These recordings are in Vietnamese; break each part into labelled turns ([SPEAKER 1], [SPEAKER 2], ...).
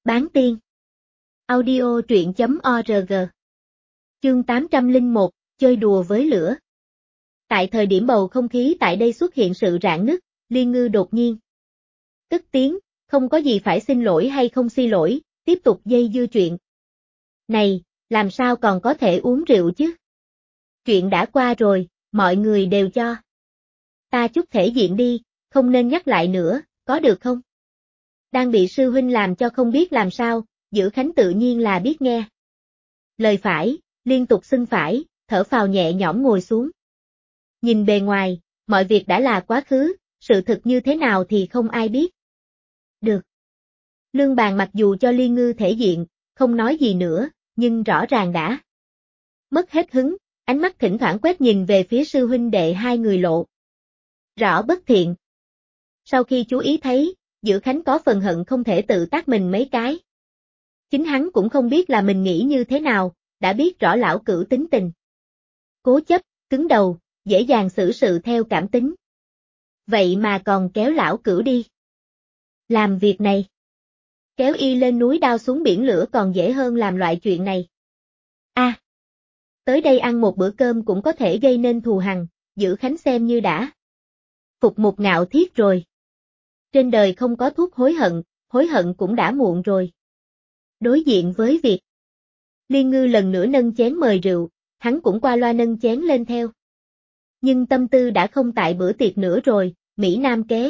[SPEAKER 1] Bán tiên. Audio truyện.org. Chương 801, chơi đùa với lửa. Tại thời điểm bầu không khí tại đây xuất hiện sự rạn nứt, Liên Ngư đột nhiên cất tiếng, không có gì phải xin lỗi hay không xin lỗi, tiếp tục dây dưa chuyện. Này, làm sao còn có thể uống rượu chứ? Chuyện đã qua rồi, mọi người đều cho ta chút thể diện đi, không nên nhắc lại nữa, có được không? Đang bị sư huynh làm cho không biết làm sao, Dữ Khánh tự nhiên là biết nghe. Lời phải, liên tục xưng phải, thở phào nhẹ nhõm ngồi xuống. Nhìn bề ngoài, mọi việc đã là quá khứ, sự thực như thế nào thì không ai biết. Được. Lương Bàn mặc dù cho Liên Ngư thể diện, không nói gì nữa, nhưng rõ ràng đã mất hết hứng, ánh mắt thỉnh thoảng quét nhìn về phía sư huynh đệ hai người lộ rõ bất thiện. Sau khi chú ý thấy, Dữ Khánh có phần hận không thể tự tát mình mấy cái. Chính hắn cũng không biết là mình nghĩ như thế nào, đã biết rõ lão cửu tính tình. Cố chấp, cứng đầu, dễ dàng xử sự theo cảm tính. Vậy mà còn kéo lão cửu đi làm việc này. Kéo y lên núi đao xuống biển lửa còn dễ hơn làm loại chuyện này. Tới đây ăn một bữa cơm cũng có thể gây nên thù hằn, Dữ Khánh xem như đã phục một ngạo thiết rồi. Trên đời không có thuốc hối hận cũng đã muộn rồi. Đối diện với việc Liên Ngư lần nữa nâng chén mời rượu, hắn cũng qua loa nâng chén lên theo. Nhưng tâm tư đã không tại bữa tiệc nữa rồi, Mỹ Nam kế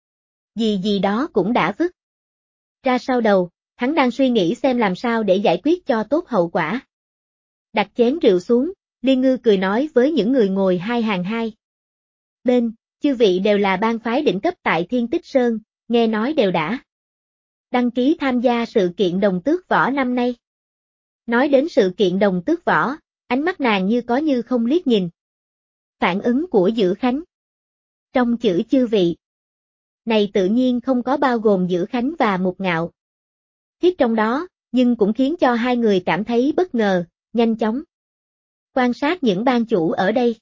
[SPEAKER 1] gì đó cũng đã vứt ra sau đầu, hắn đang suy nghĩ xem làm sao để giải quyết cho tốt hậu quả. Đặt chén rượu xuống, Liên Ngư cười nói với những người ngồi hai hàng hai bên, chư vị đều là bang phái đỉnh cấp tại Thiên Tích Sơn, nghe nói đều đã đăng ký tham gia sự kiện đồng tước võ năm nay. Nói đến sự kiện đồng tước võ, ánh mắt nàng như có như không liếc nhìn. Phản ứng của Dữ Khánh trong chữ chư vị này tự nhiên không có bao gồm Dữ Khánh và Mục Ngạo thiết trong đó, nhưng cũng khiến cho hai người cảm thấy bất ngờ, nhanh chóng quan sát những bang chủ ở đây.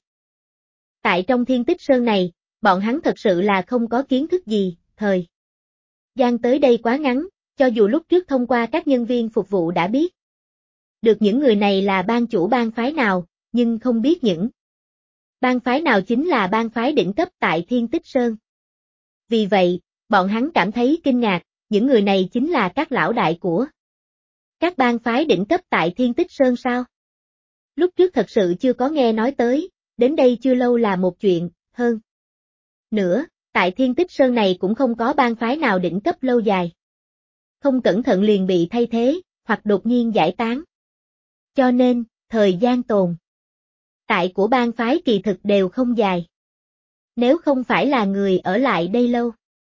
[SPEAKER 1] Tại trong Thiên Tích Sơn này, bọn hắn thật sự là không có kiến thức gì, thời gian tới đây quá ngắn, cho dù lúc trước thông qua các nhân viên phục vụ đã biết được những người này là bang chủ bang phái nào, nhưng không biết những bang phái nào chính là bang phái đỉnh cấp tại Thiên Tích Sơn. Vì vậy, bọn hắn cảm thấy kinh ngạc, những người này chính là các lão đại của các bang phái đỉnh cấp tại Thiên Tích Sơn sao? Lúc trước thật sự chưa có nghe nói tới, đến đây chưa lâu là một chuyện, hơn nữa, tại Thiên Tích Sơn này cũng không có bang phái nào đỉnh cấp lâu dài. Không cẩn thận liền bị thay thế, hoặc đột nhiên giải tán. Cho nên, thời gian tồn tại của bang phái kỳ thực đều không dài. Nếu không phải là người ở lại đây lâu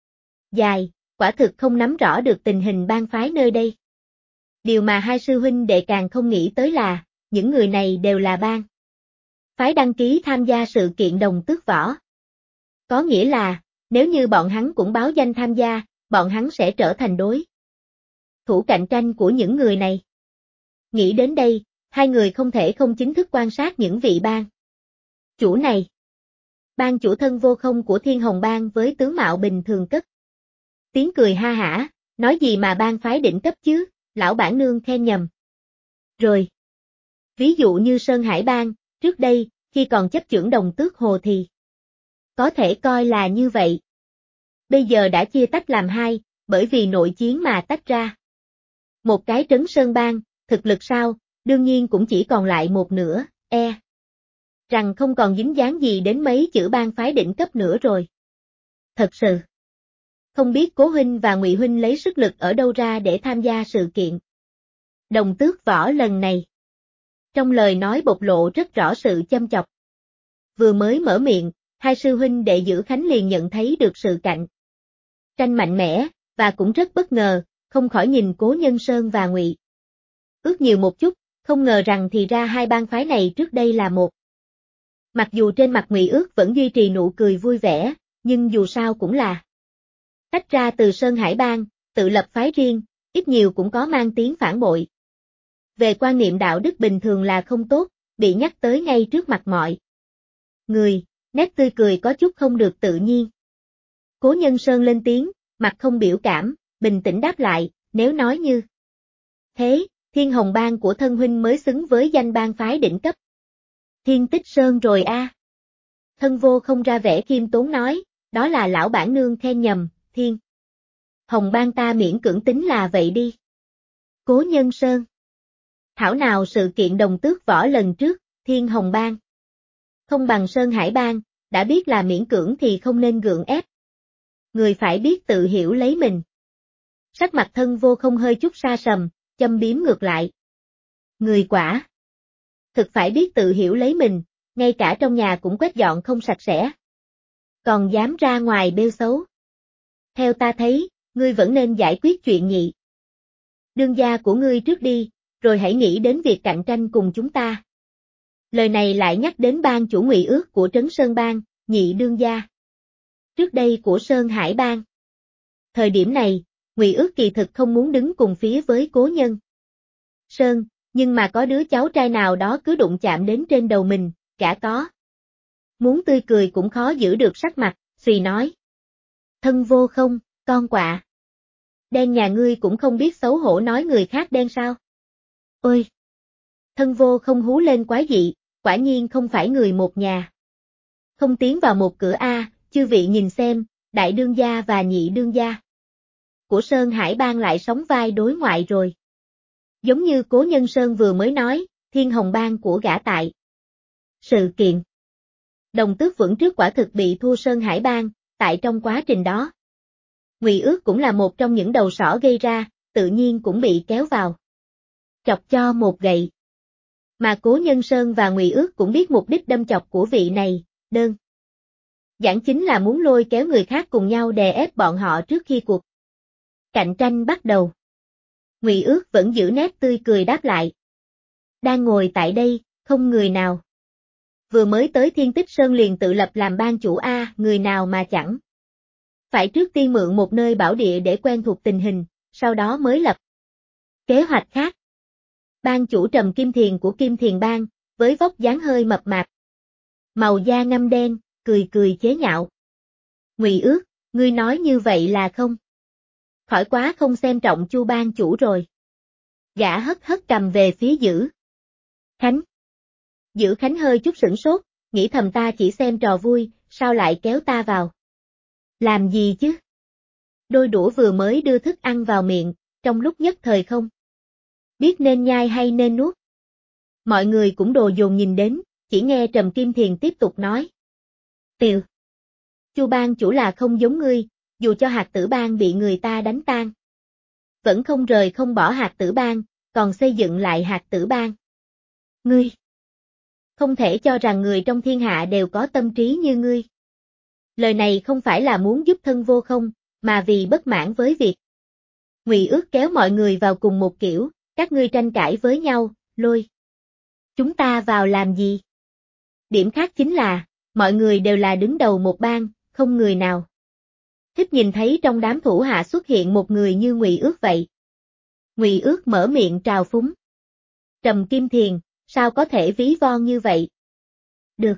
[SPEAKER 1] dài, quả thực không nắm rõ được tình hình bang phái nơi đây. Điều mà hai sư huynh đệ càng không nghĩ tới là, những người này đều là bang phái đăng ký tham gia sự kiện đồng tước võ. Có nghĩa là, nếu như bọn hắn cũng báo danh tham gia, bọn hắn sẽ trở thành đối thủ cạnh tranh của những người này. Nghĩ đến đây, hai người không thể không chính thức quan sát những vị bang chủ này. Bang chủ thân vô không của Thiên Hồng Bang với tướng mạo bình thường cất tiếng cười ha hả, nói gì mà bang phái đỉnh cấp chứ, lão bản nương khen nhầm rồi. Ví dụ như Sơn Hải Bang, trước đây, khi còn chấp chưởng Đồng Tước Hồ thì có thể coi là như vậy. Bây giờ đã chia tách làm hai, bởi vì nội chiến mà tách ra. Một cái Trấn Sơn Bang, thực lực sao, đương nhiên cũng chỉ còn lại một nửa, rằng không còn dính dáng gì đến mấy chữ bang phái đỉnh cấp nữa rồi. Thật sự không biết Cố huynh và Ngụy huynh lấy sức lực ở đâu ra để tham gia sự kiện đồng tước võ lần này. Trong lời nói bộc lộ rất rõ sự châm chọc. Vừa mới mở miệng, hai sư huynh đệ Dữ Khánh liền nhận thấy được sự cạnh tranh mạnh mẽ, và cũng rất bất ngờ, không khỏi nhìn Cố Nhân Sơn và Ngụy Ước nhiều một chút, không ngờ rằng thì ra hai bang phái này trước đây là một. Mặc dù trên mặt Ngụy Ước vẫn duy trì nụ cười vui vẻ, nhưng dù sao cũng là tách ra từ Sơn Hải Bang, tự lập phái riêng, ít nhiều cũng có mang tiếng phản bội. Về quan niệm đạo đức bình thường là không tốt, bị nhắc tới ngay trước mặt mọi người, nét tươi cười có chút không được tự nhiên. Cố Nhân Sơn lên tiếng, mặt không biểu cảm, bình tĩnh đáp lại, nếu nói như Thế, Thiên Hồng Bang của thân huynh mới xứng với danh bang phái đỉnh cấp. Thiên Tích Sơn rồi a. Thân vô không ra vẻ khiêm tốn nói, đó là lão bản nương khen nhầm, Thiên Hồng Bang ta miễn cưỡng tính là vậy đi. Cố Nhân Sơn. Thảo nào sự kiện đồng tước võ lần trước, Thiên Hồng Bang không bằng Sơn Hải Bang, đã biết là miễn cưỡng thì không nên gượng ép. Người phải biết tự hiểu lấy mình. Sắc mặt thân vô không hơi chút sa sầm, châm biếm ngược lại. Người quả. Thực phải biết tự hiểu lấy mình, ngay cả trong nhà cũng quét dọn không sạch sẽ. Còn dám ra ngoài bêu xấu. Theo ta thấy, ngươi vẫn nên giải quyết chuyện nhị đương gia của ngươi trước đi, rồi hãy nghĩ đến việc cạnh tranh cùng chúng ta. Lời này lại nhắc đến bang chủ Ngụy Ước của Trấn Sơn Bang, nhị đương gia. Trước đây của Sơn Hải Bang. Thời điểm này, Ngụy Ước kỳ thực không muốn đứng cùng phía với Cố Nhân Sơn, nhưng mà có đứa cháu trai nào đó cứ đụng chạm đến trên đầu mình, cả có. Muốn tươi cười cũng khó giữ được sắc mặt, suy nói. Thân vô không, con quạ. Đen nhà ngươi cũng không biết xấu hổ nói người khác đen sao? Ôi! Thân vô không hú lên quái dị, quả nhiên không phải người một nhà. Không tiến vào một cửa A, chư vị nhìn xem, đại đương gia và nhị đương gia của Sơn Hải Bang lại sóng vai đối ngoại rồi. Giống như Cố Nhân Sơn vừa mới nói, Thiên Hồng Bang của gã tại. Sự kiện Đồng Tước Vững trước quả thực bị thua Sơn Hải Bang, tại trong quá trình đó. Ngụy Ước cũng là một trong những đầu sỏ gây ra, tự nhiên cũng bị kéo vào. Chọc cho một gậy. Mà Cố Nhân Sơn và Ngụy Ước cũng biết mục đích đâm chọc của vị này, đơn giản chính là muốn lôi kéo người khác cùng nhau đè ép bọn họ trước khi cuộc cạnh tranh bắt đầu. Ngụy Ước vẫn giữ nét tươi cười đáp lại. Đang ngồi tại đây, không người nào. Vừa mới tới Thiên Tích Sơn liền tự lập làm bang chủ A, người nào mà chẳng. Phải trước tiên mượn một nơi bảo địa để quen thuộc tình hình, sau đó mới lập kế hoạch khác. Bang chủ Trầm Kim Thiền của Kim Thiền Bang, với vóc dáng hơi mập mạp. Màu da ngăm đen, cười cười chế nhạo. Ngụy Ước, ngươi nói như vậy là không? Khỏi quá không xem trọng Chu bang chủ rồi. Gã hất hất cầm về phía Dữ Khánh. Dữ Khánh hơi chút sửng sốt, nghĩ thầm ta chỉ xem trò vui, sao lại kéo ta vào? Làm gì chứ? Đôi đũa vừa mới đưa thức ăn vào miệng, trong lúc nhất thời không biết nên nhai hay nên nuốt. Mọi người cũng đồ dồn nhìn đến, chỉ nghe Trầm Kim Thiền tiếp tục nói. Tiều. Chu bang chủ là không giống ngươi, dù cho Hạt Tử Bang bị người ta đánh tan. Vẫn không rời không bỏ Hạt Tử Bang, còn xây dựng lại Hạt Tử Bang. Ngươi. Không thể cho rằng người trong thiên hạ đều có tâm trí như ngươi. Lời này không phải là muốn giúp thân vô không, mà vì bất mãn với việc. Ngụy Ước kéo mọi người vào cùng một kiểu, các ngươi tranh cãi với nhau, lôi. Chúng ta vào làm gì? Điểm khác chính là, mọi người đều là đứng đầu một bang, không người nào thích nhìn thấy trong đám thủ hạ xuất hiện một người như Ngụy Ước vậy. Ngụy Ước mở miệng trào phúng. Trầm Kim Thiền, sao có thể ví von như vậy? Được.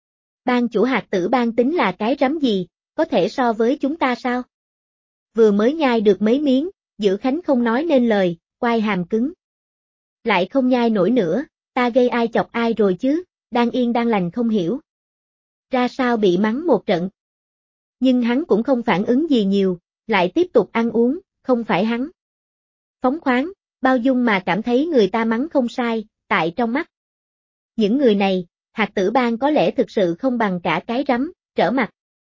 [SPEAKER 1] Bang chủ Hạt Tử Bang tính là cái rắm gì, có thể so với chúng ta sao? Vừa mới nhai được mấy miếng, Dữ Khánh không nói nên lời, quai hàm cứng. Lại không nhai nổi nữa, ta gây ai chọc ai rồi chứ, đang yên đang lành không hiểu. Ra sao bị mắng một trận. Nhưng hắn cũng không phản ứng gì nhiều, lại tiếp tục ăn uống, không phải hắn phóng khoáng, bao dung mà cảm thấy người ta mắng không sai, tại trong mắt những người này, Hạt Tử Bang có lẽ thực sự không bằng cả cái rắm, trở mặt.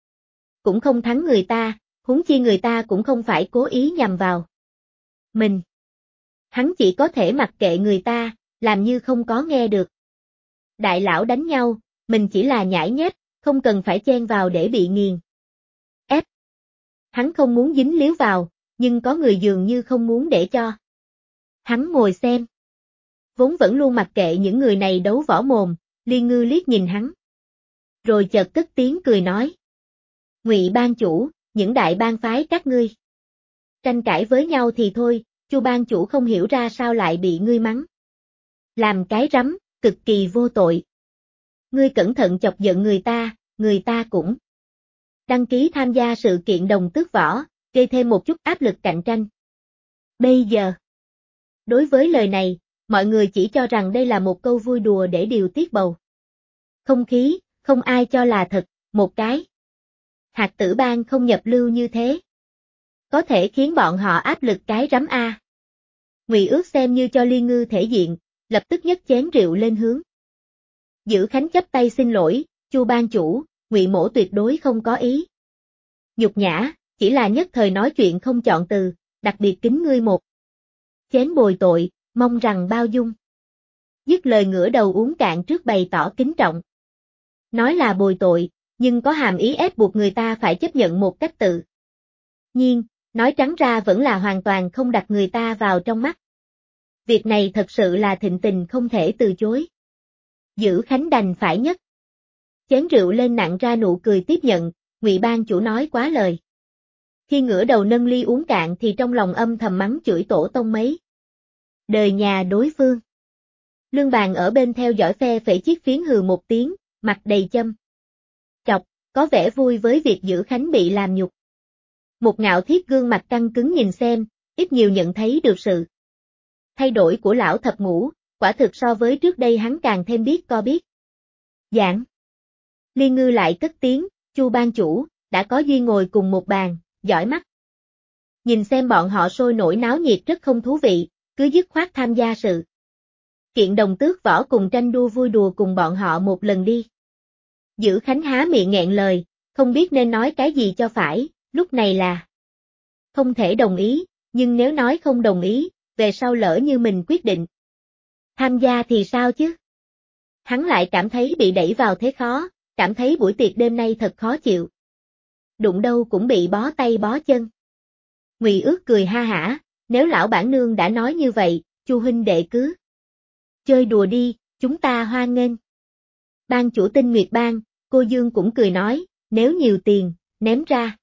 [SPEAKER 1] Cũng không thắng người ta, huống chi người ta cũng không phải cố ý nhằm vào mình. Hắn chỉ có thể mặc kệ người ta, làm như không có nghe được. Đại lão đánh nhau, mình chỉ là nhãi nhép, không cần phải chen vào để bị nghiền ép. Hắn không muốn dính líu vào, nhưng có người dường như không muốn để cho hắn ngồi xem. Vốn vẫn luôn mặc kệ những người này đấu võ mồm, Liên Ngư liếc nhìn hắn. Rồi chợt cất tiếng cười nói. Ngụy bang chủ, những đại bang phái các ngươi tranh cãi với nhau thì thôi, Chu bang chủ không hiểu ra sao lại bị ngươi mắng. Làm cái rắm, cực kỳ vô tội. Ngươi cẩn thận chọc giận người ta cũng đăng ký tham gia sự kiện đồng tước võ, gây thêm một chút áp lực cạnh tranh. Bây giờ, Đối với lời này, mọi người chỉ cho rằng đây là một câu vui đùa để điều tiết bầu không khí, không ai cho là thật, một cái. Hạt tử bang không nhập lưu như thế. Có thể khiến bọn họ áp lực cái rắm A. Ngụy Ước xem như cho Liên Ngư thể diện, lập tức nhấc chén rượu lên hướng. Dữ Khánh chắp tay xin lỗi, Chu ban chủ, Ngụy mỗ tuyệt đối không có ý. Nhục nhã, chỉ là nhất thời nói chuyện không chọn từ, đặc biệt kính ngươi một chén bồi tội, mong rằng bao dung. Dứt lời ngửa đầu uống cạn trước bày tỏ kính trọng. Nói là bồi tội, nhưng có hàm ý ép buộc người ta phải chấp nhận một cách tự nhiên, nói trắng ra vẫn là hoàn toàn không đặt người ta vào trong mắt. Việc này thật sự là thịnh tình không thể từ chối. Dữ Khánh đành phải nhất chén rượu lên nặng ra nụ cười tiếp nhận, Ngụy ban chủ nói quá lời. Khi ngửa đầu nâng ly uống cạn thì trong lòng âm thầm mắng chửi tổ tông mấy đời nhà đối phương. Lương Bàn ở bên theo dõi phe phẩy chiếc phiến hừ một tiếng, mặt đầy châm chọc, có vẻ vui với việc Dữ Khánh bị làm nhục. Một Ngạo Thiết gương mặt căng cứng nhìn xem, ít nhiều nhận thấy được sự thay đổi của lão thập ngũ, quả thực so với trước đây hắn càng thêm biết co biết. Giảng. Liên Ngư lại cất tiếng, Chu ban chủ, đã có duyên ngồi cùng một bàn, giỏi mắt. Nhìn xem bọn họ sôi nổi náo nhiệt rất không thú vị, cứ dứt khoát tham gia sự kiện đồng tước võ cùng tranh đua vui đùa cùng bọn họ một lần đi. Dữ Khánh há miệng nghẹn lời, không biết nên nói cái gì cho phải, lúc này là không thể đồng ý, nhưng nếu nói không đồng ý, về sau lỡ như mình quyết định tham gia thì sao chứ? Hắn lại cảm thấy bị đẩy vào thế khó, cảm thấy buổi tiệc đêm nay thật khó chịu. Đụng đâu cũng bị bó tay bó chân. Ngụy Ước cười ha hả, nếu lão bản nương đã nói như vậy, Chu huynh đệ cứ chơi đùa đi, chúng ta hoan nghênh. Ban chủ Tinh Nguyệt Bang, cô Dương cũng cười nói, nếu nhiều tiền, ném ra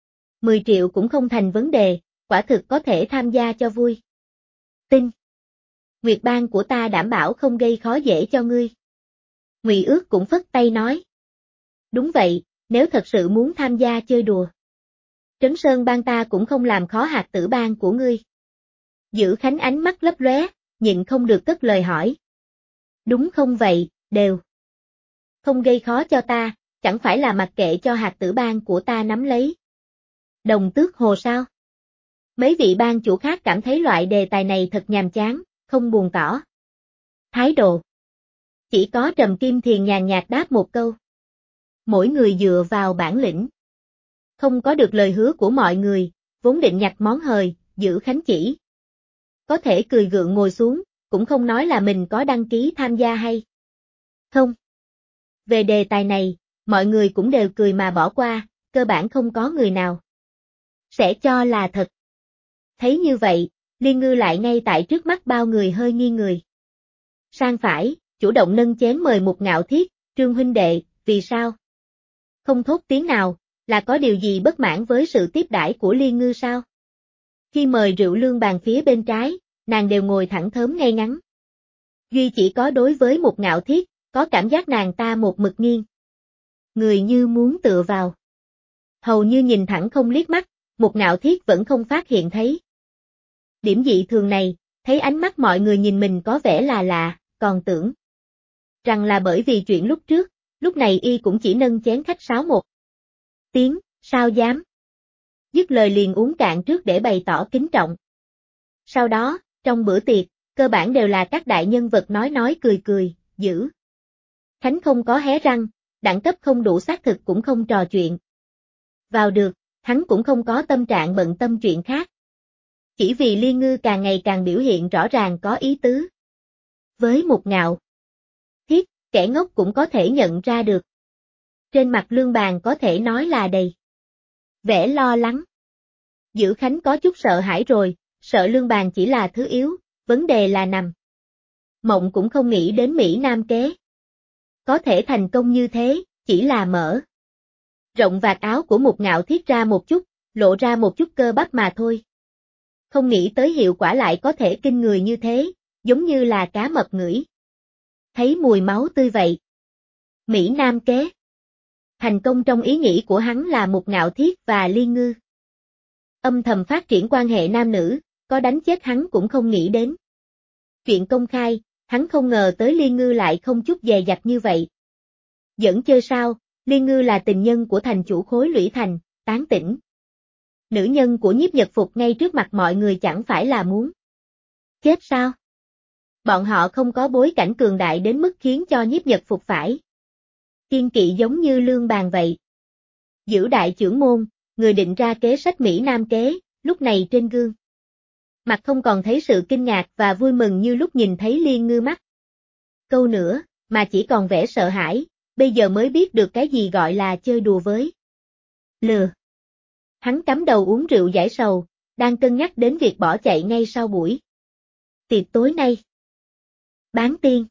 [SPEAKER 1] 10 triệu cũng không thành vấn đề, quả thực có thể tham gia cho vui. Tinh Nguyệt Bang của ta đảm bảo không gây khó dễ cho ngươi. Ngụy Ước cũng phất tay nói. Đúng vậy, nếu thật sự muốn tham gia chơi đùa. Trấn Sơn Bang ta cũng không làm khó Hạt Tử Bang của ngươi. Dữ Khánh ánh mắt lấp lóe, nhịn không được cất lời hỏi. Đúng không vậy, đều không gây khó cho ta, chẳng phải là mặc kệ cho Hạt Tử Bang của ta nắm lấy Đồng Tước Hồ sao? Mấy vị ban chủ khác cảm thấy loại đề tài này thật nhàm chán, không buồn tỏ thái độ. Chỉ có Trầm Kim Thiền nhàn nhạt đáp một câu. Mỗi người dựa vào bản lĩnh. Không có được lời hứa của mọi người, vốn định nhặt món hời, Dữ Khánh chỉ có thể cười gượng ngồi xuống, cũng không nói là mình có đăng ký tham gia hay không. Về đề tài này, mọi người cũng đều cười mà bỏ qua, cơ bản không có người nào sẽ cho là thật. Thấy như vậy, Liên Ngư lại ngay tại trước mắt bao người hơi nghiêng người sang phải, chủ động nâng chén mời một Ngạo Thiết, Trương huynh đệ, vì sao? Không thốt tiếng nào, là có điều gì bất mãn với sự tiếp đãi của Liên Ngư sao? Khi mời rượu Lương Bàn phía bên trái, nàng đều ngồi thẳng thớm ngay ngắn. Duy chỉ có đối với một Ngạo Thiết, có cảm giác nàng ta một mực nghiêng. Người như muốn tựa vào. Hầu như nhìn thẳng không liếc mắt, một Ngạo Thiết vẫn không phát hiện thấy. Điểm dị thường này, thấy ánh mắt mọi người nhìn mình có vẻ là lạ, còn tưởng rằng là bởi vì chuyện lúc trước, lúc này y cũng chỉ nâng chén khách sáo một tiếng, sao dám. Dứt lời liền uống cạn trước để bày tỏ kính trọng. Sau đó, trong bữa tiệc, cơ bản đều là các đại nhân vật nói cười cười, Dữ Khánh không có hé răng, đẳng cấp không đủ xác thực cũng không trò chuyện vào được, hắn cũng không có tâm trạng bận tâm chuyện khác. Chỉ vì Liên Ngư càng ngày càng biểu hiện rõ ràng có ý tứ. Với một Ngạo Thiết, kẻ ngốc cũng có thể nhận ra được. Trên mặt Lương Bàn có thể nói là đầy vẻ lo lắng. Dữ Khánh có chút sợ hãi rồi, sợ Lương Bàn chỉ là thứ yếu, vấn đề là nằm mộng cũng không nghĩ đến Mỹ Nam kế. Có thể thành công như thế, chỉ là mở rộng vạt áo của một Ngạo Thiết ra một chút, lộ ra một chút cơ bắp mà thôi. Không nghĩ tới hiệu quả lại có thể kinh người như thế, giống như là cá mập ngửi thấy mùi máu tươi vậy. Mỹ Nam kế. Thành công trong ý nghĩ của hắn là một Ngạo Thiết và Liên Ngư. Âm thầm phát triển quan hệ nam nữ, có đánh chết hắn cũng không nghĩ đến. Chuyện công khai, hắn không ngờ tới Liên Ngư lại không chút dè dặt như vậy. Giỡn chơi sao, Liên Ngư là tình nhân của thành chủ khối Lũy Thành, tán tỉnh. Nữ nhân của Nhiếp Nhật Phục ngay trước mặt mọi người chẳng phải là muốn chết sao? Bọn họ không có bối cảnh cường đại đến mức khiến cho Nhiếp Nhật Phục phải kiên kỵ giống như Lương Bàn vậy. Giữ đại trưởng môn, người định ra kế sách Mỹ Nam kế, lúc này trên gương mặt không còn thấy sự kinh ngạc và vui mừng như lúc nhìn thấy Liên Ngư mắt câu nữa, mà chỉ còn vẻ sợ hãi, bây giờ mới biết được cái gì gọi là chơi đùa với lừa. Hắn cắm đầu uống rượu giải sầu, đang cân nhắc đến việc bỏ chạy ngay sau buổi tiệc tối nay. Bán tiên.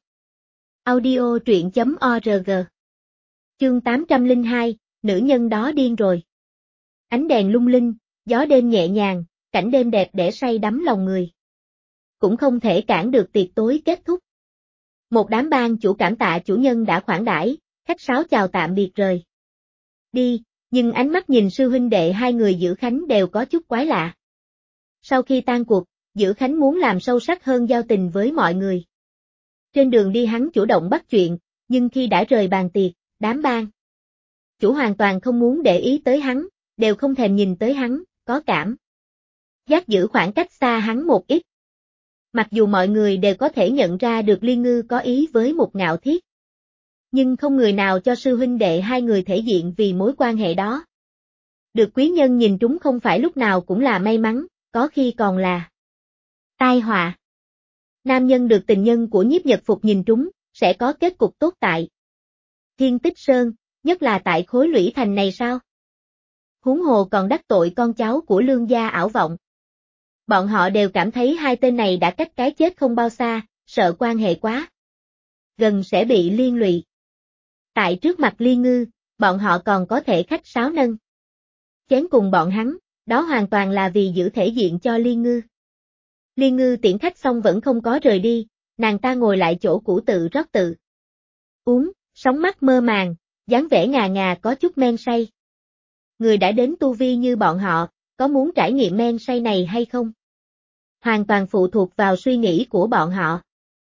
[SPEAKER 1] Audio truyện.org. Chương 802, nữ nhân đó điên rồi. Ánh đèn lung linh, gió đêm nhẹ nhàng, cảnh đêm đẹp để say đắm lòng người. Cũng không thể cản được tiệc tối kết thúc. Một đám ban chủ cảm tạ chủ nhân đã khoản đãi, khách sáo chào tạm biệt rời đi, nhưng ánh mắt nhìn sư huynh đệ hai người Giữ Khánh đều có chút quái lạ. Sau khi tan cuộc, Giữ Khánh muốn làm sâu sắc hơn giao tình với mọi người. Trên đường đi hắn chủ động bắt chuyện, nhưng khi đã rời bàn tiệc, đám ban chủ hoàn toàn không muốn để ý tới hắn, đều không thèm nhìn tới hắn, có cảm giác giữ khoảng cách xa hắn một ít. Mặc dù mọi người đều có thể nhận ra được Liên Ngư có ý với một Ngạo Thiết, nhưng không người nào cho sư huynh đệ hai người thể diện vì mối quan hệ đó. Được quý nhân nhìn trúng không phải lúc nào cũng là may mắn, có khi còn là tai họa. Nam nhân được tình nhân của Nhiếp Nhật Phục nhìn trúng, sẽ có kết cục tốt tại Thiên Tích Sơn, nhất là tại khối Lũy Thành này sao? Huống hồ còn đắc tội con cháu của Lương gia Ảo Vọng. Bọn họ đều cảm thấy hai tên này đã cách cái chết không bao xa, sợ quan hệ quá gần sẽ bị liên lụy. Tại trước mặt Liên Ngư, bọn họ còn có thể khách sáo nâng chén cùng bọn hắn, đó hoàn toàn là vì giữ thể diện cho Liên Ngư. Liên Ngư tiễn khách xong vẫn không có rời đi, nàng ta ngồi lại chỗ cũ tự rót tự uống, sóng mắt mơ màng, dáng vẻ ngà ngà có chút men say. Người đã đến tu vi như bọn họ, có muốn trải nghiệm men say này hay không? Hoàn toàn phụ thuộc vào suy nghĩ của bọn họ.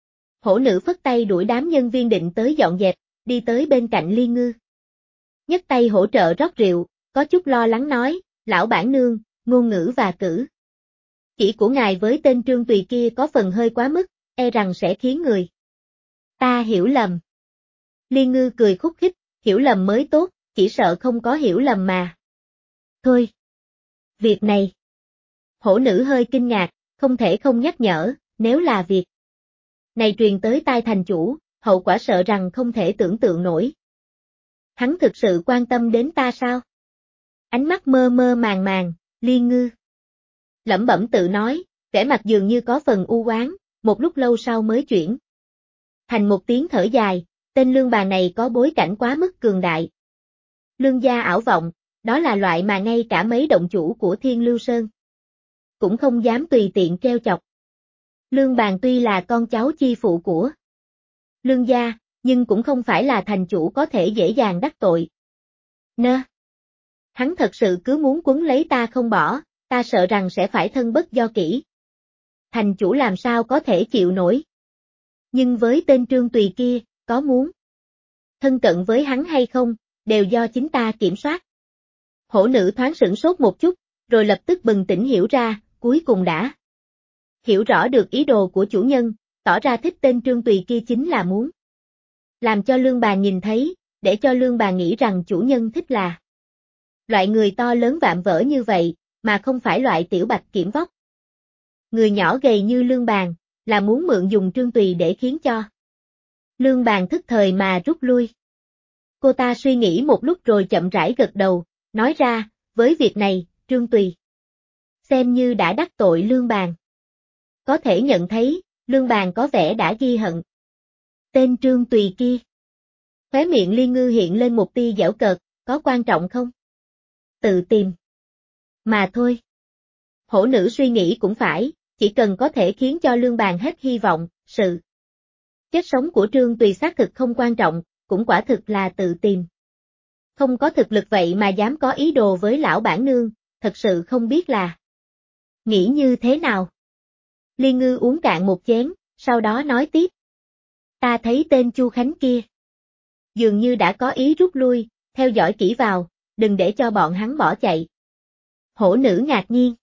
[SPEAKER 1] Hổ nữ phất tay đuổi đám nhân viên định tới dọn dẹp, đi tới bên cạnh Liên Ngư. Nhấc tay hỗ trợ rót rượu, có chút lo lắng nói, lão bản nương, ngôn ngữ và cử chỉ của ngài với tên Trương Tùy kia có phần hơi quá mức, e rằng sẽ khiến người ta hiểu lầm. Liên Ngư cười khúc khích, hiểu lầm mới tốt, chỉ sợ không có hiểu lầm mà. Thôi. Việc này. Hổ nữ hơi kinh ngạc, không thể không nhắc nhở, nếu là việc này truyền tới tai thành chủ, hậu quả sợ rằng không thể tưởng tượng nổi. Hắn thực sự quan tâm đến ta sao? Ánh mắt mơ mơ màng màng, Liên Ngư lẩm bẩm tự nói, vẻ mặt dường như có phần u oán, một lúc lâu sau mới chuyển thành một tiếng thở dài, tên Lương Bàn này có bối cảnh quá mức cường đại. Lương gia Ảo Vọng, đó là loại mà ngay cả mấy động chủ của Thiên Lưu Sơn cũng không dám tùy tiện treo chọc. Lương Bàn tuy là con cháu chi phụ của Lương gia, nhưng cũng không phải là thành chủ có thể dễ dàng đắc tội. Hắn thật sự cứ muốn quấn lấy ta không bỏ, ta sợ rằng sẽ phải thân bất do kỷ. Thành chủ làm sao có thể chịu nổi. Nhưng với tên Trương Tùy kia, có muốn thân cận với hắn hay không, đều do chính ta kiểm soát. Hổ nữ thoáng sửng sốt một chút, rồi lập tức bừng tỉnh hiểu ra, cuối cùng đã hiểu rõ được ý đồ của chủ nhân, tỏ ra thích tên Trương Tùy kia chính là muốn làm cho Lương Bàn nhìn thấy, để cho Lương Bàn nghĩ rằng chủ nhân thích là loại người to lớn vạm vỡ như vậy, mà không phải loại tiểu bạch kiểm vóc. Người nhỏ gầy như Lương Bàn, là muốn mượn dùng Trương Tùy để khiến cho Lương Bàn thức thời mà rút lui. Cô ta suy nghĩ một lúc rồi chậm rãi gật đầu, nói ra, với việc này, Trương Tùy xem như đã đắc tội Lương Bàn. Có thể nhận thấy, Lương Bàn có vẻ đã ghi hận tên Trương Tùy kia. Khóe miệng Liên Ngư hiện lên một tia giễu cợt, có quan trọng không? Tự tìm mà thôi. Hổ nữ suy nghĩ cũng phải, chỉ cần có thể khiến cho Lương Bàn hết hy vọng, sự chết sống của Trương Tùy xác thực không quan trọng, cũng quả thực là tự tìm. Không có thực lực vậy mà dám có ý đồ với lão bản nương, thật sự không biết là nghĩ như thế nào. Liên Ngư uống cạn một chén, Sau đó nói tiếp. Ta thấy tên Chu Khánh kia. Dường như đã có ý rút lui, theo dõi kỹ vào, đừng để cho bọn hắn bỏ chạy. Hổ nữ ngạc nhiên.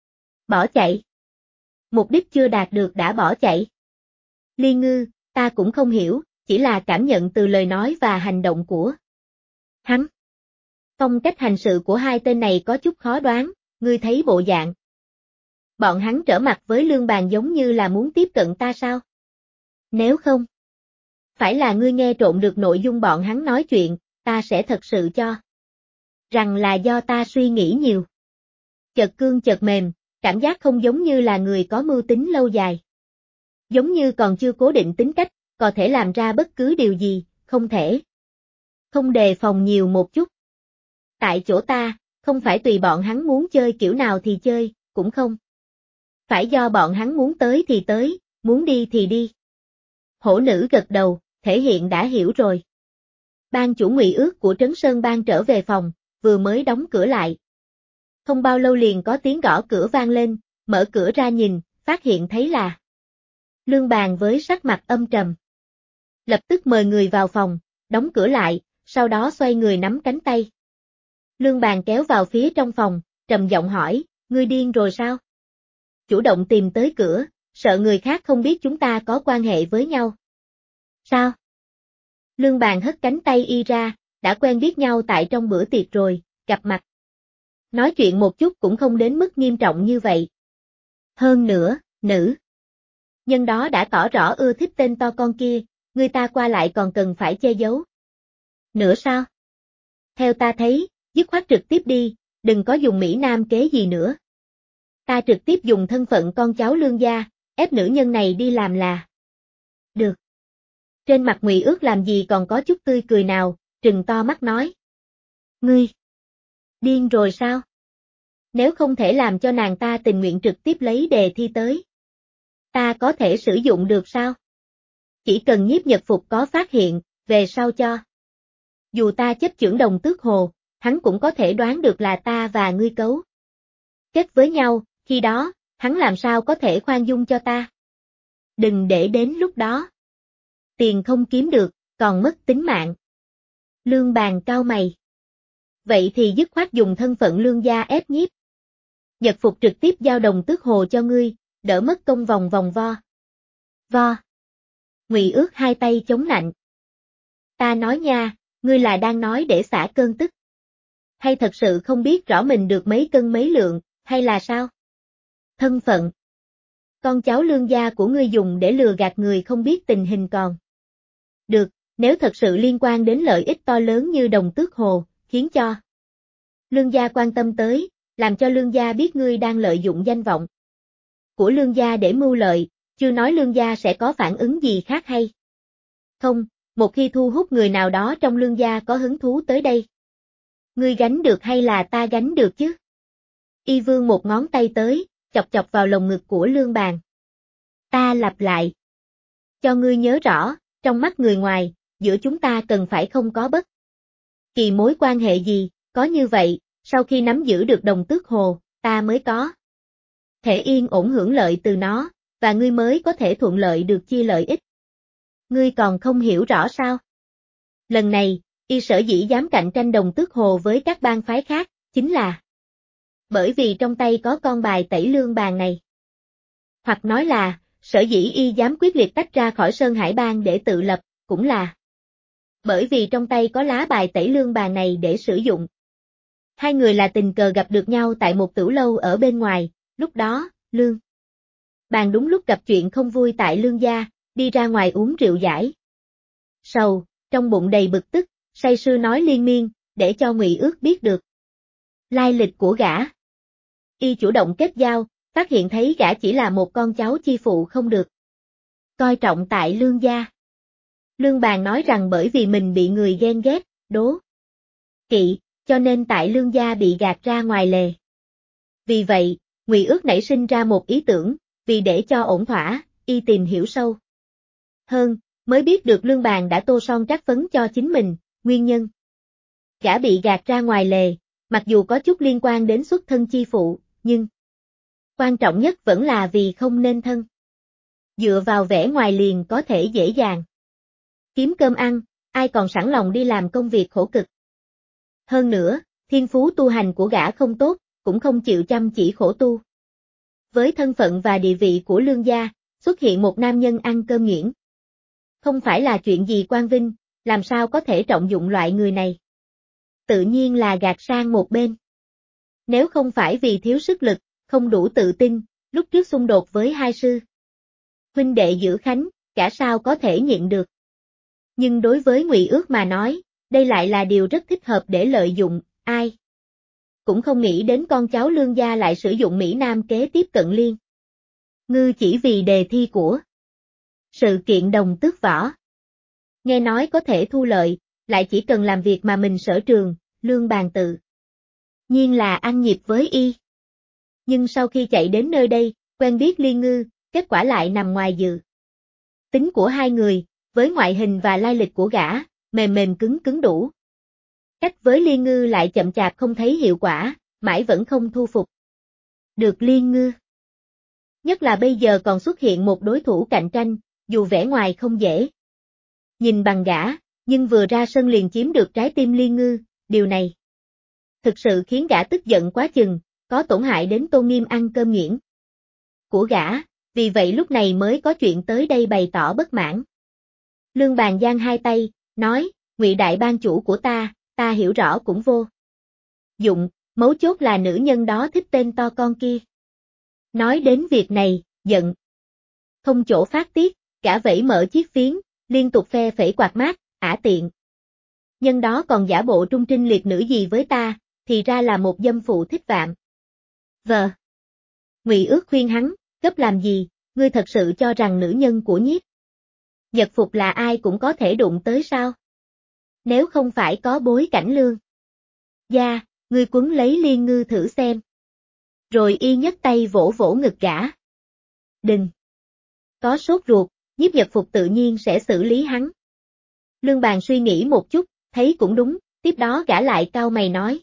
[SPEAKER 1] Bỏ chạy. Mục đích chưa đạt được đã bỏ chạy. Liên Ngư, ta cũng không hiểu, chỉ là cảm nhận từ lời nói và hành động của hắn. Phong cách hành sự của hai tên này có chút khó đoán, ngươi thấy bộ dạng. Bọn hắn trở mặt với Lương Bàn giống như là muốn tiếp cận ta sao? Nếu không, phải là ngươi nghe trộm được nội dung bọn hắn nói chuyện, ta sẽ thật sự cho rằng là do ta suy nghĩ nhiều. Chợt cương chợt mềm, cảm giác không giống như là người có mưu tính lâu dài. Giống như còn chưa cố định tính cách, có thể làm ra bất cứ điều gì, không thể. Không đề phòng nhiều một chút. Tại chỗ ta, không phải tùy bọn hắn muốn chơi kiểu nào thì chơi, cũng không. Phải do bọn hắn muốn tới thì tới, muốn đi thì đi. Hổ nữ gật đầu, thể hiện đã hiểu rồi. Ban chủ Ngụy Ước của Trấn Sơn Bang trở về phòng, vừa mới đóng cửa lại. Không bao lâu liền có tiếng gõ cửa vang lên, mở cửa ra nhìn, phát hiện thấy là Lương Bàn với sắc mặt âm trầm. Lập tức mời người vào phòng, đóng cửa lại, sau đó xoay người nắm cánh tay. Lương Bàn kéo vào phía trong phòng, trầm giọng hỏi, ngươi điên rồi sao? Chủ động tìm tới cửa, sợ người khác không biết chúng ta có quan hệ với nhau. Sao? Lương Bàn hất cánh tay y ra, đã quen biết nhau tại trong bữa tiệc rồi, gặp mặt. Nói chuyện một chút cũng không đến mức nghiêm trọng như vậy. Hơn nữa, nữ nhân đó đã tỏ rõ ưa thích tên to con kia, người ta qua lại còn cần phải che giấu. Nữa sao? Theo ta thấy, dứt khoát trực tiếp đi, đừng có dùng Mỹ Nam kế gì nữa. Ta trực tiếp dùng thân phận con cháu Lương gia, ép nữ nhân này đi làm là được. Trên mặt Ngụy Ước làm gì còn có chút tươi cười nào, trừng to mắt nói. Ngươi, điên rồi sao? Nếu không thể làm cho nàng ta tình nguyện trực tiếp lấy đề thi tới, ta có thể sử dụng được sao? Chỉ cần Nhiếp Nhật Phục có phát hiện, về sau cho. Dù ta chấp chưởng Đồng Tước Hồ, hắn cũng có thể đoán được là ta và ngươi cấu kết với nhau, khi đó, hắn làm sao có thể khoan dung cho ta? Đừng để đến lúc đó. Tiền không kiếm được, còn mất tính mạng. Lương Bàn cau mày. Vậy thì dứt khoát dùng thân phận Lương gia ép Nhiếp Nhật Phục trực tiếp giao Đồng Tước Hồ cho ngươi, đỡ mất công vòng vòng vo. Vo. Ngụy Ước hai tay chống nạnh. Ta nói nha, ngươi là đang nói để xả cơn tức. Hay thật sự không biết rõ mình được mấy cân mấy lượng, hay là sao? Thân phận. Con cháu Lương gia của ngươi dùng để lừa gạt người không biết tình hình còn. Được, nếu thật sự liên quan đến lợi ích to lớn như Đồng Tước Hồ, khiến cho Lương gia quan tâm tới, làm cho Lương gia biết ngươi đang lợi dụng danh vọng của Lương gia để mưu lợi, chưa nói Lương gia sẽ có phản ứng gì khác hay không, một khi thu hút người nào đó trong Lương gia có hứng thú tới đây. Ngươi gánh được hay là ta gánh được chứ? Y vương một ngón tay tới, chọc chọc vào lồng ngực của Lương Bàn. Ta lặp lại. Cho ngươi nhớ rõ, trong mắt người ngoài, giữa chúng ta cần phải không có bất kỳ mối quan hệ gì, có như vậy, sau khi nắm giữ được Đồng Tước Hồ, ta mới có thể yên ổn hưởng lợi từ nó, và ngươi mới có thể thuận lợi được chia lợi ích. Ngươi còn không hiểu rõ sao? Lần này, y sở dĩ dám cạnh tranh Đồng Tước Hồ với các bang phái khác, chính là bởi vì trong tay có con bài tẩy Lương Bàn này. Hoặc nói là, sở dĩ y dám quyết liệt tách ra khỏi Sơn Hải Bang để tự lập, cũng là bởi vì trong tay có lá bài tẩy Lương Bàn này để sử dụng. Hai người là tình cờ gặp được nhau tại một tửu lâu ở bên ngoài, lúc đó, Lương Bàn đúng lúc gặp chuyện không vui tại Lương gia, đi ra ngoài uống rượu giải sầu, trong bụng đầy bực tức, say sưa nói liên miên, để cho Ngụy Ước biết được lai lịch của gã. Y chủ động kết giao, phát hiện thấy gã chỉ là một con cháu chi phụ không được coi trọng tại Lương gia. Lương Bàn nói rằng bởi vì mình bị người ghen ghét, đố kỵ, cho nên tại Lương gia bị gạt ra ngoài lề. Vì vậy, Ngụy Ước nảy sinh ra một ý tưởng, vì để cho ổn thỏa, y tìm hiểu sâu hơn, mới biết được Lương Bàn đã tô son trát phấn cho chính mình, nguyên nhân gã bị gạt ra ngoài lề, mặc dù có chút liên quan đến xuất thân chi phụ, nhưng quan trọng nhất vẫn là vì không nên thân Dựa vào vẻ ngoài liền có thể dễ dàng kiếm cơm ăn, ai còn sẵn lòng đi làm công việc khổ cực. Hơn nữa, thiên phú tu hành của gã không tốt, cũng không chịu chăm chỉ khổ tu. Với thân phận và địa vị của Lương gia, xuất hiện một nam nhân ăn cơm nghiễn. Không phải là chuyện gì quan vinh, làm sao có thể trọng dụng loại người này. Tự nhiên là gạt sang một bên. Nếu không phải vì thiếu sức lực, không đủ tự tin, lúc trước xung đột với hai sư huynh đệ Dữ Khánh, cả sao có thể nhịn được. Nhưng đối với Ngụy Ước mà nói, đây lại là điều rất thích hợp để lợi dụng, ai cũng không nghĩ đến con cháu Lương gia lại sử dụng Mỹ Nam kế tiếp cận Liên Ngư chỉ vì đề thi của sự kiện đồng tước võ. Nghe nói có thể thu lợi, lại chỉ cần làm việc mà mình sở trường, Lương Bàn tự nhiên là ăn nhịp với y. Nhưng sau khi chạy đến nơi đây, quen biết Liên Ngư, kết quả lại nằm ngoài dự tính của hai người, với ngoại hình và lai lịch của gã, mềm mềm cứng cứng đủ. Cách với Liên Ngư lại chậm chạp không thấy hiệu quả, mãi vẫn không thu phục được Liên Ngư. Nhất là bây giờ còn xuất hiện một đối thủ cạnh tranh, dù vẻ ngoài không dễ nhìn bằng gã, nhưng vừa ra sân liền chiếm được trái tim Liên Ngư, điều này thực sự khiến gã tức giận quá chừng, có tổn hại đến tôn nghiêm ăn cơm nghiễn của gã, vì vậy lúc này mới có chuyện tới đây bày tỏ bất mãn. Lương Bàn giang hai tay, nói, Ngụy đại ban chủ của ta hiểu rõ cũng vô dụng, mấu chốt là nữ nhân đó thích tên to con kia. Nói đến việc này, giận không chỗ phát tiết, cả vẫy mở chiếc phiến, liên tục phe phẩy quạt mát, ả tiện. Nhân đó còn giả bộ trung trinh liệt nữ gì với ta, thì ra là một dâm phụ thích vạm vờ. Ngụy Ước khuyên hắn, gấp làm gì, ngươi thật sự cho rằng nữ nhân của Nhiếp Nhật Phục là ai cũng có thể đụng tới sao? Nếu không phải có bối cảnh Lương gia, ngươi quấn lấy Liên Ngư thử xem. Rồi y nhấc tay vỗ vỗ ngực gã. Đừng có sốt ruột, Nhiếp Nhật Phục tự nhiên sẽ xử lý hắn. Lương Bàn suy nghĩ một chút, thấy cũng đúng, tiếp đó gã lại cau mày nói.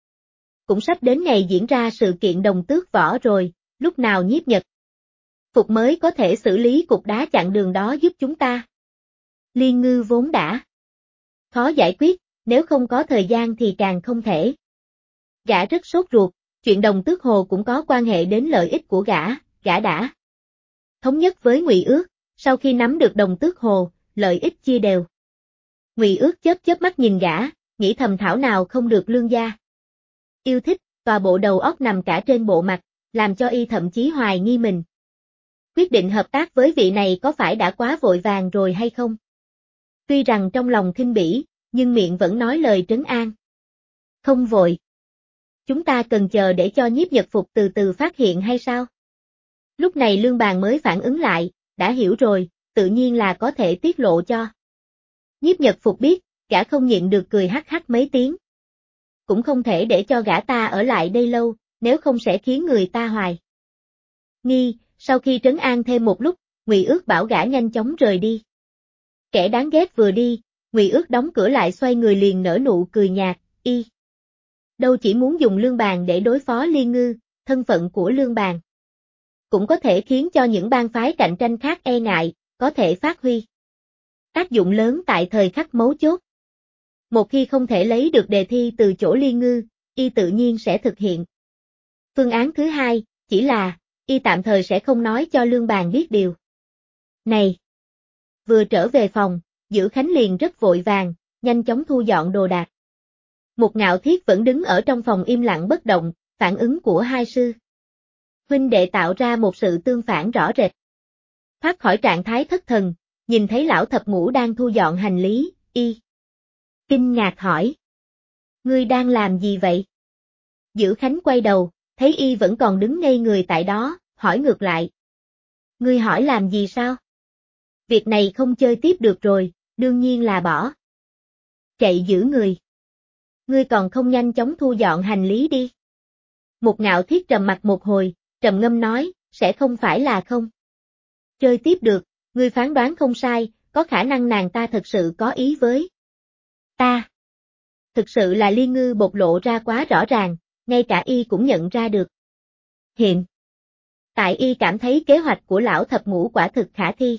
[SPEAKER 1] Cũng sắp đến ngày diễn ra sự kiện đồng tước võ rồi, lúc nào Nhiếp Nhật Phục mới có thể xử lý cục đá chặn đường đó giúp chúng ta. Liên Ngư vốn đã khó giải quyết, nếu không có thời gian thì càng không thể. Gã rất sốt ruột, chuyện đồng tước hồ cũng có quan hệ đến lợi ích của gã đã thống nhất với Ngụy Ước, sau khi nắm được đồng tước hồ, lợi ích chia đều. Ngụy Ước chớp mắt nhìn gã, nghĩ thầm thảo nào không được Lương gia yêu thích, tòa bộ đầu óc nằm cả trên bộ mặt, làm cho y thậm chí hoài nghi mình. Quyết định hợp tác với vị này có phải đã quá vội vàng rồi hay không? Tuy rằng trong lòng khinh bỉ, nhưng miệng vẫn nói lời trấn an. Không vội. Chúng ta cần chờ để cho Nhiếp Nhật Phục từ từ phát hiện hay sao? Lúc này Lương Bàn mới phản ứng lại, đã hiểu rồi, tự nhiên là có thể tiết lộ cho Nhiếp Nhật Phục biết, gã không nhịn được cười hắc hắc mấy tiếng. Cũng không thể để cho gã ta ở lại đây lâu, nếu không sẽ khiến người ta hoài nghi. Sau khi trấn an thêm một lúc, Ngụy Ước bảo gã nhanh chóng rời đi. Kẻ đáng ghét vừa đi, Ngụy Ước đóng cửa lại xoay người liền nở nụ cười nhạt, y đâu chỉ muốn dùng Lương Bàn để đối phó Liên Ngư, thân phận của Lương Bàn cũng có thể khiến cho những bang phái cạnh tranh khác e ngại, có thể phát huy tác dụng lớn tại thời khắc mấu chốt. Một khi không thể lấy được đề thi từ chỗ Liên Ngư, y tự nhiên sẽ thực hiện phương án thứ hai, chỉ là y tạm thời sẽ không nói cho Lương Bàn biết điều này. Vừa trở về phòng, Dữ Khánh liền rất vội vàng, nhanh chóng thu dọn đồ đạc. Một Ngạo Thiết vẫn đứng ở trong phòng im lặng bất động, phản ứng của hai sư huynh đệ tạo ra một sự tương phản rõ rệt. Thoát khỏi trạng thái thất thần, nhìn thấy lão thập ngũ đang thu dọn hành lý, y kinh ngạc hỏi. Ngươi đang làm gì vậy? Dữ Khánh quay đầu, thấy y vẫn còn đứng ngây người tại đó, hỏi ngược lại. Ngươi hỏi làm gì sao? Việc này không chơi tiếp được rồi, đương nhiên là bỏ chạy giữ người. Ngươi còn không nhanh chóng thu dọn hành lý đi. Một Ngạo Thiết trầm mặt một hồi, trầm ngâm nói, sẽ không phải là không chơi tiếp được, ngươi phán đoán không sai, có khả năng nàng ta thực sự có ý với ta. Thực sự là Liên Ngư bộc lộ ra quá rõ ràng, ngay cả y cũng nhận ra được. Hiện Tại y cảm thấy kế hoạch của lão thập ngũ quả thực khả thi.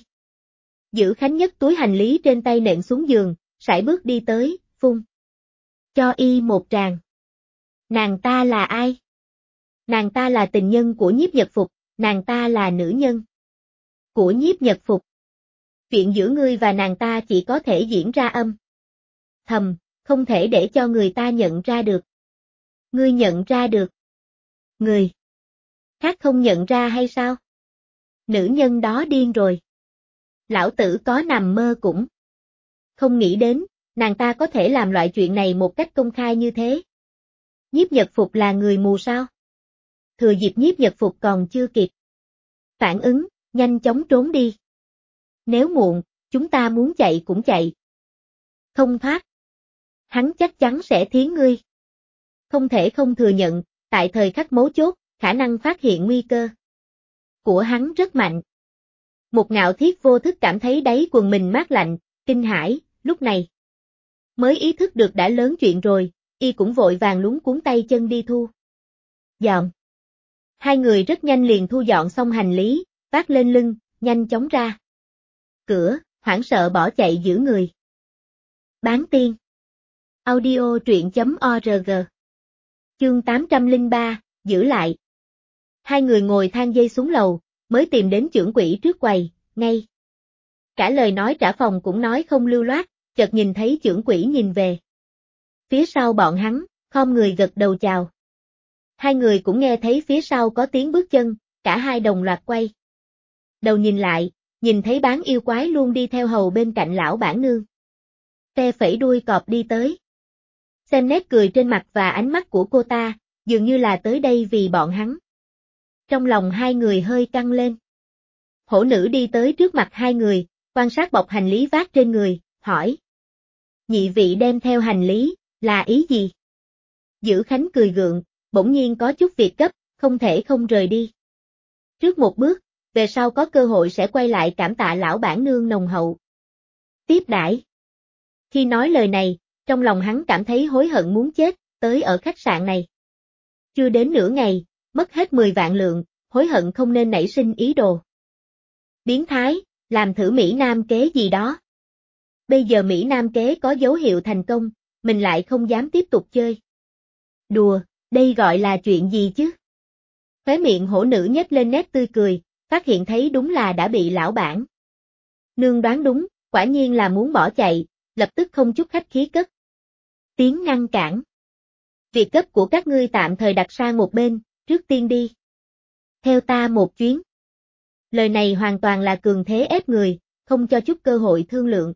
[SPEAKER 1] Dữ Khánh nhấc túi hành lý trên tay nện xuống giường, sải bước đi tới, phun. Cho y một tràng. Nàng ta là ai? Nàng ta là tình nhân của Nhiếp Nhật Phục, nàng ta là nữ nhân của Nhiếp Nhật Phục. Chuyện giữa ngươi và nàng ta chỉ có thể diễn ra âm thầm, không thể để cho người ta nhận ra được. Ngươi nhận ra được. Người khác không nhận ra hay sao? Nữ nhân đó điên rồi. Lão tử có nằm mơ cũng không nghĩ đến, nàng ta có thể làm loại chuyện này một cách công khai như thế. Nhiếp Nhật Phục là người mù sao? Thừa dịp Nhiếp Nhật Phục còn chưa kịp phản ứng, nhanh chóng trốn đi. Nếu muộn, chúng ta muốn chạy cũng chạy không thoát. Hắn chắc chắn sẽ thiến ngươi. Không thể không thừa nhận, tại thời khắc mấu chốt, khả năng phát hiện nguy cơ của hắn rất mạnh. Một Ngạo Thiết vô thức cảm thấy đáy quần mình mát lạnh, kinh hãi, lúc này mới ý thức được đã lớn chuyện rồi, y cũng vội vàng luống cuống tay chân đi thu dọn. Hai người rất nhanh liền thu dọn xong hành lý, vác lên lưng, nhanh chóng ra cửa, hoảng sợ bỏ chạy giữ người. Bán tiên. Audio truyện.org. Chương 803, giữ lại. Hai người ngồi thang dây xuống lầu, mới tìm đến chưởng quỹ trước quầy, ngay cả lời nói trả phòng cũng nói không lưu loát, chợt nhìn thấy chưởng quỹ nhìn về phía sau bọn hắn, khom người gật đầu chào. Hai người cũng nghe thấy phía sau có tiếng bước chân, cả hai đồng loạt quay đầu nhìn lại, nhìn thấy Bán Yêu Quái luôn đi theo hầu bên cạnh lão bản nương. Phe phẩy đuôi cọp đi tới. Xem nét cười trên mặt và ánh mắt của cô ta, dường như là tới đây vì bọn hắn. Trong lòng hai người hơi căng lên. Hổ nữ đi tới trước mặt hai người, quan sát bọc hành lý vác trên người, hỏi. Nhị vị đem theo hành lý, là ý gì? Dữ Khánh cười gượng, bỗng nhiên có chút việc gấp, không thể không rời đi. Trước một bước, về sau có cơ hội sẽ quay lại cảm tạ lão bản nương nồng hậu tiếp đãi. Khi nói lời này, trong lòng hắn cảm thấy hối hận muốn chết, tới ở khách sạn này. Chưa đến nửa ngày, mất hết 10 vạn lượng, hối hận không nên nảy sinh ý đồ biến thái, làm thử Mỹ Nam kế gì đó. Bây giờ Mỹ Nam kế có dấu hiệu thành công, mình lại không dám tiếp tục chơi đùa, đây gọi là chuyện gì chứ? Khóe miệng hổ nữ nhếch lên nét tươi cười, phát hiện thấy đúng là đã bị lão bản nương đoán đúng, quả nhiên là muốn bỏ chạy, lập tức không chút khách khí cất tiếng ngăn cản. Việc cấp của các ngươi tạm thời đặt sang một bên, trước tiên đi theo ta một chuyến. Lời này hoàn toàn là cường thế ép người, không cho chút cơ hội thương lượng.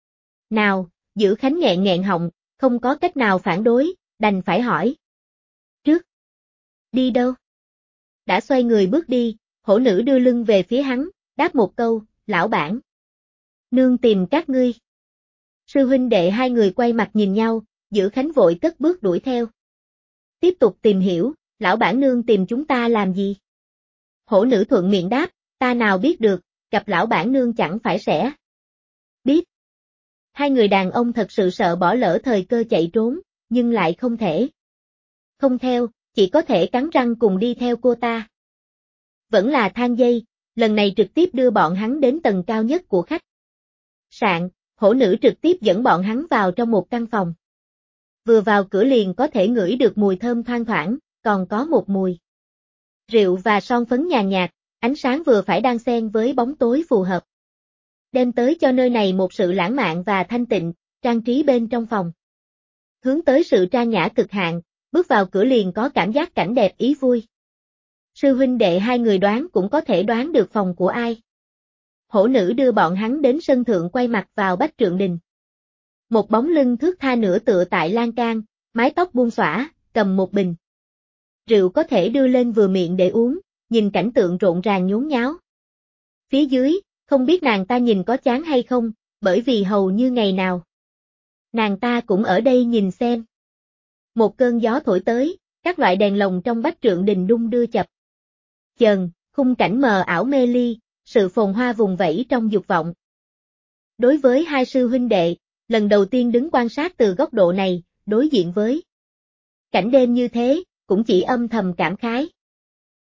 [SPEAKER 1] Nào, Dữ Khánh nghẹn nghẹn họng, không có cách nào phản đối, đành phải hỏi. Trước. Đi đâu? Đã xoay người bước đi, hổ nữ đưa lưng về phía hắn, đáp một câu, lão bản nương tìm các ngươi. Sư huynh đệ hai người quay mặt nhìn nhau, Dữ Khánh vội cất bước đuổi theo. Tiếp tục tìm hiểu, lão bản nương tìm chúng ta làm gì? Hổ nữ thuận miệng đáp, ta nào biết được, gặp lão bản nương chẳng phải sẽ biết. Hai người đàn ông thật sự sợ bỏ lỡ thời cơ chạy trốn, nhưng lại không thể không theo, chỉ có thể cắn răng cùng đi theo cô ta. Vẫn là thang dây, lần này trực tiếp đưa bọn hắn đến tầng cao nhất của khách sạn, hổ nữ trực tiếp dẫn bọn hắn vào trong một căn phòng. Vừa vào cửa liền có thể ngửi được mùi thơm thoang thoảng, còn có một mùi rượu và son phấn nhàn nhạt, ánh sáng vừa phải đan xen với bóng tối phù hợp. Đem tới cho nơi này một sự lãng mạn và thanh tịnh, trang trí bên trong phòng. Hướng tới sự trang nhã cực hạn, bước vào cửa liền có cảm giác cảnh đẹp ý vui. Sư huynh đệ hai người đoán cũng có thể đoán được phòng của ai. Hổ nữ đưa bọn hắn đến sân thượng quay mặt vào Bách Trượng Đình. Một bóng lưng thướt tha nửa tựa tại lan can, mái tóc buông xõa, cầm một bình rượu có thể đưa lên vừa miệng để uống, nhìn cảnh tượng rộn ràng nhốn nháo. Phía dưới, không biết nàng ta nhìn có chán hay không, bởi vì hầu như ngày nào nàng ta cũng ở đây nhìn xem. Một cơn gió thổi tới, các loại đèn lồng trong Bách Trượng Đình đung đưa chập chờn, khung cảnh mờ ảo mê ly, sự phồn hoa vùng vẫy trong dục vọng. Đối với hai sư huynh đệ, lần đầu tiên đứng quan sát từ góc độ này, đối diện với cảnh đêm như thế, cũng chỉ âm thầm cảm khái.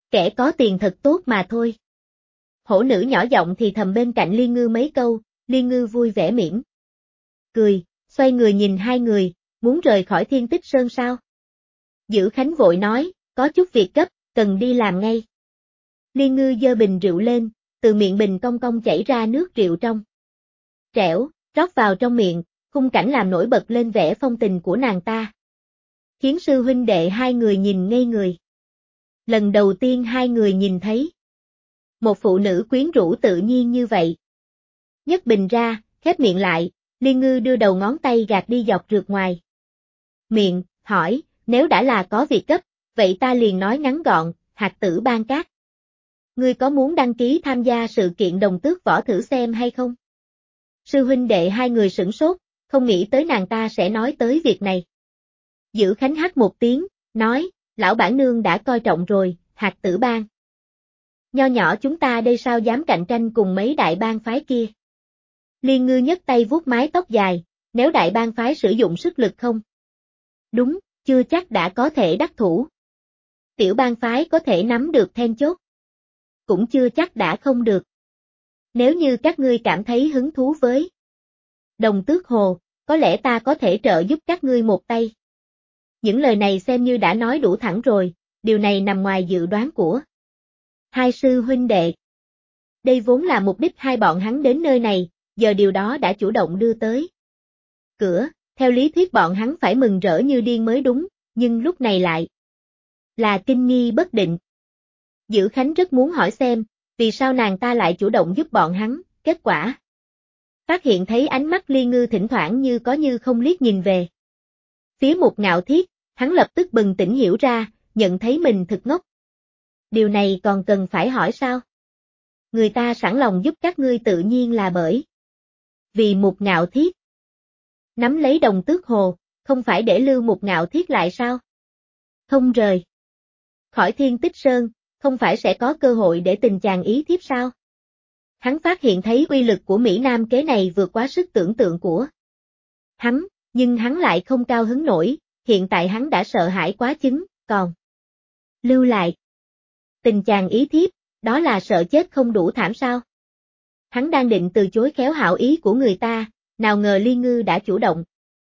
[SPEAKER 1] Kẻ có tiền thật tốt mà thôi. Hổ nữ nhỏ giọng thì thầm bên cạnh Liên Ngư mấy câu, Liên Ngư vui vẻ mỉm cười, xoay người nhìn hai người, muốn rời khỏi Thiên Tích Sơn sao? Dữ Khánh vội nói, có chút việc gấp, cần đi làm ngay. Liên Ngư giơ bình rượu lên, từ miệng bình cong cong chảy ra nước rượu trong. Trẻo, rót vào trong miệng, khung cảnh làm nổi bật lên vẻ phong tình của nàng ta. Khiến sư huynh đệ hai người nhìn ngây người. Lần đầu tiên hai người nhìn thấy một phụ nữ quyến rũ tự nhiên như vậy. Nhấc bình ra, khép miệng lại, Liên Ngư đưa đầu ngón tay gạt đi giọt rượt ngoài miệng, hỏi, nếu đã là có việc gấp, vậy ta liền nói ngắn gọn, hạt tử ban cát. Ngươi có muốn đăng ký tham gia sự kiện đồng tước võ thử xem hay không? Sư huynh đệ hai người sửng sốt, không nghĩ tới nàng ta sẽ nói tới việc này. Dữ Khánh hắt một tiếng, nói, lão bản nương đã coi trọng rồi, hạt tử ban. Nho nhỏ chúng ta đây sao dám cạnh tranh cùng mấy đại bang phái kia. Liên Ngư nhấc tay vuốt mái tóc dài, nếu đại bang phái sử dụng sức lực không? Đúng, chưa chắc đã có thể đắc thủ. Tiểu bang phái có thể nắm được then chốt. Cũng chưa chắc đã không được. Nếu như các ngươi cảm thấy hứng thú với Đồng Tước Hồ, có lẽ ta có thể trợ giúp các ngươi một tay. Những lời này xem như đã nói đủ thẳng rồi, điều này nằm ngoài dự đoán của hai sư huynh đệ. Đây vốn là mục đích hai bọn hắn đến nơi này, giờ điều đó đã chủ động đưa tới cửa, theo lý thuyết bọn hắn phải mừng rỡ như điên mới đúng, nhưng lúc này lại là kinh nghi bất định. Dữ Khánh rất muốn hỏi xem, vì sao nàng ta lại chủ động giúp bọn hắn, kết quả phát hiện thấy ánh mắt Liên Ngư thỉnh thoảng như có như không liếc nhìn về phía Mục Ngạo Thiết, hắn lập tức bừng tỉnh hiểu ra, nhận thấy mình thực ngốc. Điều này còn cần phải hỏi sao? Người ta sẵn lòng giúp các ngươi tự nhiên là bởi vì Mục Ngạo Thiết nắm lấy Đồng Tước Hồ, không phải để lưu Mục Ngạo Thiết lại sao? Không rời khỏi Thiên Tích Sơn, không phải sẽ có cơ hội để tình chàng ý thiếp sao? Hắn phát hiện thấy uy lực của Mỹ Nam kế này vượt quá sức tưởng tượng của hắn, nhưng hắn lại không cao hứng nổi, hiện tại hắn đã sợ hãi quá chứng, còn lưu lại tình chàng ý thiếp, đó là sợ chết không đủ thảm sao? Hắn đang định từ chối khéo hảo ý của người ta, nào ngờ Liên Ngư đã chủ động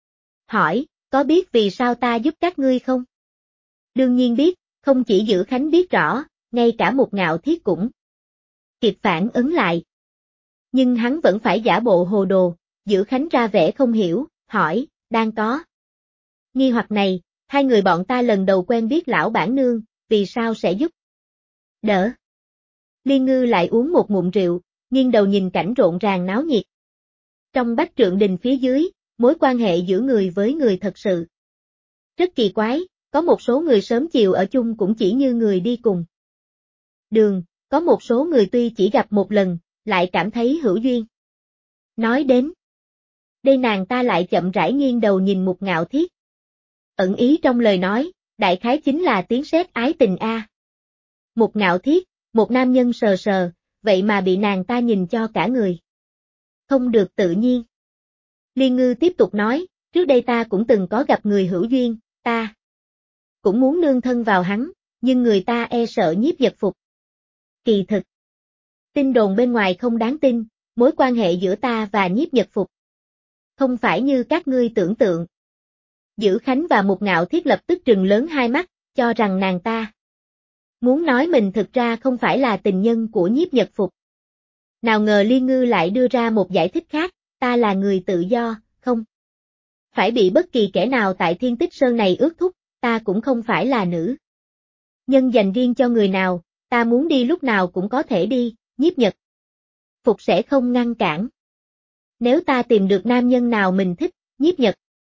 [SPEAKER 1] hỏi, có biết vì sao ta giúp các ngươi không? Đương nhiên biết, không chỉ Dữ Khánh biết rõ, ngay cả Mục Ngạo Thiết cũng kịp phản ứng lại. Nhưng hắn vẫn phải giả bộ hồ đồ, Dữ Khánh ra vẻ không hiểu, hỏi, đang có nghi hoặc này, hai người bọn ta lần đầu quen biết lão bản nương, vì sao sẽ giúp đỡ? Liên Ngư lại uống một ngụm rượu, nghiêng đầu nhìn cảnh rộn ràng náo nhiệt. Trong Bách Trượng Đình phía dưới, mối quan hệ giữa người với người thật sự rất kỳ quái, có một số người sớm chiều ở chung cũng chỉ như người đi cùng đường, có một số người tuy chỉ gặp một lần, lại cảm thấy hữu duyên. Nói đến đây nàng ta lại chậm rãi nghiêng đầu nhìn Mục Ngạo Thiết. Ẩn ý trong lời nói, đại khái chính là tiếng sét ái tình a. Mục Ngạo Thiết, một nam nhân sờ sờ, vậy mà bị nàng ta nhìn cho cả người không được tự nhiên. Liên Ngư tiếp tục nói, trước đây ta cũng từng có gặp người hữu duyên, ta cũng muốn nương thân vào hắn, nhưng người ta e sợ Nhiếp Nhật Phục. Kỳ thực, tin đồn bên ngoài không đáng tin, mối quan hệ giữa ta và Nhiếp Nhật Phục không phải như các ngươi tưởng tượng. Dữ Khánh và Mục Ngạo Thiết lập tức trừng lớn hai mắt, cho rằng nàng ta muốn nói mình thực ra không phải là tình nhân của Nhiếp Nhật Phục. Nào ngờ Liên Ngư lại đưa ra một giải thích khác, ta là người tự do, không phải bị bất kỳ kẻ nào tại Thiên Tích Sơn này ước thúc, ta cũng không phải là nữ nhân dành riêng cho người nào, ta muốn đi lúc nào cũng có thể đi, Nhiếp Nhật Phục sẽ không ngăn cản. Nếu ta tìm được nam nhân nào mình thích, Nhiếp Nhật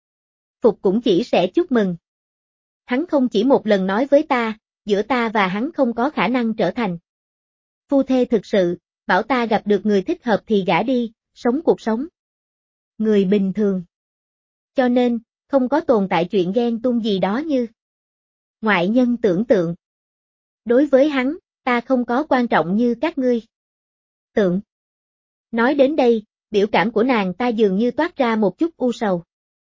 [SPEAKER 1] Phục cũng chỉ sẽ chúc mừng. Hắn không chỉ một lần nói với ta, giữa ta và hắn không có khả năng trở thành phu thê thực sự, bảo ta gặp được người thích hợp thì gả đi, sống cuộc sống người bình thường. Cho nên, không có tồn tại chuyện ghen tuông gì đó như ngoại nhân tưởng tượng. Đối với hắn, ta không có quan trọng như các ngươi tưởng. Nói đến đây, biểu cảm của nàng ta dường như toát ra một chút u sầu.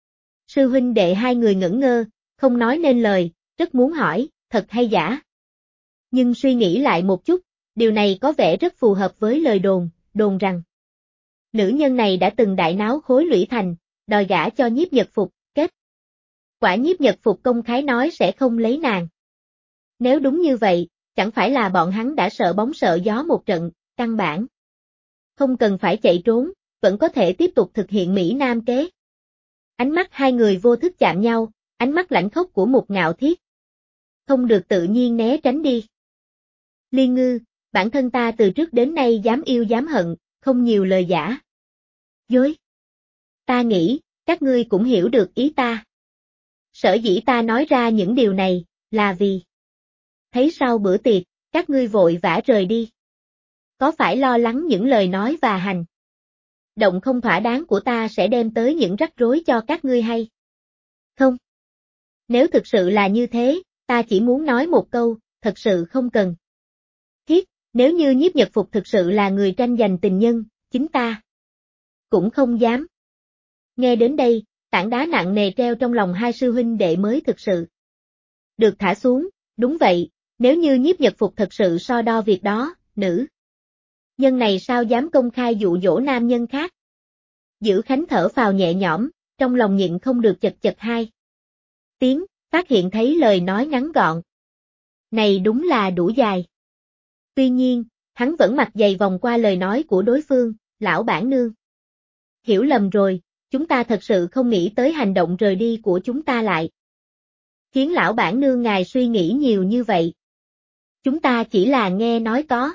[SPEAKER 1] Sư huynh đệ hai người ngẩn ngơ, không nói nên lời, rất muốn hỏi, thật hay giả? Nhưng suy nghĩ lại một chút, điều này có vẻ rất phù hợp với lời đồn rằng nữ nhân này đã từng đại náo Khối Lũy Thành, đòi gả cho Nhiếp Nhật Phục, kết quả Nhiếp Nhật Phục công khai nói sẽ không lấy nàng. Nếu đúng như vậy, chẳng phải là bọn hắn đã sợ bóng sợ gió một trận, căn bản không cần phải chạy trốn, vẫn có thể tiếp tục thực hiện Mỹ Nam kế. Ánh mắt hai người vô thức chạm nhau, ánh mắt lãnh khốc của Mục Ngạo Thiết không được tự nhiên né tránh đi. Liên Ngư, bản thân ta từ trước đến nay dám yêu dám hận, không nhiều lời giả dối. Ta nghĩ, các ngươi cũng hiểu được ý ta. Sở dĩ ta nói ra những điều này, là vì thấy sau bữa tiệc, các ngươi vội vã rời đi. Có phải lo lắng những lời nói và hành động không thỏa đáng của ta sẽ đem tới những rắc rối cho các ngươi hay không? Nếu thực sự là như thế, ta chỉ muốn nói một câu, thật sự không cần thiết, nếu như Nhiếp Nhật Phục thực sự là người tranh giành tình nhân, chính ta cũng không dám. Nghe đến đây, tảng đá nặng nề treo trong lòng hai sư huynh đệ mới thực sự được thả xuống, đúng vậy, nếu như Nhiếp Nhật Phục thật sự so đo việc đó, nữ nhân này sao dám công khai dụ dỗ nam nhân khác. Dữ Khánh thở phào nhẹ nhõm, trong lòng nhịn không được chật chật hai tiếng, phát hiện thấy lời nói ngắn gọn này đúng là đủ dài. Tuy nhiên, hắn vẫn mặt dày vòng qua lời nói của đối phương, lão bản nương. Hiểu lầm rồi, chúng ta thật sự không nghĩ tới hành động rời đi của chúng ta lại khiến lão bản nương ngài suy nghĩ nhiều như vậy. Chúng ta chỉ là nghe nói có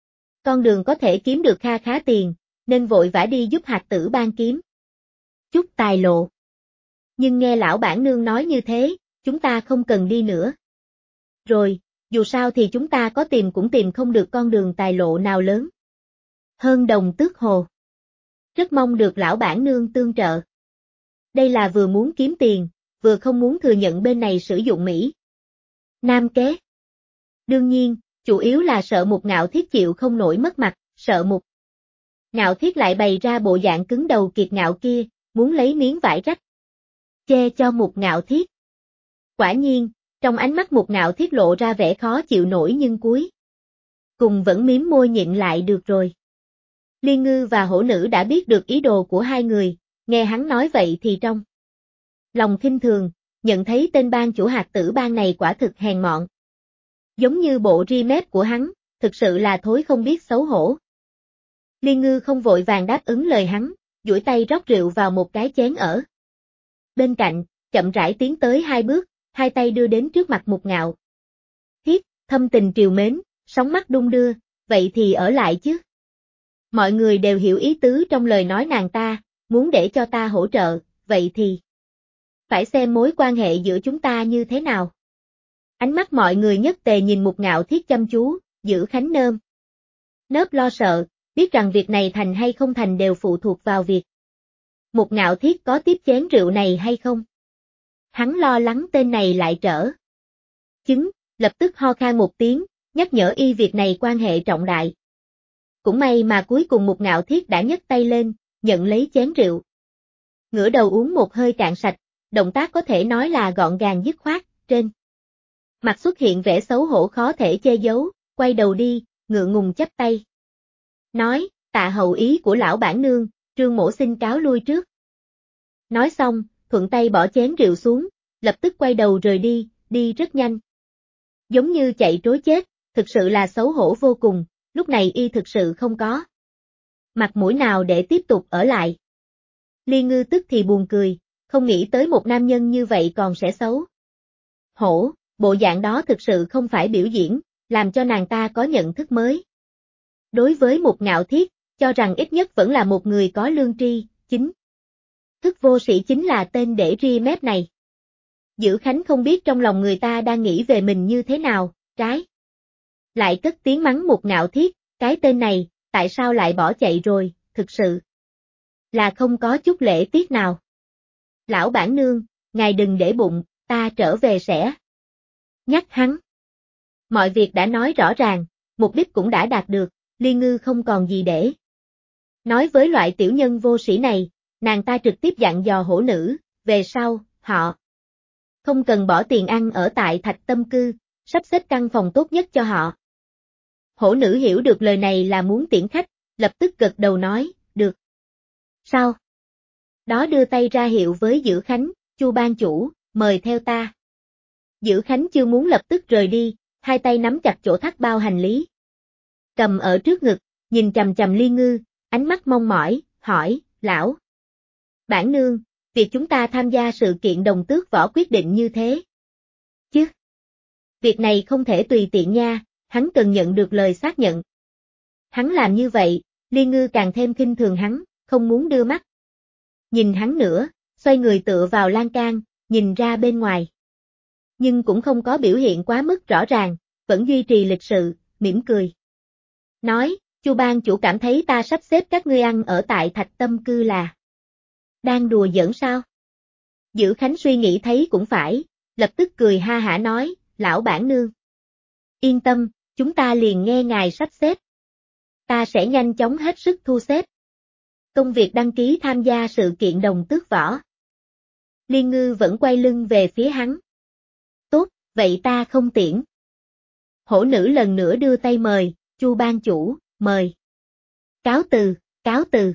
[SPEAKER 1] con đường có thể kiếm được kha khá tiền, nên vội vã đi giúp Hạt Tử Bang kiếm chút tài lộ. Nhưng nghe lão bản nương nói như thế, chúng ta không cần đi nữa. Rồi, dù sao thì chúng ta có tìm cũng tìm không được con đường tài lộ nào lớn hơn Đồng Tước Hồ. Rất mong được lão bản nương tương trợ. Đây là vừa muốn kiếm tiền, vừa không muốn thừa nhận bên này sử dụng Mỹ Nam kế. Đương nhiên, chủ yếu là sợ Mục Ngạo Thiết chịu không nổi mất mặt, sợ Mục Ngạo Thiết lại bày ra bộ dạng cứng đầu kiệt ngạo kia, muốn lấy miếng vải rách che cho Mục Ngạo Thiết. Quả nhiên, trong ánh mắt Mục Ngạo Thiết lộ ra vẻ khó chịu nổi nhưng cuối cùng vẫn mím môi nhịn lại được rồi. Liên Ngư và Hổ Nữ đã biết được ý đồ của hai người, nghe hắn nói vậy thì trong lòng khinh thường, nhận thấy tên bang chủ Hạt Tử Bang này quả thực hèn mọn. Giống như bộ ri mép của hắn, thực sự là thối không biết xấu hổ. Liên Ngư không vội vàng đáp ứng lời hắn, duỗi tay rót rượu vào một cái chén ở bên cạnh, chậm rãi tiến tới hai bước, hai tay đưa đến trước mặt Mục Ngạo Thiết, thâm tình triều mến, sóng mắt đung đưa, vậy thì ở lại chứ. Mọi người đều hiểu ý tứ trong lời nói nàng ta, muốn để cho ta hỗ trợ, vậy thì phải xem mối quan hệ giữa chúng ta như thế nào. Ánh mắt mọi người nhất tề nhìn Mục Ngạo Thiết chăm chú, Dữ Khánh nớp lo sợ, biết rằng việc này thành hay không thành đều phụ thuộc vào việc Mục Ngạo Thiết có tiếp chén rượu này hay không. Hắn lo lắng tên này lại trở chứng, lập tức ho khan một tiếng, nhắc nhở y việc này quan hệ trọng đại. Cũng may mà cuối cùng Mục Ngạo Thiết đã nhấc tay lên, nhận lấy chén rượu. Ngửa đầu uống một hơi cạn sạch, động tác có thể nói là gọn gàng dứt khoát, trên mặt xuất hiện vẻ xấu hổ khó thể che giấu, quay đầu đi, ngượng ngùng chắp tay. Nói, tạ hậu ý của lão bản nương, Trương mỗ xin cáo lui trước. Nói xong, thuận tay bỏ chén rượu xuống, lập tức quay đầu rời đi, đi rất nhanh. Giống như chạy trối chết, thực sự là xấu hổ vô cùng, lúc này y thực sự không có mặt mũi nào để tiếp tục ở lại. Liên Ngư tức thì buồn cười, không nghĩ tới một nam nhân như vậy còn sẽ xấu hổ, bộ dạng đó thực sự không phải biểu diễn, làm cho nàng ta có nhận thức mới. Đối với Mục Ngạo Thiết, cho rằng ít nhất vẫn là một người có lương tri, chính thức vô sĩ chính là tên để ri mép này. Dữ Khánh không biết trong lòng người ta đang nghĩ về mình như thế nào, trái lại cất tiếng mắng Mục Ngạo Thiết, cái tên này, tại sao lại bỏ chạy rồi, thực sự là không có chút lễ tiết nào. Lão bản nương, ngài đừng để bụng, ta trở về sẽ nhắc hắn. Mọi việc đã nói rõ ràng, mục đích cũng đã đạt được, Liên Ngư không còn gì để nói với loại tiểu nhân vô sĩ này, nàng ta trực tiếp dặn dò Hổ Nữ, về sau, họ không cần bỏ tiền ăn ở tại Thạch Tâm Cư, sắp xếp căn phòng tốt nhất cho họ. Hổ nữ hiểu được lời này là muốn tiễn khách, lập tức gật đầu nói, được. Sao? Đó đưa tay ra hiệu với Dữ Khánh, Chu ban chủ, mời theo ta. Dữ Khánh chưa muốn lập tức rời đi, hai tay nắm chặt chỗ thắt bao hành lý. Cầm ở trước ngực, nhìn chằm chằm Liên Ngư, ánh mắt mong mỏi, hỏi, lão. Bản nương, việc chúng ta tham gia sự kiện đồng tước võ quyết định như thế. Chứ? Việc này không thể tùy tiện nha, hắn cần nhận được lời xác nhận. Hắn làm như vậy, Liên Ngư càng thêm khinh thường hắn, không muốn đưa mắt. Nhìn hắn nữa, xoay người tựa vào lan can, nhìn ra bên ngoài. Nhưng cũng không có biểu hiện quá mức rõ ràng, vẫn duy trì lịch sự, mỉm cười. Nói, Chu ban chủ cảm thấy ta sắp xếp các ngươi ăn ở tại Thạch Tâm Cư là đang đùa giỡn sao? Dữ Khánh suy nghĩ thấy cũng phải, lập tức cười ha hả nói, lão bản nương. Yên tâm, chúng ta liền nghe ngài sắp xếp. Ta sẽ nhanh chóng hết sức thu xếp. Công việc đăng ký tham gia sự kiện đồng tước võ. Liên Ngư vẫn quay lưng về phía hắn. Tốt, vậy ta không tiễn. Hổ nữ lần nữa đưa tay mời, Chu ban chủ, mời. Cáo từ, cáo từ.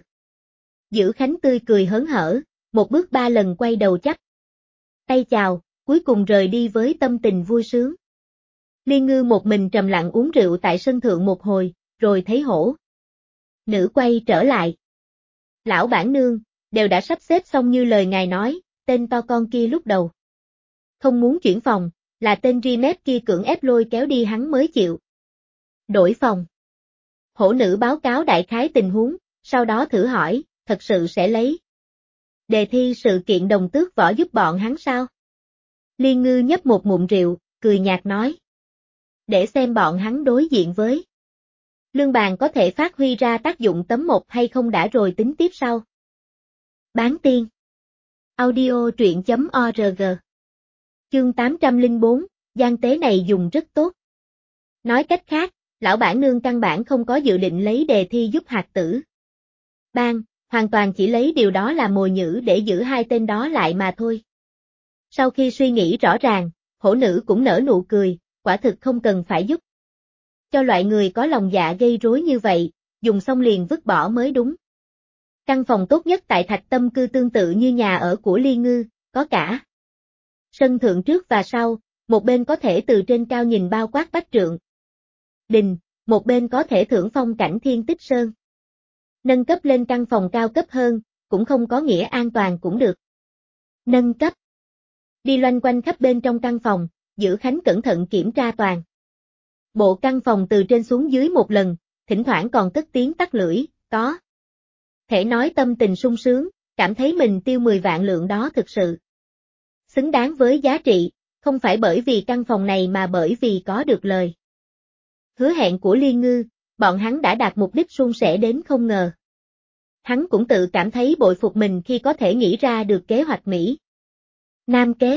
[SPEAKER 1] Dữ Khánh tươi cười hớn hở, một bước ba lần quay đầu chắp tay chào, cuối cùng rời đi với tâm tình vui sướng. Liên Ngư một mình trầm lặng uống rượu tại sân thượng một hồi, rồi thấy hổ nữ quay trở lại. Lão bản nương, đều đã sắp xếp xong như lời ngài nói, tên to con kia lúc đầu không muốn chuyển phòng, là tên Rimet kia cưỡng ép lôi kéo đi hắn mới chịu đổi phòng. Hổ nữ báo cáo đại khái tình huống, sau đó thử hỏi, thật sự sẽ lấy đề thi sự kiện đồng tước võ giúp bọn hắn sao? Liên Ngư nhấp một ngụm rượu, cười nhạt nói. Để xem bọn hắn đối diện với lương bàn có thể phát huy ra tác dụng tấm một hay không đã rồi tính tiếp sau. Bán tiên. Audio truyện.org. Chương 804, gian tế này dùng rất tốt. Nói cách khác, lão bản nương căn bản không có dự định lấy đề thi giúp hạt tử ban, hoàn toàn chỉ lấy điều đó là mồi nhử để giữ hai tên đó lại mà thôi. Sau khi suy nghĩ rõ ràng, hổ nữ cũng nở nụ cười, quả thực không cần phải giúp. Cho loại người có lòng dạ gây rối như vậy, dùng xong liền vứt bỏ mới đúng. Căn phòng tốt nhất tại Thạch Tâm Cư tương tự như nhà ở của Liên Ngư, có cả sân thượng trước và sau, một bên có thể từ trên cao nhìn bao quát Bách Trượng Đình, một bên có thể thưởng phong cảnh Thiên Tích Sơn. Nâng cấp lên căn phòng cao cấp hơn, cũng không có nghĩa an toàn cũng được. Nâng cấp. Đi loanh quanh khắp bên trong căn phòng, Dữ Khánh cẩn thận kiểm tra toàn bộ căn phòng từ trên xuống dưới một lần, thỉnh thoảng còn cất tiếng tắt lưỡi, có thể nói tâm tình sung sướng, cảm thấy mình tiêu 10 vạn lượng đó thực sự xứng đáng với giá trị, không phải bởi vì căn phòng này mà bởi vì có được lời hứa hẹn của Liên Ngư, bọn hắn đã đạt mục đích suôn sẻ đến không ngờ. Hắn cũng tự cảm thấy bội phục mình khi có thể nghĩ ra được kế hoạch Mỹ Nam kế.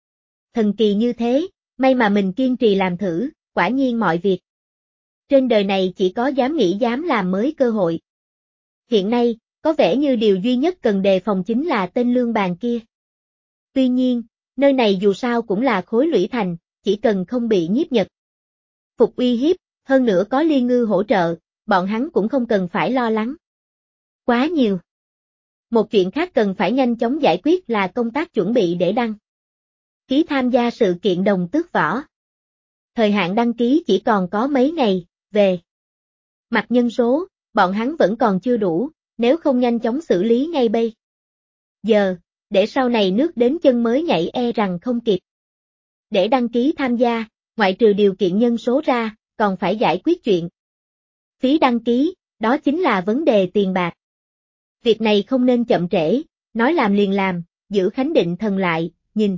[SPEAKER 1] Thần kỳ như thế, may mà mình kiên trì làm thử, quả nhiên mọi việc trên đời này chỉ có dám nghĩ dám làm mới cơ hội. Hiện nay, có vẻ như điều duy nhất cần đề phòng chính là tên lương bàn kia. Tuy nhiên, nơi này dù sao cũng là khối lũy thành, chỉ cần không bị nhiếp Nhật phục uy hiếp, hơn nữa có Liên Ngư hỗ trợ, bọn hắn cũng không cần phải lo lắng quá nhiều. Một chuyện khác cần phải nhanh chóng giải quyết là công tác chuẩn bị để đăng ký tham gia sự kiện đồng tước võ. Thời hạn đăng ký chỉ còn có mấy ngày, về mặt nhân số, bọn hắn vẫn còn chưa đủ, nếu không nhanh chóng xử lý ngay bây giờ, để sau này nước đến chân mới nhảy e rằng không kịp. Để đăng ký tham gia, ngoại trừ điều kiện nhân số ra, còn phải giải quyết chuyện phí đăng ký, đó chính là vấn đề tiền bạc. Việc này không nên chậm trễ, nói làm liền làm, Dữ Khánh định thần lại, nhìn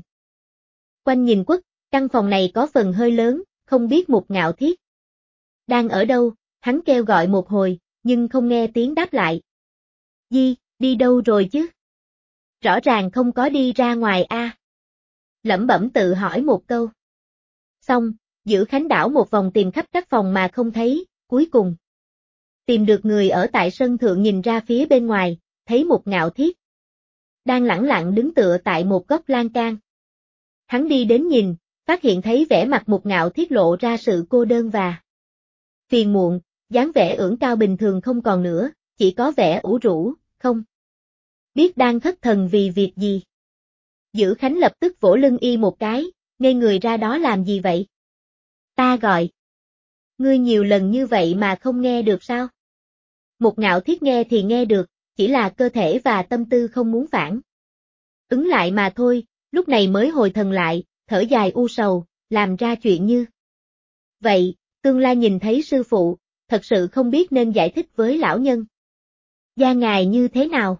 [SPEAKER 1] quanh nhìn quất, căn phòng này có phần hơi lớn, không biết Mục Ngạo Thiết đang ở đâu, hắn kêu gọi một hồi, nhưng không nghe tiếng đáp lại. Đi đâu rồi chứ? Rõ ràng không có đi ra ngoài a. Lẩm bẩm tự hỏi một câu. Xong, Dữ Khánh đảo một vòng tìm khắp các phòng mà không thấy, cuối cùng tìm được người ở tại sân thượng, nhìn ra phía bên ngoài, thấy Mục Ngạo Thiết đang lẳng lặng đứng tựa tại một góc lan can. Hắn đi đến nhìn, phát hiện thấy vẻ mặt Mục Ngạo Thiết lộ ra sự cô đơn và phiền muộn, dáng vẻ ưỡng cao bình thường không còn nữa, chỉ có vẻ ủ rũ, không biết đang thất thần vì việc gì. Dữ Khánh lập tức vỗ lưng y một cái, ngây người ra đó làm gì vậy? Ta gọi. Ngươi nhiều lần như vậy mà không nghe được sao? Mục Ngạo Thiết nghe thì nghe được, chỉ là cơ thể và tâm tư không muốn phản ứng lại mà thôi, lúc này mới hồi thần lại, thở dài u sầu, làm ra chuyện như vậy, tương lai nhìn thấy sư phụ, thật sự không biết nên giải thích với lão nhân gia ngài như thế nào.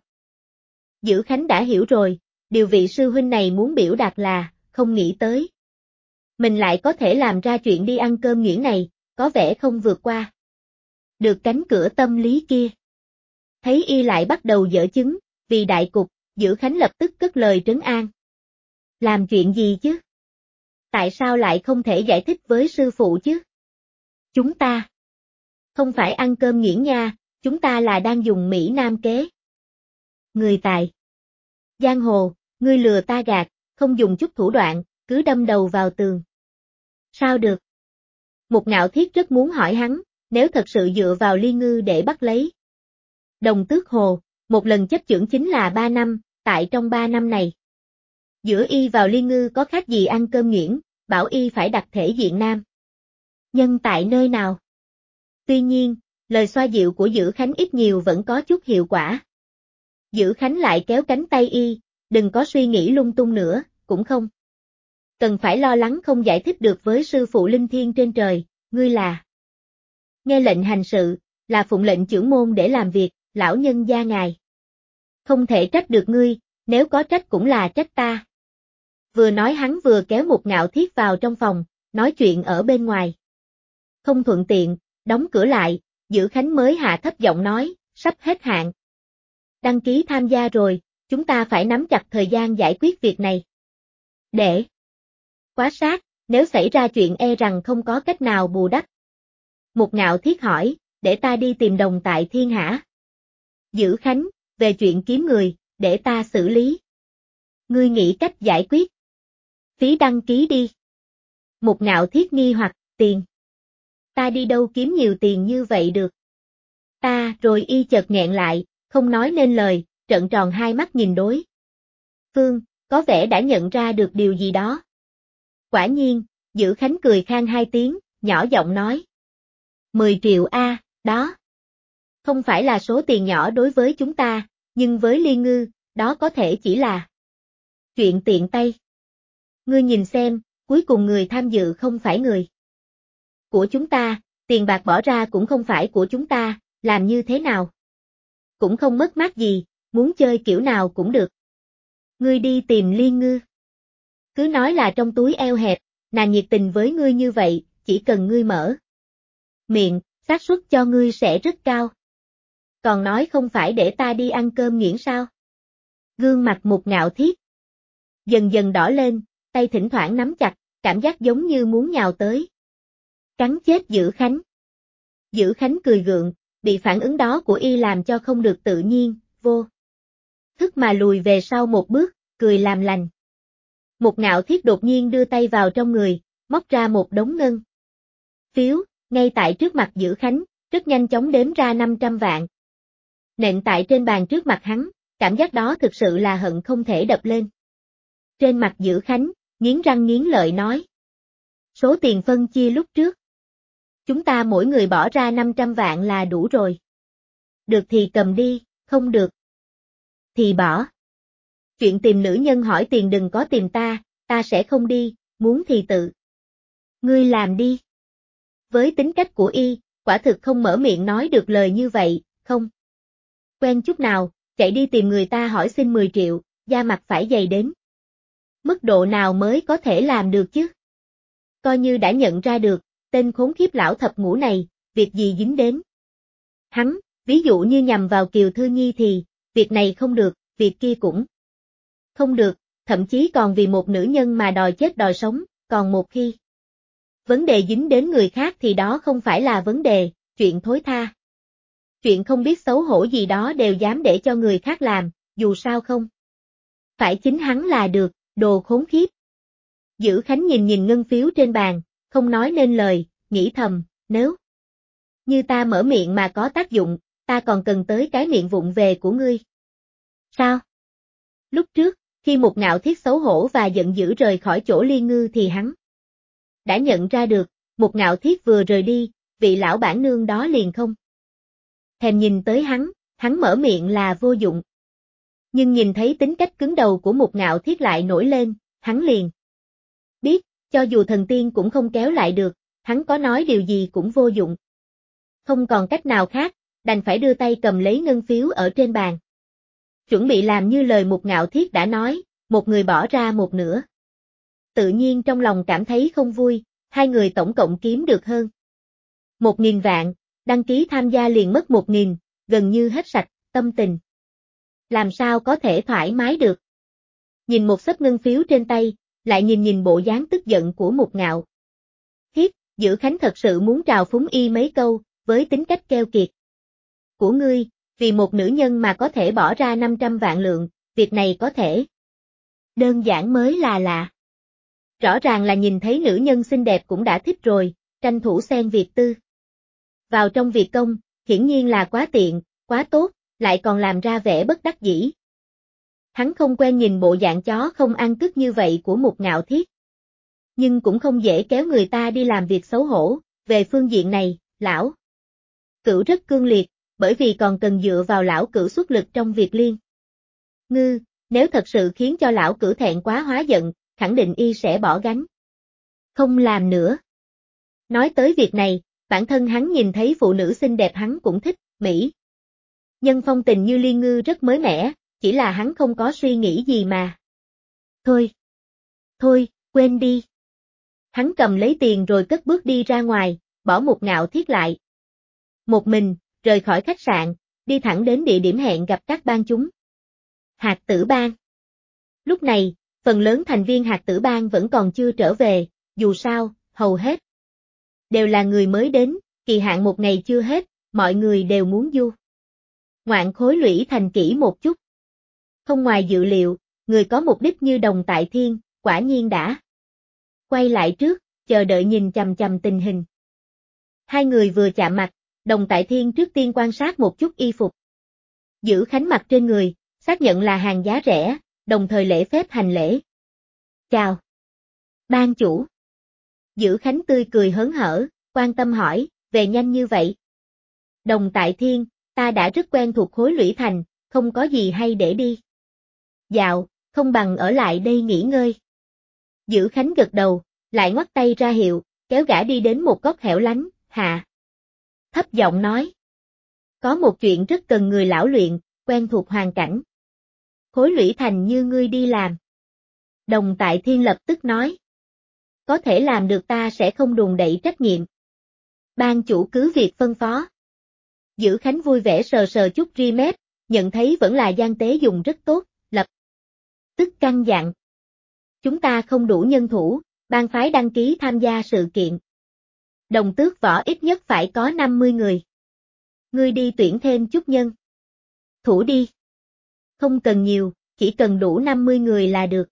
[SPEAKER 1] Dữ Khánh đã hiểu rồi, điều vị sư huynh này muốn biểu đạt là, không nghĩ tới. Mình lại có thể làm ra chuyện đi ăn cơm nhuyễn này, có vẻ không vượt qua được cánh cửa tâm lý kia. Thấy y lại bắt đầu dở chứng, vì đại cục, Dữ Khánh lập tức cất lời trấn an. Làm chuyện gì chứ? Tại sao lại không thể giải thích với sư phụ chứ? Chúng ta không phải ăn cơm nhuyễn nha, chúng ta là đang dùng Mỹ Nam kế. Người tài giang hồ, ngươi lừa ta gạt, không dùng chút thủ đoạn, cứ đâm đầu vào tường. Sao được? Mục Ngạo Thiết rất muốn hỏi hắn, nếu thật sự dựa vào Liên Ngư để bắt lấy Đồng Tước Hồ, một lần chấp chưởng chính là 3 năm, tại trong 3 năm này. Giữa y vào Liên Ngư có khác gì ăn cơm nhuyễn, bảo y phải đặt thể diện nam nhân tại nơi nào. Tuy nhiên, lời xoa dịu của Dữ Khánh ít nhiều vẫn có chút hiệu quả. Dữ Khánh lại kéo cánh tay y, đừng có suy nghĩ lung tung nữa, cũng không cần phải lo lắng không giải thích được với sư phụ linh thiêng trên trời, ngươi là nghe lệnh hành sự, là phụng lệnh chưởng môn để làm việc, lão nhân gia ngài không thể trách được ngươi, nếu có trách cũng là trách ta. Vừa nói hắn vừa kéo Mục Ngạo Thiết vào trong phòng, nói chuyện ở bên ngoài. Không thuận tiện, đóng cửa lại, Dữ Khánh mới hạ thấp giọng nói, sắp hết hạn. Đăng ký tham gia rồi, chúng ta phải nắm chặt thời gian giải quyết việc này. Để quá sát, nếu xảy ra chuyện e rằng không có cách nào bù đắp. Mục Ngạo Thiết hỏi, để ta đi tìm đồng tại thiên hả? Dữ Khánh, về chuyện kiếm người, để ta xử lý. Ngươi nghĩ cách giải quyết. Phí đăng ký đi. Mục Ngạo Thiết nghi hoặc, tiền. Ta đi đâu kiếm nhiều tiền như vậy được? Ta, rồi y chợt nghẹn lại, không nói nên lời, trợn tròn hai mắt nhìn đối phương, có vẻ đã nhận ra được điều gì đó. Quả nhiên, Dữ Khánh cười khan hai tiếng, nhỏ giọng nói. 10 triệu a, đó. Không phải là số tiền nhỏ đối với chúng ta, nhưng với Liên Ngư, đó có thể chỉ là chuyện tiện tay. Ngươi nhìn xem, cuối cùng người tham dự không phải người của chúng ta, tiền bạc bỏ ra cũng không phải của chúng ta, làm như thế nào? Cũng không mất mát gì, muốn chơi kiểu nào cũng được. Ngươi đi tìm Liên Ngư. Cứ nói là trong túi eo hẹp, nàng nhiệt tình với ngươi như vậy, chỉ cần ngươi mở miệng, xác suất cho ngươi sẽ rất cao. Còn nói không phải để ta đi ăn cơm nhuyễn sao? Gương mặt Mục Ngạo Thiết dần dần đỏ lên, tay thỉnh thoảng nắm chặt, cảm giác giống như muốn nhào tới. Cắn chết Dữ Khánh. Dữ Khánh cười gượng, bị phản ứng đó của y làm cho không được tự nhiên, vô thức mà lùi về sau một bước, cười làm lành. Mục Ngạo Thiết đột nhiên đưa tay vào trong người, móc ra một đống ngân phiếu, ngay tại trước mặt Dữ Khánh, rất nhanh chóng đếm ra 500 vạn. Nện tại trên bàn trước mặt hắn, cảm giác đó thực sự là hận không thể đập lên. Trên mặt Dữ Khánh, nghiến răng nghiến lợi nói. Số tiền phân chia lúc trước. Chúng ta mỗi người bỏ ra 500 vạn là đủ rồi. Được thì cầm đi, không được thì bỏ. Chuyện tìm nữ nhân hỏi tiền đừng có tìm ta sẽ không đi, muốn thì tự ngươi làm đi. Với tính cách của y, quả thực không mở miệng nói được lời như vậy, không quen chút nào, chạy đi tìm người ta hỏi xin 10 triệu, da mặt phải dày đến mức độ nào mới có thể làm được chứ? Coi như đã nhận ra được, tên khốn khiếp lão thập ngũ này, việc gì dính đến hắn, ví dụ như nhằm vào Kiều Thư Nhi thì, việc này không được, việc kia cũng không được, thậm chí còn vì một nữ nhân mà đòi chết đòi sống, còn một khi vấn đề dính đến người khác thì đó không phải là vấn đề, chuyện thối tha. Chuyện không biết xấu hổ gì đó đều dám để cho người khác làm, dù sao không phải chính hắn là được, đồ khốn khiếp. Dữ Khánh nhìn nhìn ngân phiếu trên bàn, không nói nên lời, nghĩ thầm, nếu như ta mở miệng mà có tác dụng, ta còn cần tới cái miệng vụng về của ngươi. Sao? Lúc trước, khi Một Ngạo Thiết xấu hổ và giận dữ rời khỏi chỗ Liên Ngư thì hắn đã nhận ra được, Một Ngạo Thiết vừa rời đi, vị lão bản nương đó liền không thèm nhìn tới hắn mở miệng là vô dụng. Nhưng nhìn thấy tính cách cứng đầu của Một Ngạo Thiết lại nổi lên, hắn liền biết, cho dù thần tiên cũng không kéo lại được, hắn có nói điều gì cũng vô dụng. Không còn cách nào khác, đành phải đưa tay cầm lấy ngân phiếu ở trên bàn. Chuẩn bị làm như lời Một Ngạo Thiết đã nói, một người bỏ ra một nửa. Tự nhiên trong lòng cảm thấy không vui, hai người tổng cộng kiếm được hơn 1.000 vạn, đăng ký tham gia liền mất 1.000, gần như hết sạch, tâm tình. Làm sao có thể thoải mái được. Nhìn một xấp ngân phiếu trên tay, lại nhìn nhìn bộ dáng tức giận của Một Ngạo Thiết, Dữ Khánh thật sự muốn trào phúng y mấy câu, với tính cách keo kiệt của ngươi, vì một nữ nhân mà có thể bỏ ra 500 vạn lượng, việc này có thể đơn giản mới là lạ. Rõ ràng là nhìn thấy nữ nhân xinh đẹp cũng đã thích rồi, tranh thủ xen việc tư vào trong việc công, hiển nhiên là quá tiện, quá tốt, lại còn làm ra vẻ bất đắc dĩ. Hắn không quen nhìn bộ dạng chó không ăn cứt như vậy của Một Ngạo Thiết. Nhưng cũng không dễ kéo người ta đi làm việc xấu hổ, về phương diện này, lão Cửu rất cương liệt, bởi vì còn cần dựa vào lão Cửu xuất lực trong việc Liên Ngư, nếu thật sự khiến cho lão Cửu thẹn quá hóa giận, khẳng định y sẽ bỏ gánh. Không làm nữa. Nói tới việc này, bản thân hắn nhìn thấy phụ nữ xinh đẹp hắn cũng thích, mỹ nhân phong tình như Liên Ngư rất mới mẻ, chỉ là hắn không có suy nghĩ gì mà. Thôi, quên đi. Hắn cầm lấy tiền rồi cất bước đi ra ngoài, bỏ Một Ngạo Thiết lại. Một mình, rời khỏi khách sạn, đi thẳng đến địa điểm hẹn gặp các bang chúng. Hạt Tử Bang. Lúc này, phần lớn thành viên Hạt Tử Bang vẫn còn chưa trở về, dù sao, hầu hết đều là người mới đến, kỳ hạn một ngày chưa hết, mọi người đều muốn du ngoạn Khối Lũy Thành kỹ một chút. Không ngoài dự liệu, người có mục đích như Đồng Tại Thiên, quả nhiên đã quay lại trước, chờ đợi nhìn chằm chằm tình hình. Hai người vừa chạm mặt, Đồng Tại Thiên trước tiên quan sát một chút y phục Dữ Khánh mặc trên người, xác nhận là hàng giá rẻ, đồng thời lễ phép hành lễ. Chào. Ban chủ. Dữ Khánh tươi cười hớn hở, quan tâm hỏi, về nhanh như vậy. Đồng Tại Thiên, ta đã rất quen thuộc Khối Lũy Thành, không có gì hay để đi dạo, không bằng ở lại đây nghỉ ngơi. Dữ Khánh gật đầu, lại ngoắt tay ra hiệu, kéo gã đi đến một góc hẻo lánh, hạ thấp giọng nói. Có một chuyện rất cần người lão luyện, quen thuộc hoàn cảnh. Khối Lũy Thành như ngươi đi làm. Đồng Tại Thiên lập tức nói. Có thể làm được ta sẽ không đùn đẩy trách nhiệm. Ban chủ cứ việc phân phó. Dữ Khánh vui vẻ sờ sờ chút ri mép, nhận thấy vẫn là gian tế dùng rất tốt, lập tức căn dặn. Chúng ta không đủ nhân thủ, ban phái đăng ký tham gia sự kiện. Đồng Tước Võ ít nhất phải có 50 người. Ngươi đi tuyển thêm chút nhân thủ đi. Không cần nhiều, chỉ cần đủ 50 người là được.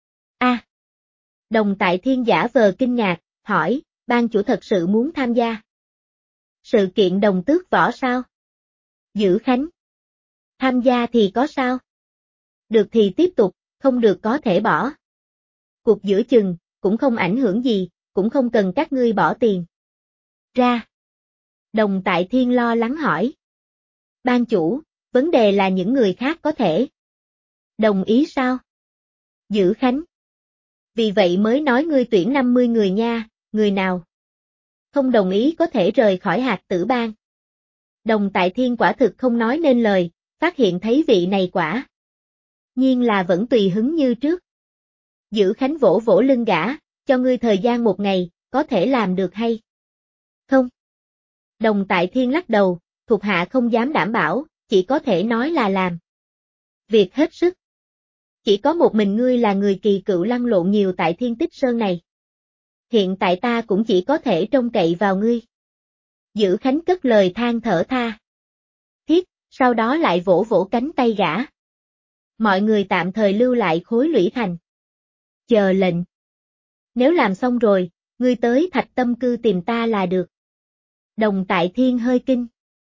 [SPEAKER 1] Đồng Tại Thiên giả vờ kinh ngạc, hỏi, ban chủ thật sự muốn tham gia sự kiện Đồng Tước Võ sao? Dữ Khánh. Tham gia thì có sao? Được thì tiếp tục, không được có thể bỏ. Cuộc giữa chừng, cũng không ảnh hưởng gì, cũng không cần các ngươi bỏ tiền ra. Đồng Tại Thiên lo lắng hỏi. Ban chủ, vấn đề là những người khác có thể đồng ý sao? Dữ Khánh. Vì vậy mới nói ngươi tuyển 50 người nha, người nào không đồng ý có thể rời khỏi Hạt Tử Bang. Đồng Tại Thiên quả thực không nói nên lời, phát hiện thấy vị này quả nhiên là vẫn tùy hứng như trước. Dữ Khánh vỗ vỗ lưng gã, cho ngươi thời gian một ngày, có thể làm được hay không? Đồng Tại Thiên lắc đầu, thuộc hạ không dám đảm bảo, chỉ có thể nói là làm việc hết sức. Chỉ có một mình ngươi là người kỳ cựu lăn lộn nhiều tại Thiên Tích Sơn này. Hiện tại ta cũng chỉ có thể trông cậy vào ngươi. Dữ Khánh cất lời than thở tha thiết, sau đó lại vỗ vỗ cánh tay gã. Mọi người tạm thời lưu lại Khối Lũy Thành. Chờ lệnh. Nếu làm xong rồi, ngươi tới Thạch Tâm Cư tìm ta là được. Đồng Tại Thiên hơi kinh.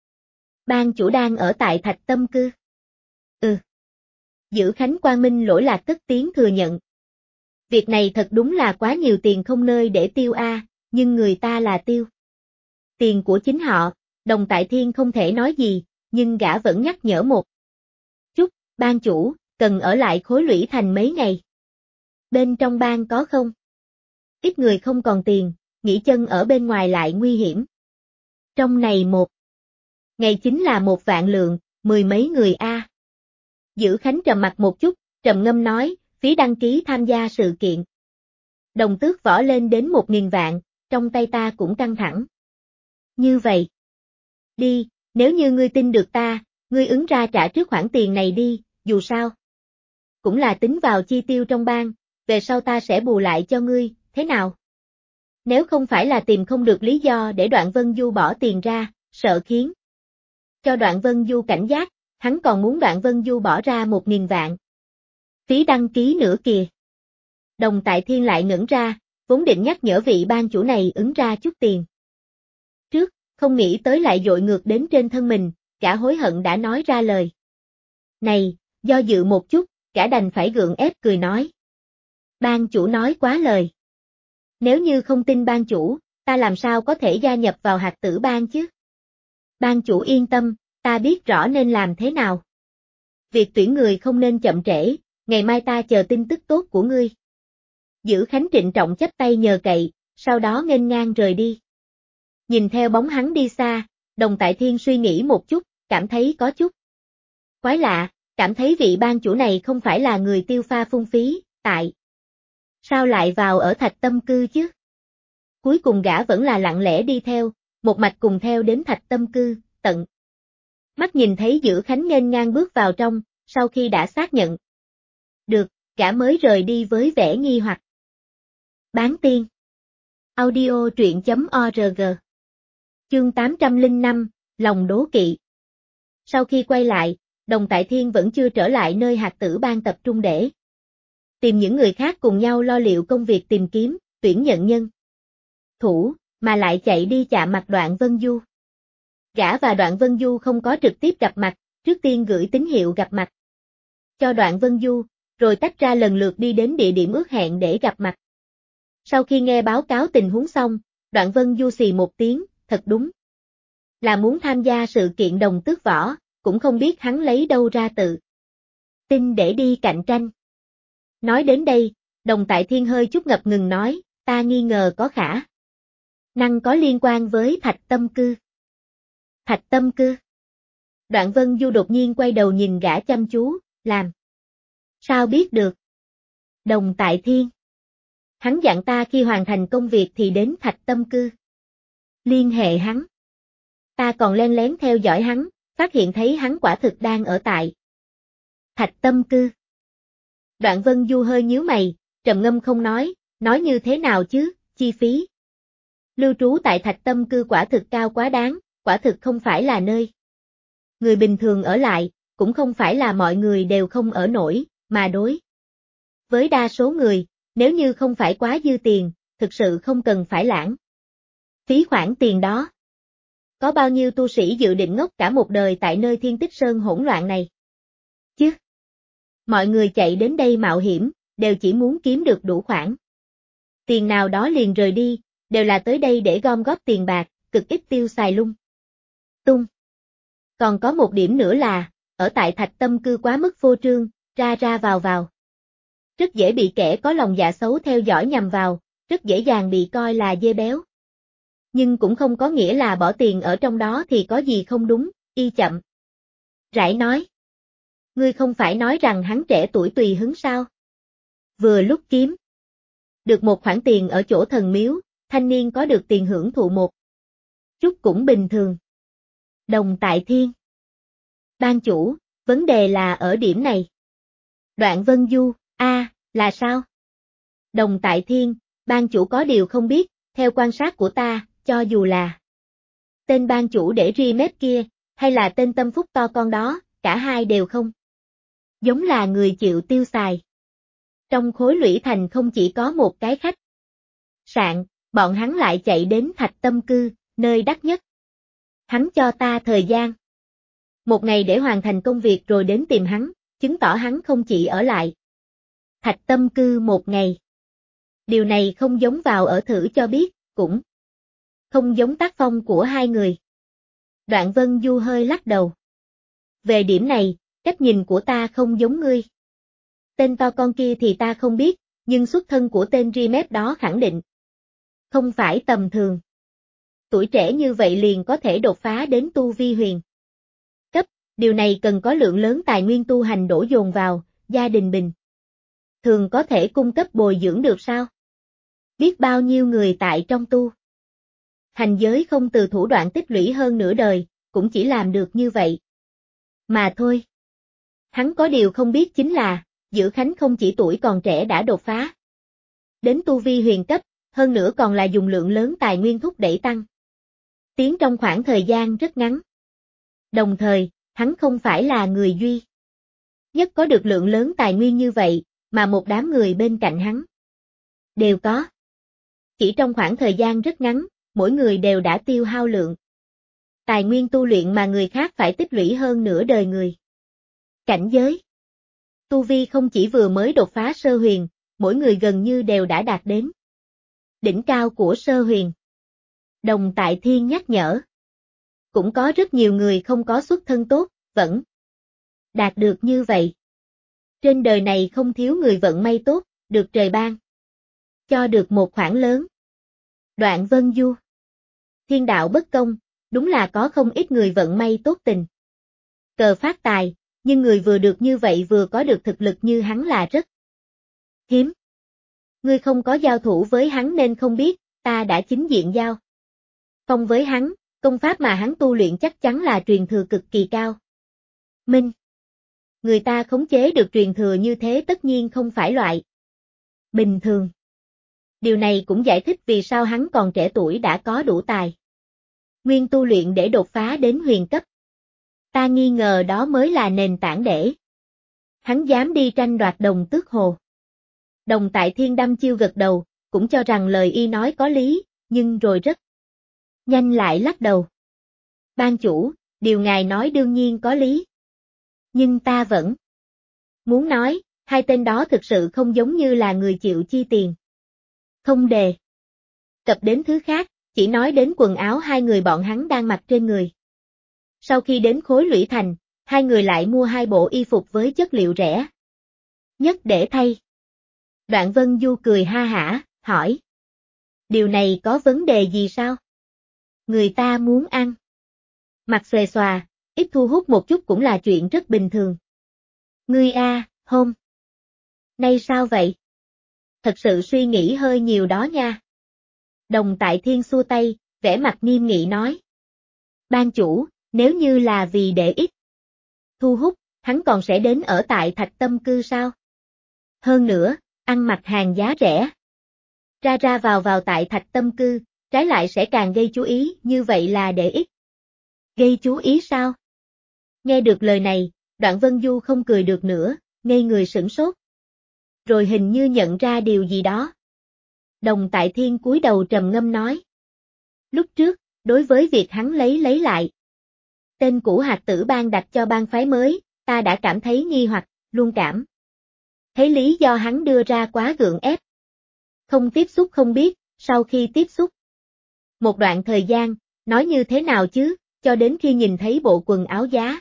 [SPEAKER 1] Ban chủ đang ở tại Thạch Tâm Cư. Ừ. Dữ Khánh Quang Minh lỗi lạc cất tiếng thừa nhận. Việc này thật đúng là quá nhiều tiền không nơi để tiêu a, nhưng người ta là tiêu. Tiền của chính họ, Đồng Tại Thiên không thể nói gì, nhưng gã vẫn nhắc nhở một chút, ban chủ, cần ở lại Khối Lũy Thành mấy ngày. Bên trong bang có không? Ít người không còn tiền, nghỉ chân ở bên ngoài lại nguy hiểm. Trong này một ngày chính là 1 vạn lượng, 10 mấy người a. Dữ Khánh trầm mặt một chút, trầm ngâm nói, phí đăng ký tham gia sự kiện. Đồng Tước Võ lên đến 1.000 vạn, trong tay ta cũng căng thẳng. Như vậy. Đi, nếu như ngươi tin được ta, ngươi ứng ra trả trước khoản tiền này đi, dù sao. Cũng là tính vào chi tiêu trong bang, về sau ta sẽ bù lại cho ngươi, thế nào? Nếu không phải là tìm không được lý do để Đoạn Vân Du bỏ tiền ra, sợ khiến cho Đoạn Vân Du cảnh giác, hắn còn muốn Đoạn Vân Du bỏ ra 1.000 vạn. Phí đăng ký nữa kìa. Đồng Tại Thiên lại ngẩn ra, vốn định nhắc nhở vị ban chủ này ứng ra chút tiền. Trước, không nghĩ tới lại dội ngược đến trên thân mình, cả hối hận đã nói ra lời. Này, do dự một chút, cả đành phải gượng ép cười nói. Ban chủ nói quá lời. Nếu như không tin ban chủ, ta làm sao có thể gia nhập vào hạt tử bang chứ? Ban chủ yên tâm, ta biết rõ nên làm thế nào. Việc tuyển người không nên chậm trễ, ngày mai ta chờ tin tức tốt của ngươi. Dữ Khánh trịnh trọng chắp tay nhờ cậy, sau đó nghênh ngang rời đi. Nhìn theo bóng hắn đi xa, Đồng Tại Thiên suy nghĩ một chút, cảm thấy có chút quái lạ, cảm thấy vị ban chủ này không phải là người tiêu pha phung phí, tại sao lại vào ở Thạch Tâm Cư chứ? Cuối cùng gã vẫn là lặng lẽ đi theo, một mạch cùng theo đến Thạch Tâm Cư, tận mắt nhìn thấy Dữ Khánh nghênh ngang bước vào trong, sau khi đã xác nhận được, gã mới rời đi với vẻ nghi hoặc. Bán tiên. Audio truyện.org. Chương 805, lòng đố kỵ. Sau khi quay lại, Đồng Tại Thiên vẫn chưa trở lại nơi hạt tử bang tập trung để tìm những người khác cùng nhau lo liệu công việc tìm kiếm, tuyển nhận nhân thủ, mà lại chạy đi chạm mặt Đoạn Vân Du. Gã và Đoạn Vân Du không có trực tiếp gặp mặt, trước tiên gửi tín hiệu gặp mặt cho Đoạn Vân Du, rồi tách ra lần lượt đi đến địa điểm ước hẹn để gặp mặt. Sau khi nghe báo cáo tình huống xong, Đoạn Vân Du xì một tiếng, thật đúng là muốn tham gia sự kiện Đồng Tước Võ, cũng không biết hắn lấy đâu ra tự tin để đi cạnh tranh. Nói đến đây, Đồng Tại Thiên hơi chút ngập ngừng nói, ta nghi ngờ có khả năng có liên quan với Thạch Tâm Cư. Thạch Tâm Cư. Đoạn Vân Du đột nhiên quay đầu nhìn gã chăm chú, làm sao biết được? Đồng Tại Thiên. Hắn dặn ta khi hoàn thành công việc thì đến Thạch Tâm Cư liên hệ hắn. Ta còn len lén theo dõi hắn, phát hiện thấy hắn quả thực đang ở tại Thạch Tâm Cư. Đoạn Vân Du hơi nhíu mày, trầm ngâm không nói như thế nào chứ, chi phí lưu trú tại Thạch Tâm Cư quả thực cao quá đáng, quả thực không phải là nơi người bình thường ở lại, cũng không phải là mọi người đều không ở nổi, mà đối với đa số người, nếu như không phải quá dư tiền, thực sự không cần phải lãng phí khoản tiền đó. Có bao nhiêu tu sĩ dự định ngốc cả một đời tại nơi Thiên Tích Sơn hỗn loạn này? Chứ? Mọi người chạy đến đây mạo hiểm, đều chỉ muốn kiếm được đủ khoản tiền nào đó liền rời đi, đều là tới đây để gom góp tiền bạc, cực ít tiêu xài lung tung. Còn có một điểm nữa là, ở tại Thạch Tâm Cư quá mức phô trương, ra ra vào. Rất dễ bị kẻ có lòng dạ xấu theo dõi nhằm vào, rất dễ dàng bị coi là dê béo. Nhưng cũng không có nghĩa là bỏ tiền ở trong đó thì có gì không đúng, y chậm rãi nói. Ngươi không phải nói rằng hắn trẻ tuổi tùy hứng sao? Vừa lúc kiếm được một khoản tiền ở chỗ thần miếu, thanh niên có được tiền hưởng thụ một chút cũng bình thường. Đồng Tại Thiên. Ban chủ, vấn đề là ở điểm này. Đoạn Vân Du, là sao? Đồng Tại Thiên, ban chủ có điều không biết, theo quan sát của ta, cho dù là tên ban chủ để ri mép kia, hay là tên tâm phúc to con đó, cả hai đều không giống là người chịu tiêu xài. Trong Khối Lũy Thành không chỉ có một cái khách Sạn, bọn hắn lại chạy đến Thạch Tâm Cư, nơi đắt nhất. Hắn cho ta thời gian 1 ngày để hoàn thành công việc rồi đến tìm hắn, chứng tỏ hắn không chỉ ở lại Thạch Tâm Cư 1 ngày. Điều này không giống vào ở thử cho biết, cũng không giống tác phong của hai người. Đoạn Vân Du hơi lắc đầu. Về điểm này, cách nhìn của ta không giống ngươi. Tên to con kia thì ta không biết, nhưng xuất thân của tên Remep đó khẳng định không phải tầm thường. Tuổi trẻ như vậy liền có thể đột phá đến tu vi huyền cấp, điều này cần có lượng lớn tài nguyên tu hành đổ dồn vào, gia đình bình thường có thể cung cấp bồi dưỡng được sao? Biết bao nhiêu người tại trong tu hành giới không từ thủ đoạn tích lũy hơn nửa đời, cũng chỉ làm được như vậy. Mà thôi. Hắn có điều không biết chính là, Dữ Khánh không chỉ tuổi còn trẻ đã đột phá đến tu vi huyền cấp, hơn nữa còn là dùng lượng lớn tài nguyên thúc đẩy tăng tiến trong khoảng thời gian rất ngắn. Đồng thời, hắn không phải là người duy nhất có được lượng lớn tài nguyên như vậy, mà một đám người bên cạnh hắn đều có. Chỉ trong khoảng thời gian rất ngắn, mỗi người đều đã tiêu hao lượng tài nguyên tu luyện mà người khác phải tích lũy hơn nửa đời người. Cảnh giới tu vi không chỉ vừa mới đột phá sơ huyền, mỗi người gần như đều đã đạt đến đỉnh cao của sơ huyền. Đồng Tại Thiên nhắc nhở. Cũng có rất nhiều người không có xuất thân tốt, vẫn đạt được như vậy. Trên đời này không thiếu người vận may tốt, được trời ban cho được một khoản lớn. Đoạn Vân Du. Thiên đạo bất công, đúng là có không ít người vận may tốt tình cờ phát tài, nhưng người vừa được như vậy vừa có được thực lực như hắn là rất hiếm. Ngươi không có giao thủ với hắn nên không biết, ta đã chính diện giao phong với hắn, công pháp mà hắn tu luyện chắc chắn là truyền thừa cực kỳ cao. Minh. Người ta khống chế được truyền thừa như thế tất nhiên không phải loại bình thường. Điều này cũng giải thích vì sao hắn còn trẻ tuổi đã có đủ tài nguyên tu luyện để đột phá đến huyền cấp. Ta nghi ngờ đó mới là nền tảng để hắn dám đi tranh đoạt Đồng Tước Hồ. Đồng Tại Thiên đăm chiêu gật đầu, cũng cho rằng lời y nói có lý, nhưng rồi rất nhanh lại lắc đầu. Ban chủ, điều ngài nói đương nhiên có lý. Nhưng ta vẫn muốn nói, hai tên đó thực sự không giống như là người chịu chi tiền. Không đề cập đến thứ khác, chỉ nói đến quần áo hai người bọn hắn đang mặc trên người. Sau khi đến Khối Lũy Thành, hai người lại mua 2 bộ y phục với chất liệu rẻ nhất để thay. Đoạn Vân Du cười ha hả, hỏi. Điều này có vấn đề gì sao? Người ta muốn ăn mặc xòe xòa, ít thu hút một chút cũng là chuyện rất bình thường. Ngươi hôm nay sao vậy? Thật sự suy nghĩ hơi nhiều đó nha. Đồng Tại Thiên xua tay, vẻ mặt nghiêm nghị nói. Ban chủ, nếu như là vì để ít thu hút, hắn còn sẽ đến ở tại Thạch Tâm Cư sao? Hơn nữa, ăn mặc hàng giá rẻ. Ra ra vào tại Thạch Tâm Cư, trái lại sẽ càng gây chú ý, như vậy là để ít gây chú ý sao? Nghe được lời này, Đoạn Vân Du không cười được nữa, ngây người sửng sốt. Rồi hình như nhận ra điều gì đó. Đồng Tại Thiên cúi đầu trầm ngâm nói. Lúc trước, đối với việc hắn lấy lại tên cũ hạt tử bang đặt cho bang phái mới, ta đã cảm thấy nghi hoặc, luôn cảm thấy lý do hắn đưa ra quá gượng ép. Không tiếp xúc không biết, sau khi tiếp xúc một đoạn thời gian, nói như thế nào chứ, cho đến khi nhìn thấy bộ quần áo giá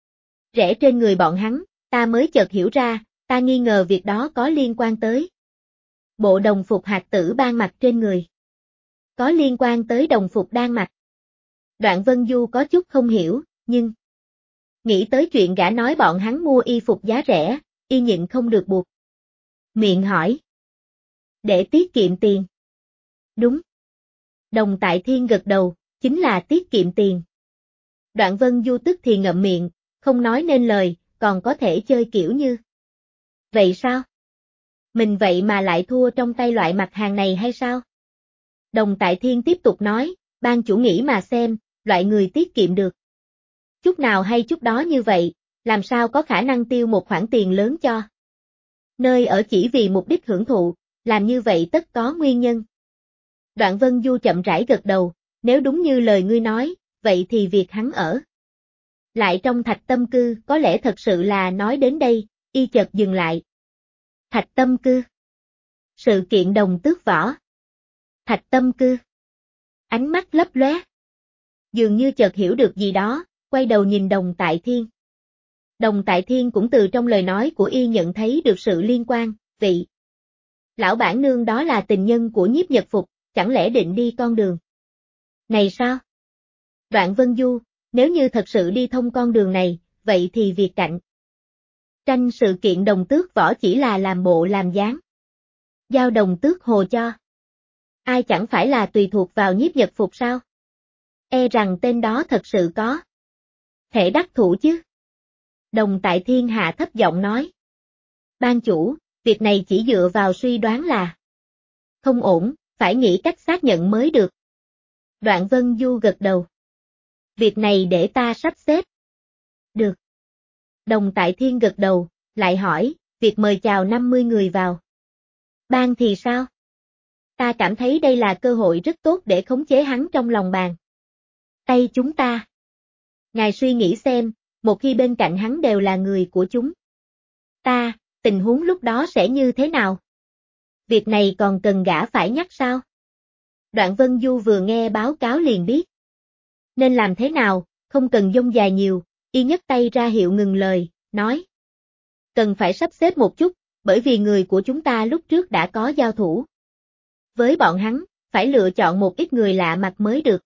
[SPEAKER 1] rẻ trên người bọn hắn, ta mới chợt hiểu ra, ta nghi ngờ việc đó có liên quan tới bộ đồng phục hạt tử bang mặc trên người. Có liên quan tới đồng phục đang mặc. Đoạn Vân Du có chút không hiểu, nhưng nghĩ tới chuyện gã nói bọn hắn mua y phục giá rẻ, y nhịn không được buộc miệng hỏi. Để tiết kiệm tiền. Đúng. Đồng Tại Thiên gật đầu, chính là tiết kiệm tiền. Đoạn Vân Du tức thì ngậm miệng, không nói nên lời, còn có thể chơi kiểu như. Vậy sao? Mình vậy mà lại thua trong tay loại mặt hàng này hay sao? Đồng Tại Thiên tiếp tục nói, ban chủ nghĩ mà xem, loại người tiết kiệm được chút nào hay chút đó như vậy, làm sao có khả năng tiêu một khoản tiền lớn cho nơi ở chỉ vì mục đích hưởng thụ, làm như vậy tất có nguyên nhân Đoạn Vân Du chậm rãi gật đầu, nếu đúng như lời ngươi nói, vậy thì việc hắn ở lại trong Thạch Tâm Cư có lẽ thật sự là nói đến đây, y chợt dừng lại. Thạch Tâm Cư. Sự kiện đồng tước võ. Thạch Tâm Cư. Ánh mắt lấp lóe. Dường như chợt hiểu được gì đó, quay đầu nhìn Đồng Tại Thiên. Đồng Tại Thiên cũng từ trong lời nói của y nhận thấy được sự liên quan, vị lão bản nương đó là tình nhân của Nhiếp Nhật Phục, chẳng lẽ định đi con đường này sao? Đoạn Vân Du, nếu như thật sự đi thông con đường này, vậy thì việc cạnh tranh sự kiện đồng tước võ chỉ là làm bộ làm dáng. Giao đồng tước hồ cho ai chẳng phải là tùy thuộc vào Nhiếp Nhật Phục sao? E rằng tên đó thật sự có thể đắc thủ chứ. Đồng Tại Thiên hạ thấp giọng nói. Ban chủ, việc này chỉ dựa vào suy đoán là không ổn, phải nghĩ cách xác nhận mới được. Đoạn Vân Du gật đầu. Việc này để ta sắp xếp. Được. Đồng Tại Thiên gật đầu, lại hỏi, việc mời chào 50 người vào ban thì sao? Ta cảm thấy đây là cơ hội rất tốt để khống chế hắn trong lòng bàn tay chúng ta. Ngài suy nghĩ xem, một khi bên cạnh hắn đều là người của chúng ta, tình huống lúc đó sẽ như thế nào? Việc này còn cần gã phải nhắc sao? Đoạn Vân Du vừa nghe báo cáo liền biết. Nên làm thế nào, không cần dông dài nhiều, y nhấc tay ra hiệu ngừng lời, nói. Cần phải sắp xếp một chút, bởi vì người của chúng ta lúc trước đã có giao thủ với bọn hắn, phải lựa chọn một ít người lạ mặt mới được.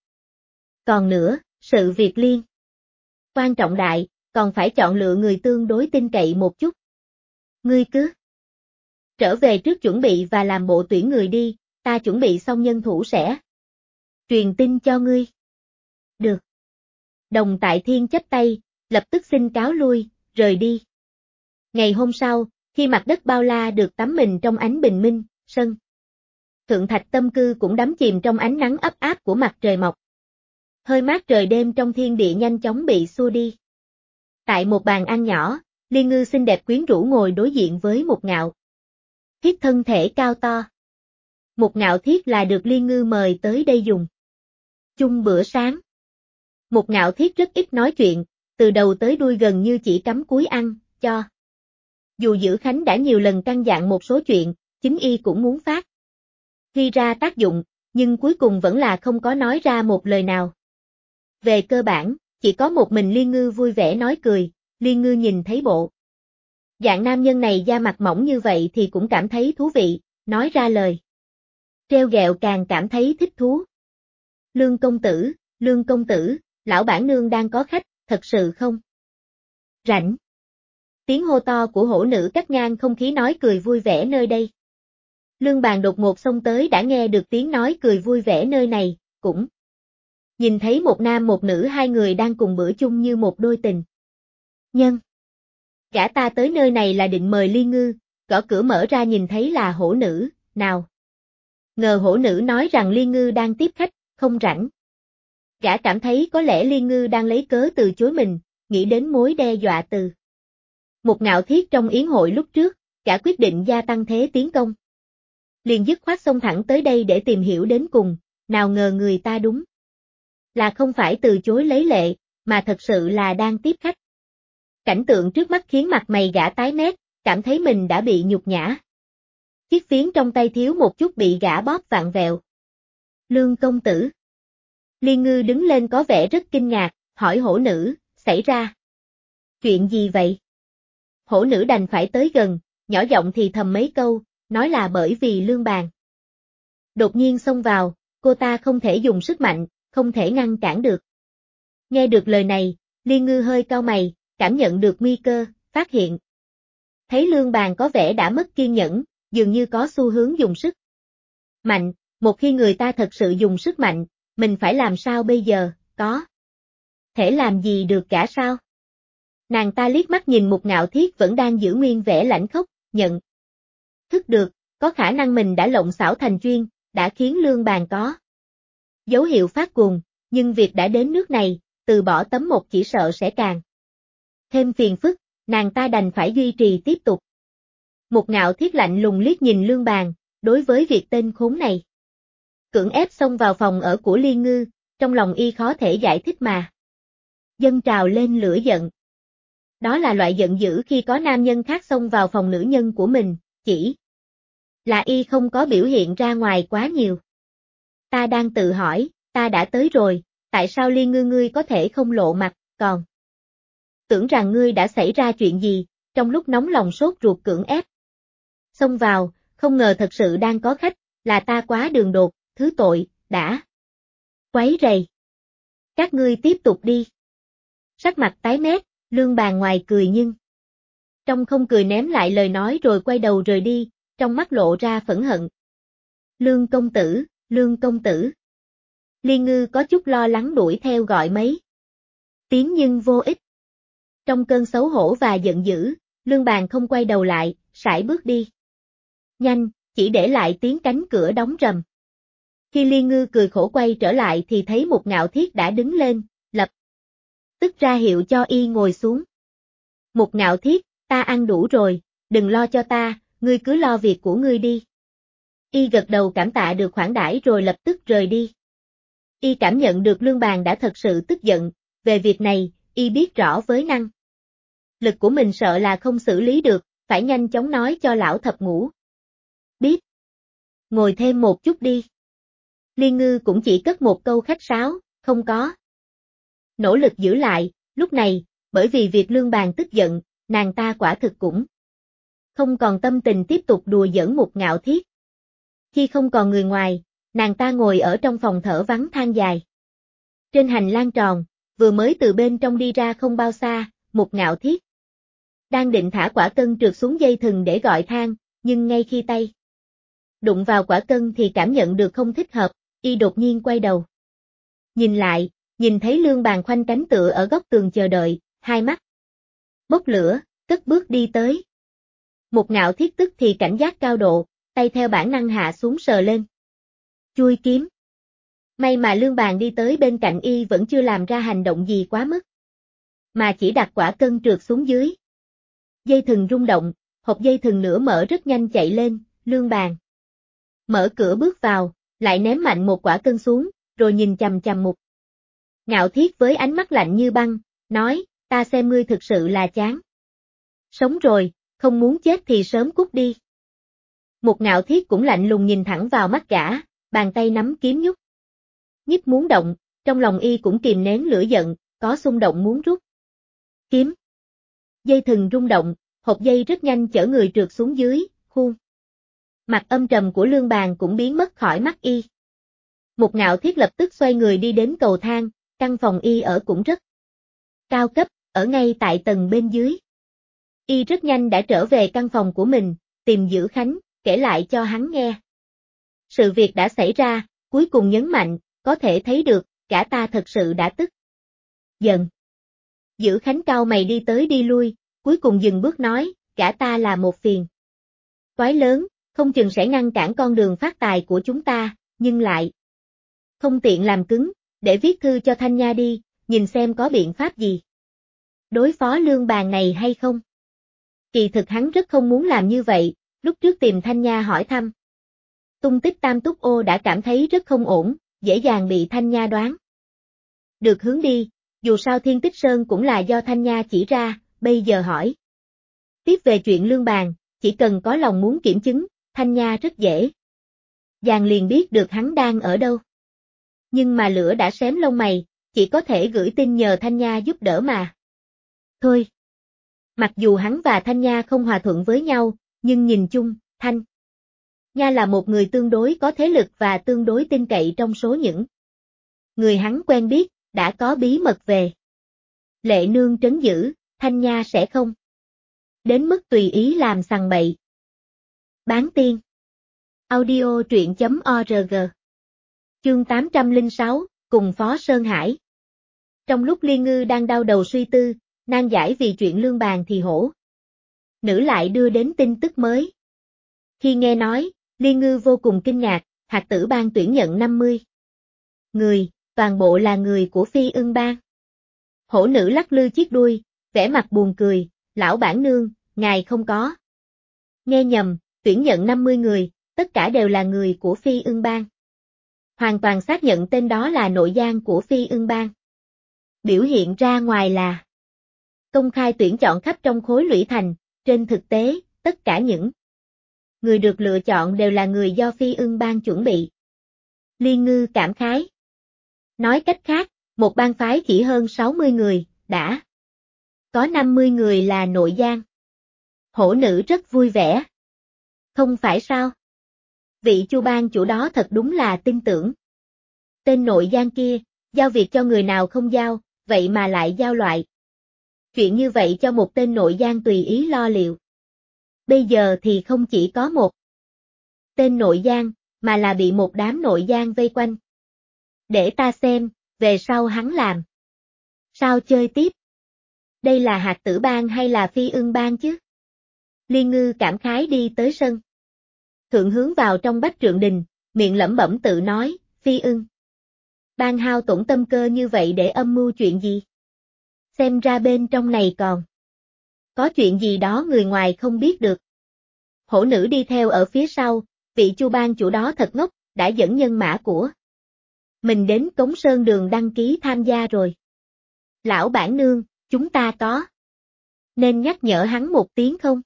[SPEAKER 1] Còn nữa, sự việc liên quan trọng đại, còn phải chọn lựa người tương đối tin cậy một chút. Ngươi cứ trở về trước chuẩn bị và làm bộ tuyển người đi, ta chuẩn bị xong nhân thủ sẽ truyền tin cho ngươi. Được. Đồng Tại Thiên chắp tay, lập tức xin cáo lui, rời đi. Ngày hôm sau, khi mặt đất bao la được tắm mình trong ánh bình minh, sân Thượng Thạch Tâm Cư cũng đắm chìm trong ánh nắng ấm áp của mặt trời mọc. Hơi mát trời đêm trong thiên địa nhanh chóng bị xua đi. Tại một bàn ăn nhỏ, Liên Ngư xinh đẹp quyến rũ ngồi đối diện với Một Ngạo Thiết thân thể cao to. Một Ngạo Thiết là được Liên Ngư mời tới đây dùng chung bữa sáng. Một Ngạo Thiết rất ít nói chuyện, từ đầu tới đuôi gần như chỉ cắm cúi ăn, cho. Dù Dữ Khánh đã nhiều lần căn dặn một số chuyện, chính y cũng muốn phát huy ra tác dụng, nhưng cuối cùng vẫn là không có nói ra một lời nào. Về cơ bản, chỉ có một mình Liên Ngư vui vẻ nói cười, Liên Ngư nhìn thấy bộ dạng nam nhân này da mặt mỏng như vậy thì cũng cảm thấy thú vị, nói ra lời trêu ghẹo càng cảm thấy thích thú. Lương công tử, lão bản nương đang có khách, thật sự không rảnh. Tiếng hô to của hổ nữ cắt ngang không khí nói cười vui vẻ nơi đây. Lương Bàn đột ngột xông tới đã nghe được tiếng nói cười vui vẻ nơi này, cũng nhìn thấy một nam một nữ hai người đang cùng bữa chung như một đôi tình nhân. Gã ta tới nơi này là định mời Liên Ngư, gõ cửa mở ra nhìn thấy là hổ nữ, nào. Ngờ hổ nữ nói rằng Liên Ngư đang tiếp khách, không rảnh. Gã cảm thấy có lẽ Liên Ngư đang lấy cớ từ chối mình, nghĩ đến mối đe dọa từ Một Ngạo Thiết trong yến hội lúc trước, gã quyết định gia tăng thế tiến công. Liền dứt khoát xông thẳng tới đây để tìm hiểu đến cùng, nào ngờ người ta đúng là không phải từ chối lấy lệ, mà thật sự là đang tiếp khách. Cảnh tượng trước mắt khiến mặt mày gã tái mét, cảm thấy mình đã bị nhục nhã. Chiếc phiến trong tay thiếu một chút bị gã bóp vặn vẹo. Lương công tử. Liên Ngư đứng lên có vẻ rất kinh ngạc, hỏi hổ nữ, xảy ra chuyện gì vậy? Hổ nữ đành phải tới gần, nhỏ giọng thì thầm mấy câu, nói là bởi vì Lương Bàn đột nhiên xông vào, cô ta không thể dùng sức mạnh, không thể ngăn cản được. Nghe được lời này, Liên Ngư hơi cau mày, cảm nhận được nguy cơ, phát hiện. Thấy Lương Bàn có vẻ đã mất kiên nhẫn, dường như có xu hướng dùng sức mạnh, một khi người ta thật sự dùng sức mạnh, mình phải làm sao bây giờ, có thể làm gì được cả sao? Nàng ta liếc mắt nhìn Một Ngạo Thiết vẫn đang giữ nguyên vẻ lãnh khốc, nhận thức được, có khả năng mình đã lộng xảo thành chuyên, đã khiến Lương Bàn có dấu hiệu phát cuồng, nhưng việc đã đến nước này, từ bỏ tấm một chỉ sợ sẽ càng thêm phiền phức, nàng ta đành phải duy trì tiếp tục. Một Ngạo Thiết lạnh lùng liếc nhìn Lương Bàn, đối với việc tên khốn này Cưỡng ép xông vào phòng ở của Liên Ngư, trong lòng y khó thể giải thích mà. Dâng trào lên lửa giận. Đó là loại giận dữ khi có nam nhân khác xông vào phòng nữ nhân của mình, chỉ là y không có biểu hiện ra ngoài quá nhiều. Ta đang tự hỏi, ta đã tới rồi, tại sao Liên Ngư ngươi có thể không lộ mặt, còn tưởng rằng ngươi đã xảy ra chuyện gì, trong lúc nóng lòng sốt ruột cưỡng ép xông vào, không ngờ thật sự đang có khách, là ta quá đường đột, thứ tội, đã quấy rầy. Các ngươi tiếp tục đi. Sắc mặt tái mét, Lương Bàn ngoài cười nhưng trong không cười ném lại lời nói rồi quay đầu rời đi, trong mắt lộ ra phẫn hận. Lương công tử, Lương công tử. Liên Ngư có chút lo lắng đuổi theo gọi mấy tiếng nhưng vô ích. Trong cơn xấu hổ và giận dữ, Lương Bàn không quay đầu lại, sải bước đi. Nhanh, chỉ để lại tiếng cánh cửa đóng rầm. Khi Liên Ngư cười khổ quay trở lại thì thấy một Ngạo Thiết đã đứng lên, lập tức ra hiệu cho y ngồi xuống. Một Ngạo Thiết, ta ăn đủ rồi, đừng lo cho ta, ngươi cứ lo việc của ngươi đi. Y gật đầu cảm tạ được khoản đãi rồi lập tức rời đi. Y cảm nhận được Lương Bàn đã thật sự tức giận, về việc này, y biết rõ với năng lực của mình sợ là không xử lý được, phải nhanh chóng nói cho lão thập ngũ. Biết. Ngồi thêm một chút đi. Liên Ngư cũng chỉ cất một câu khách sáo, không có nỗ lực giữ lại, lúc này, bởi vì việc Lương Bàn tức giận, nàng ta quả thực cũng không còn tâm tình tiếp tục đùa giỡn một Ngạo Thiết. Khi không còn người ngoài, nàng ta ngồi ở trong phòng thở vắng than dài. Trên hành lang tròn, vừa mới từ bên trong đi ra không bao xa, một Ngạo Thiết đang định thả quả cân trượt xuống dây thừng để gọi thang, nhưng ngay khi tay đụng vào quả cân thì cảm nhận được không thích hợp, y đột nhiên quay đầu. Nhìn lại, nhìn thấy Lương Bàn khoanh cánh tựa ở góc tường chờ đợi, hai mắt bốc lửa, cất bước đi tới. Một Ngạo Thiết tức thì cảnh giác cao độ, tay theo bản năng hạ xuống sờ lên chui kiếm. May mà Lương Bàn đi tới bên cạnh y vẫn chưa làm ra hành động gì quá mức, mà chỉ đặt quả cân trượt xuống dưới. Dây thừng rung động, hộp dây thừng nửa mở rất nhanh chạy lên, Lương Bàn mở cửa bước vào, lại ném mạnh một quả cân xuống, rồi nhìn chằm chằm một Ngạo Thiết với ánh mắt lạnh như băng, nói, ta xem ngươi thực sự là chán sống rồi, không muốn chết thì sớm cút đi. Một Ngạo Thiết cũng lạnh lùng nhìn thẳng vào mắt gã, bàn tay nắm kiếm nhúc nhích muốn động, trong lòng y cũng kìm nén lửa giận, có xung động muốn rút kiếm. Dây thừng rung động, hộp dây rất nhanh chở người trượt xuống dưới, khuôn mặt âm trầm của Lương Bàn cũng biến mất khỏi mắt y. Một Ngạo Thiết lập tức xoay người đi đến cầu thang, căn phòng y ở cũng rất cao cấp, ở ngay tại tầng bên dưới. Y rất nhanh đã trở về căn phòng của mình, tìm Dữ Khánh, kể lại cho hắn nghe. Sự việc đã xảy ra, cuối cùng nhấn mạnh, có thể thấy được, cả ta thật sự đã tức giận. Dữ Khánh cau mày đi tới đi lui, cuối cùng dừng bước nói, cả ta là một phiền toái lớn, không chừng sẽ ngăn cản con đường phát tài của chúng ta, nhưng lại không tiện làm cứng, để viết thư cho Thanh Nha đi, nhìn xem có biện pháp gì đối phó Lương Bàn này hay không. Kỳ thực hắn rất không muốn làm như vậy, lúc trước tìm Thanh Nha hỏi thăm tung tích Tam Túc Ô đã cảm thấy rất không ổn, dễ dàng bị Thanh Nha đoán được hướng đi, dù sao Thiên Tích Sơn cũng là do Thanh Nha chỉ ra, bây giờ hỏi tiếp về chuyện Lương Bàn, chỉ cần có lòng muốn kiểm chứng, Thanh Nha rất dễ dàng liền biết được hắn đang ở đâu. Nhưng mà lửa đã xém lông mày, chỉ có thể gửi tin nhờ Thanh Nha giúp đỡ mà. Thôi. Mặc dù hắn và Thanh Nha không hòa thuận với nhau, nhưng nhìn chung, Thanh Nha là một người tương đối có thế lực và tương đối tin cậy trong số những người hắn quen biết, đã có bí mật về Lệ Nương trấn giữ, Thanh Nha sẽ không đến mức tùy ý làm sằng bậy. Bán tiên. Audio truyện.org. Chương 806, cùng Phó Sơn Hải. Trong lúc Liên Ngư đang đau đầu suy tư, nan giải vì chuyện Lương Bàn thì hổ nữ lại đưa đến tin tức mới. Khi nghe nói, Liên Ngư vô cùng kinh ngạc, Hạt Tử Bang tuyển nhận 50 người, toàn bộ là người của Phi Ưng Bang. Hổ nữ lắc lư chiếc đuôi, vẻ mặt buồn cười, lão bản nương, ngài không có nghe nhầm, tuyển nhận 50 người, tất cả đều là người của Phi Ưng Bang. hoàn toàn xác nhận tên đó là nội gián của Phi Ưng Bang. Biểu hiện ra ngoài là công khai tuyển chọn khắp trong khối lũy thành, trên thực tế, tất cả những người được lựa chọn đều là người do Phi Ưng Bang chuẩn bị. Liên Ngư cảm khái. Nói cách khác, một bang phái chỉ hơn 60 người, đã có 50 người là nội gián. Hổ nữ rất vui vẻ. Không phải sao? Vị Chu bang chủ đó thật đúng là tin tưởng. Tên nội gián kia, giao việc cho người nào không giao, vậy mà lại giao loại. Chuyện như vậy cho một tên nội gián tùy ý lo liệu. Bây giờ thì không chỉ có một tên nội gián, mà là bị một đám nội gián vây quanh. Để ta xem, về sau hắn làm sao chơi tiếp. Đây là Hạt Tử Bang hay là Phi Ưng Bang chứ? Liên Ngư cảm khái đi tới sân thượng hướng vào trong Bách Trượng Đình, miệng lẩm bẩm tự nói, Phi Ưng Bang hao tổn tâm cơ như vậy để âm mưu chuyện gì? Xem ra bên trong này còn có chuyện gì đó người ngoài không biết được. Hổ nữ đi theo ở phía sau, vị Chu bang chủ đó thật ngốc, đã dẫn nhân mã của mình đến Cống Sơn Đường đăng ký tham gia rồi. Lão bản nương, chúng ta có nên nhắc nhở hắn một tiếng không?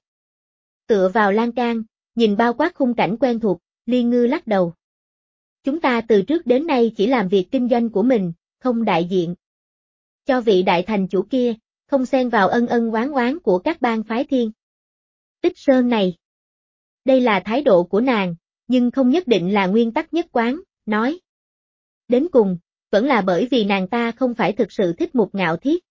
[SPEAKER 1] Tựa vào lan can, nhìn bao quát khung cảnh quen thuộc, Liên Ngư lắc đầu. Chúng ta từ trước đến nay chỉ làm việc kinh doanh của mình, không đại diện cho vị đại thành chủ kia, không xen vào ân ân oán oán của các bang phái Thiên Tích Sơn này. Đây là thái độ của nàng, nhưng không nhất định là nguyên tắc nhất quán, nói. Đến cùng, vẫn là bởi vì nàng ta không phải thực sự thích Mục Ngạo Thiết.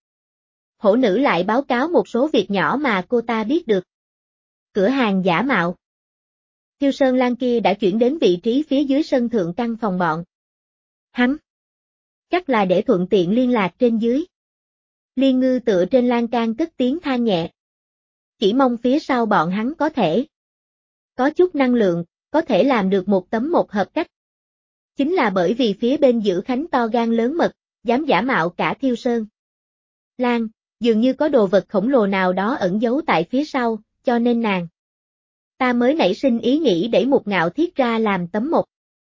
[SPEAKER 1] Hổ nữ lại báo cáo một số việc nhỏ mà cô ta biết được. Cửa hàng giả mạo. Thiêu Sơn Lan kia đã chuyển đến vị trí phía dưới sân thượng căn phòng bọn hắn. Chắc là để thuận tiện liên lạc trên dưới. Liên Ngư tựa trên lan can cất tiếng than nhẹ. Chỉ mong phía sau bọn hắn có thể có chút năng lượng, có thể làm được một tấm một hợp cách. Chính là bởi vì phía bên giữ Khánh to gan lớn mật, dám giả mạo cả Thiêu Sơn Lan, dường như có đồ vật khổng lồ nào đó ẩn giấu tại phía sau, cho nên nàng ta mới nảy sinh ý nghĩ đẩy Mục Ngạo Thiết ra làm tấm một.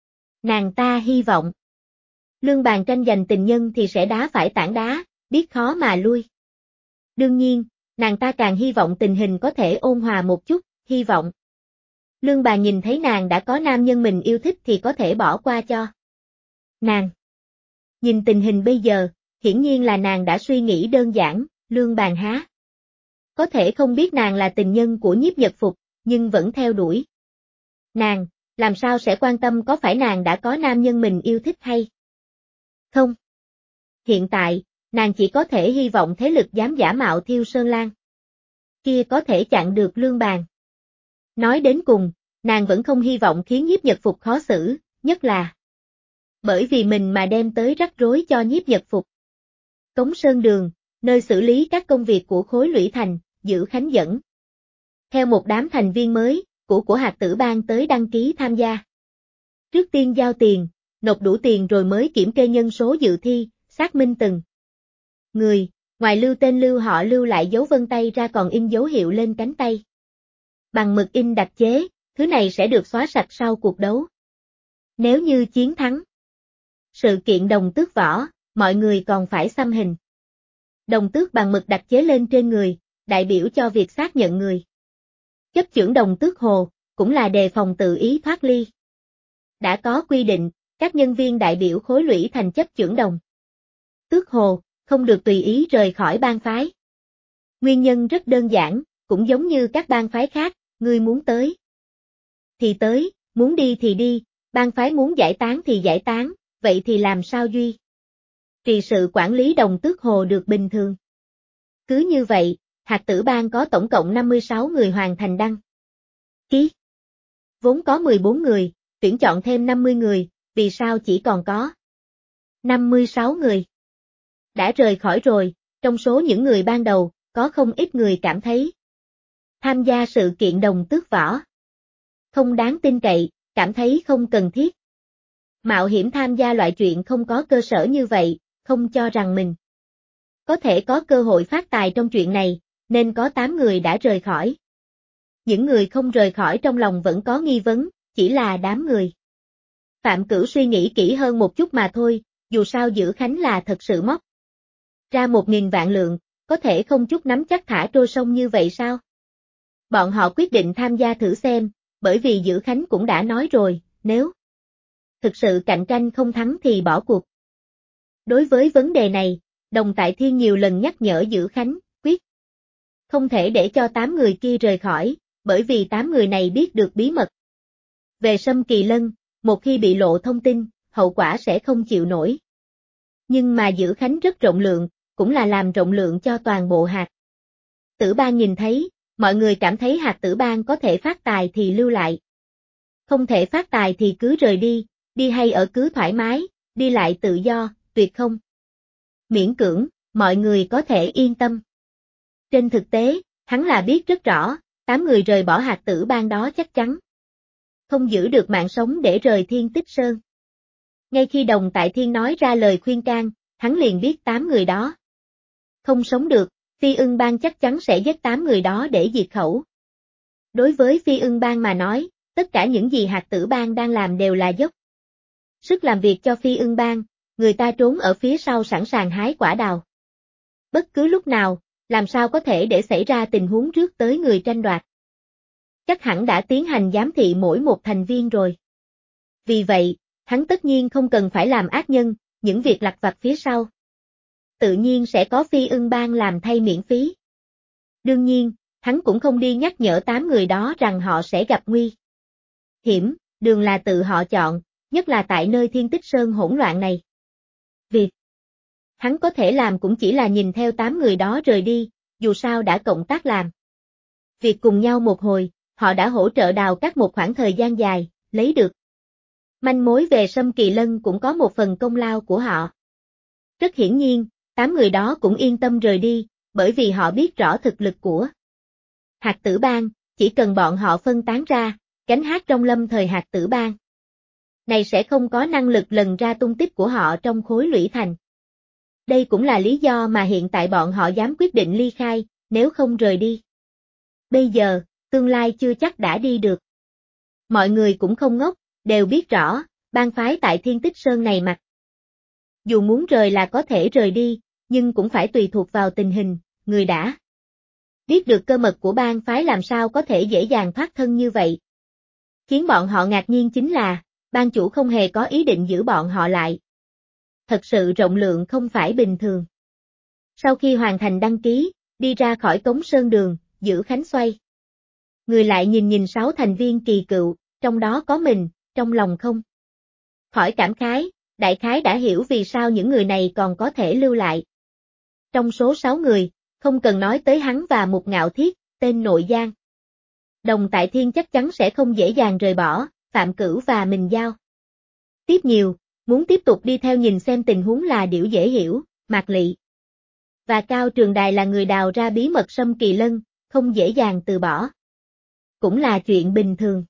[SPEAKER 1] Nàng ta hy vọng lương bàn tranh giành tình nhân thì sẽ đá phải tảng đá, biết khó mà lui. Đương nhiên, nàng ta càng hy vọng tình hình có thể ôn hòa một chút, hy vọng lương bàn nhìn thấy nàng đã có nam nhân mình yêu thích thì có thể bỏ qua cho nàng. Nhìn tình hình bây giờ, hiển nhiên là nàng đã suy nghĩ đơn giản, lương bàn há có thể không biết nàng là tình nhân của Nhiếp Nhật Phục, nhưng vẫn theo đuổi nàng, làm sao sẽ quan tâm có phải nàng đã có nam nhân mình yêu thích hay không? Hiện tại, nàng chỉ có thể hy vọng thế lực dám giả mạo Thiêu Sơn Lan kia có thể chặn được lương bàn. Nói đến cùng, nàng vẫn không hy vọng khiến Nhiếp Nhật Phục khó xử, nhất là bởi vì mình mà đem tới rắc rối cho Nhiếp Nhật Phục. Cống Sơn Đường, nơi xử lý các công việc của khối lũy thành, giữ Khánh dẫn theo một đám thành viên mới của Hạt Tử Bang tới đăng ký tham gia. Trước tiên giao tiền, nộp đủ tiền rồi mới kiểm kê nhân số dự thi, xác minh từng người, ngoài lưu tên lưu họ lưu lại dấu vân tay ra còn in dấu hiệu lên cánh tay. Bằng mực in đặc chế, thứ này sẽ được xóa sạch sau cuộc đấu. Nếu như chiến thắng sự kiện đồng tước võ, mọi người còn phải xăm hình đồng tước bằng mực đặc chế lên trên người, đại biểu cho việc xác nhận người chấp chưởng đồng tước hồ, cũng là đề phòng tự ý thoát ly. Đã có quy định, các nhân viên đại biểu khối lũy thành chấp chưởng đồng tước hồ, không được tùy ý rời khỏi bang phái. Nguyên nhân rất đơn giản, cũng giống như các bang phái khác, ngươi muốn tới thì tới, muốn đi thì đi, bang phái muốn giải tán thì giải tán, vậy thì làm sao duy trì sự quản lý đồng tước hồ được bình thường. Cứ như vậy, Hạt Tử Bang có tổng cộng 56 người hoàn thành đăng ký. Vốn có 14 người, tuyển chọn thêm 50 người, vì sao chỉ còn có 56 người? Đã rời khỏi rồi, trong số những người ban đầu, có không ít người cảm thấy tham gia sự kiện đồng tước võ không đáng tin cậy, cảm thấy không cần thiết. Mạo hiểm tham gia loại chuyện không có cơ sở như vậy, không cho rằng mình có thể có cơ hội phát tài trong chuyện này, nên có 8 người đã rời khỏi. Những người không rời khỏi trong lòng vẫn có nghi vấn, chỉ là đám người Phạm Cửu suy nghĩ kỹ hơn một chút mà thôi, dù sao Dữ Khánh là thật sự móc ra 1.000 vạn lượng, có thể không chút nắm chắc thả trôi sông như vậy sao? Bọn họ quyết định tham gia thử xem, bởi vì Dữ Khánh cũng đã nói rồi, nếu thực sự cạnh tranh không thắng thì bỏ cuộc. Đối với vấn đề này, Đồng Tại Thiên nhiều lần nhắc nhở Dữ Khánh, quyết không thể để cho 8 người kia rời khỏi, bởi vì 8 người này biết được bí mật về Sâm Kỳ Lân, một khi bị lộ thông tin, hậu quả sẽ không chịu nổi. Nhưng mà Dữ Khánh rất rộng lượng, cũng là làm rộng lượng cho toàn bộ hạt Tử Bang nhìn thấy, mọi người cảm thấy hạt Tử Bang có thể phát tài thì lưu lại. Không thể phát tài thì cứ rời đi, đi hay ở cứ thoải mái, đi lại tự do, tuyệt không miễn cưỡng, mọi người có thể yên tâm. Trên thực tế, hắn là biết rất rõ, 8 người rời bỏ hạt Tử Bang đó chắc chắn không giữ được mạng sống để rời Thiên Tích Sơn. Ngay khi Đồng Tại Thiên nói ra lời khuyên can, hắn liền biết 8 người đó không sống được, Phi Ưng Bang chắc chắn sẽ giết 8 người đó để diệt khẩu. Đối với Phi Ưng Bang mà nói, tất cả những gì hạt Tử Bang đang làm đều là dốc sức làm việc cho Phi Ưng Bang, người ta trốn ở phía sau sẵn sàng hái quả đào. Bất cứ lúc nào, làm sao có thể để xảy ra tình huống rước tới người tranh đoạt. Chắc hẳn đã tiến hành giám thị mỗi một thành viên rồi. Vì vậy, hắn tất nhiên không cần phải làm ác nhân, những việc lặt vặt phía sau. Tự nhiên sẽ có Phi Ưng Bang làm thay miễn phí. Đương nhiên, hắn cũng không đi nhắc nhở 8 người đó rằng họ sẽ gặp nguy hiểm, đường là tự họ chọn, nhất là tại nơi Thiên Tích Sơn hỗn loạn này. Việc hắn có thể làm cũng chỉ là nhìn theo 8 người đó rời đi, dù sao đã cộng tác làm việc cùng nhau một hồi, họ đã hỗ trợ đào cắt một khoảng thời gian dài, lấy được manh mối về Sâm Kỳ Lân cũng có một phần công lao của họ. Rất hiển nhiên, 8 người đó cũng yên tâm rời đi, bởi vì họ biết rõ thực lực của hạt Tử Bang, chỉ cần bọn họ phân tán ra, gánh hát trong lâm thời hạt Tử Bang này sẽ không có năng lực lần ra tung tích của họ trong khối lũy thành. Đây cũng là lý do mà hiện tại bọn họ dám quyết định ly khai, nếu không rời đi. Bây giờ, tương lai chưa chắc đã đi được. Mọi người cũng không ngốc, đều biết rõ, bang phái tại Thiên Tích Sơn này mặc dù muốn rời là có thể rời đi, nhưng cũng phải tùy thuộc vào tình hình, người đã biết được cơ mật của bang phái làm sao có thể dễ dàng thoát thân như vậy. Khiến bọn họ ngạc nhiên chính là, bang chủ không hề có ý định giữ bọn họ lại. Thật sự rộng lượng không phải bình thường. Sau khi hoàn thành đăng ký, đi ra khỏi cống sơn đường, Dữ Khánh xoay người lại nhìn 6 thành viên kỳ cựu, trong đó có mình, trong lòng không khỏi cảm khái, đại khái đã hiểu vì sao những người này còn có thể lưu lại. Trong số 6 người, không cần nói tới hắn và Mục Ngạo Thiết, tên nội giang. Đồng Tại Thiên chắc chắn sẽ không dễ dàng rời bỏ, Phạm Cửu và mình giao. Tiếp nhiều, muốn tiếp tục đi theo nhìn xem tình huống là điều dễ hiểu, Mạc Lị. Và Cao Trường Đài là người đào ra bí mật Sâm Kỳ Lân, không dễ dàng từ bỏ. Cũng là chuyện bình thường.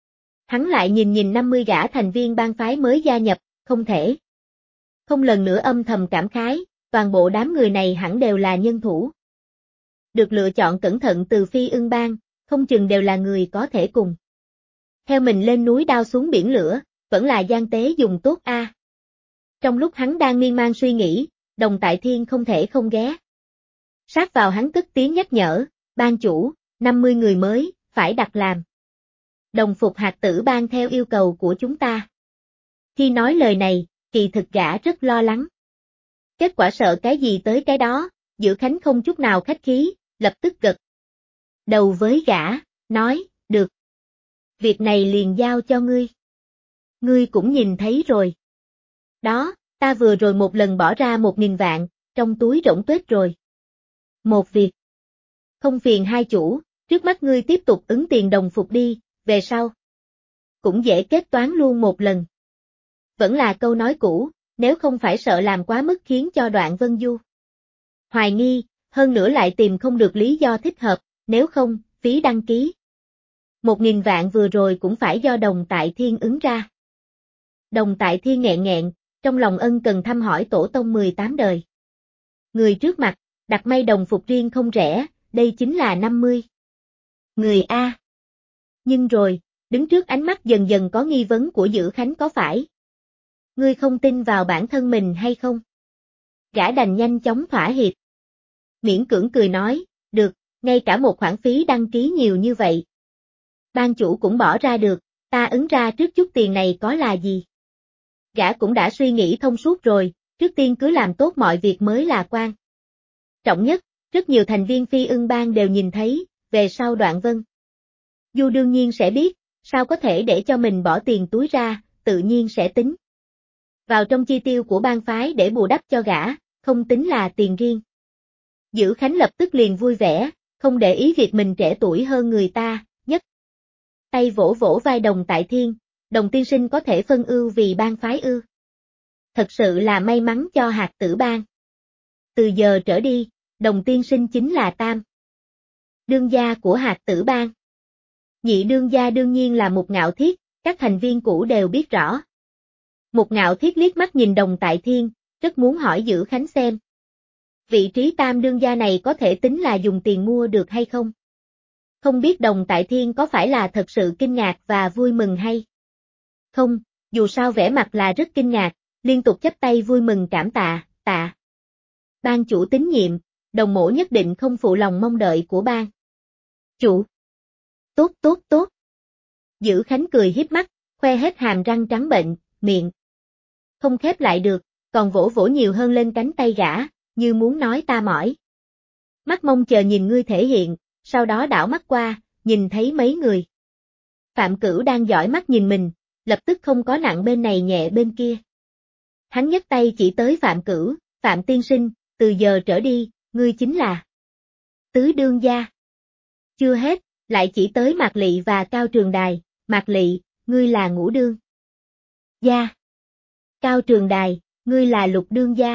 [SPEAKER 1] Hắn lại nhìn 50 gã thành viên bang phái mới gia nhập, không thể không lần nữa âm thầm cảm khái, toàn bộ đám người này hẳn đều là nhân thủ. Được lựa chọn cẩn thận từ Phi Ưng Bang, không chừng đều là người có thể cùng theo mình lên núi đao xuống biển lửa, vẫn là gian tế dùng tốt a. Trong lúc hắn đang miên man suy nghĩ, Đồng Tại Thiên không thể không ghé sát vào hắn cất tiếng nhắc nhở, ban chủ, 50 người mới, phải đặt làm đồng phục hạt Tử Bang theo yêu cầu của chúng ta. Khi nói lời này, kỳ thực gã rất lo lắng. Kết quả sợ cái gì tới cái đó, Dữ Khánh không chút nào khách khí, lập tức gật đầu với gã, nói, được. Việc này liền giao cho ngươi. Ngươi cũng nhìn thấy rồi. Đó, ta vừa rồi một lần bỏ ra 1.000 vạn, trong túi rỗng tuếch rồi. Một việc. Không phiền hai chủ, trước mắt ngươi tiếp tục ứng tiền đồng phục đi, về sau. Cũng dễ kết toán luôn một lần. Vẫn là câu nói cũ, nếu không phải sợ làm quá mức khiến cho Đoạn Vân Du hoài nghi, hơn nữa lại tìm không được lý do thích hợp, nếu không, phí đăng ký. 1.000 vạn vừa rồi cũng phải do Đồng Tại Thiên ứng ra. Đồng Tại Thiên nghẹn nghẹn, trong lòng ân cần thăm hỏi tổ tông 18 đời. Người trước mặt, đặt may đồng phục riêng không rẻ, đây chính là 50 người A. Nhưng rồi, đứng trước ánh mắt dần dần có nghi vấn của Dữ Khánh có phải. Ngươi không tin vào bản thân mình hay không? Gã đành nhanh chóng thỏa hiệp. Miễn cưỡng cười nói, được, ngay cả một khoản phí đăng ký nhiều như vậy. Ban chủ cũng bỏ ra được, ta ứng ra trước chút tiền này có là gì? Gã cũng đã suy nghĩ thông suốt rồi, trước tiên cứ làm tốt mọi việc mới là quan trọng nhất, rất nhiều thành viên Phi Ưng Bang đều nhìn thấy, về sau Đoạn Vân Du đương nhiên sẽ biết, sao có thể để cho mình bỏ tiền túi ra, tự nhiên sẽ tính vào trong chi tiêu của bang phái để bù đắp cho gã, không tính là tiền riêng. Dữ Khánh lập tức liền vui vẻ, không để ý việc mình trẻ tuổi hơn người ta, nhất tay vỗ vỗ vai Đồng Tại Thiên, Đồng tiên sinh có thể phân ưu vì bang phái ư. Thật sự là may mắn cho Hạt Tử Bang. Từ giờ trở đi, Đồng tiên sinh chính là tam đương gia của Hạt Tử Bang. Nhị đương gia đương nhiên là Mục Ngạo Thiết, các thành viên cũ đều biết rõ. Mục Ngạo Thiết liếc mắt nhìn Đồng Tại Thiên, rất muốn hỏi Dữ Khánh xem. Vị trí tam đương gia này có thể tính là dùng tiền mua được hay không? Không biết Đồng Tại Thiên có phải là thật sự kinh ngạc và vui mừng hay không, dù sao vẻ mặt là rất kinh ngạc, liên tục chắp tay vui mừng cảm tạ, tạ. Ban chủ tín nhiệm, Đồng mỗ nhất định không phụ lòng mong đợi của ban chủ. Tốt tốt tốt. Dữ Khánh cười hiếp mắt, khoe hết hàm răng trắng bệnh, miệng không khép lại được, còn vỗ vỗ nhiều hơn lên cánh tay gã, như muốn nói ta mỏi mắt mong chờ nhìn ngươi thể hiện, sau đó đảo mắt qua, nhìn thấy mấy người. Phạm Cửu đang dõi mắt nhìn mình, lập tức không có nặng bên này nhẹ bên kia. Hắn nhấc tay chỉ tới Phạm Cửu, Phạm tiên sinh, từ giờ trở đi, ngươi chính là tứ đương gia. Chưa hết, lại chỉ tới Mạc Lị và Cao Trường Đài, Mạc Lị, ngươi là ngũ đương gia. Cao Trường Đài, ngươi là lục đương gia.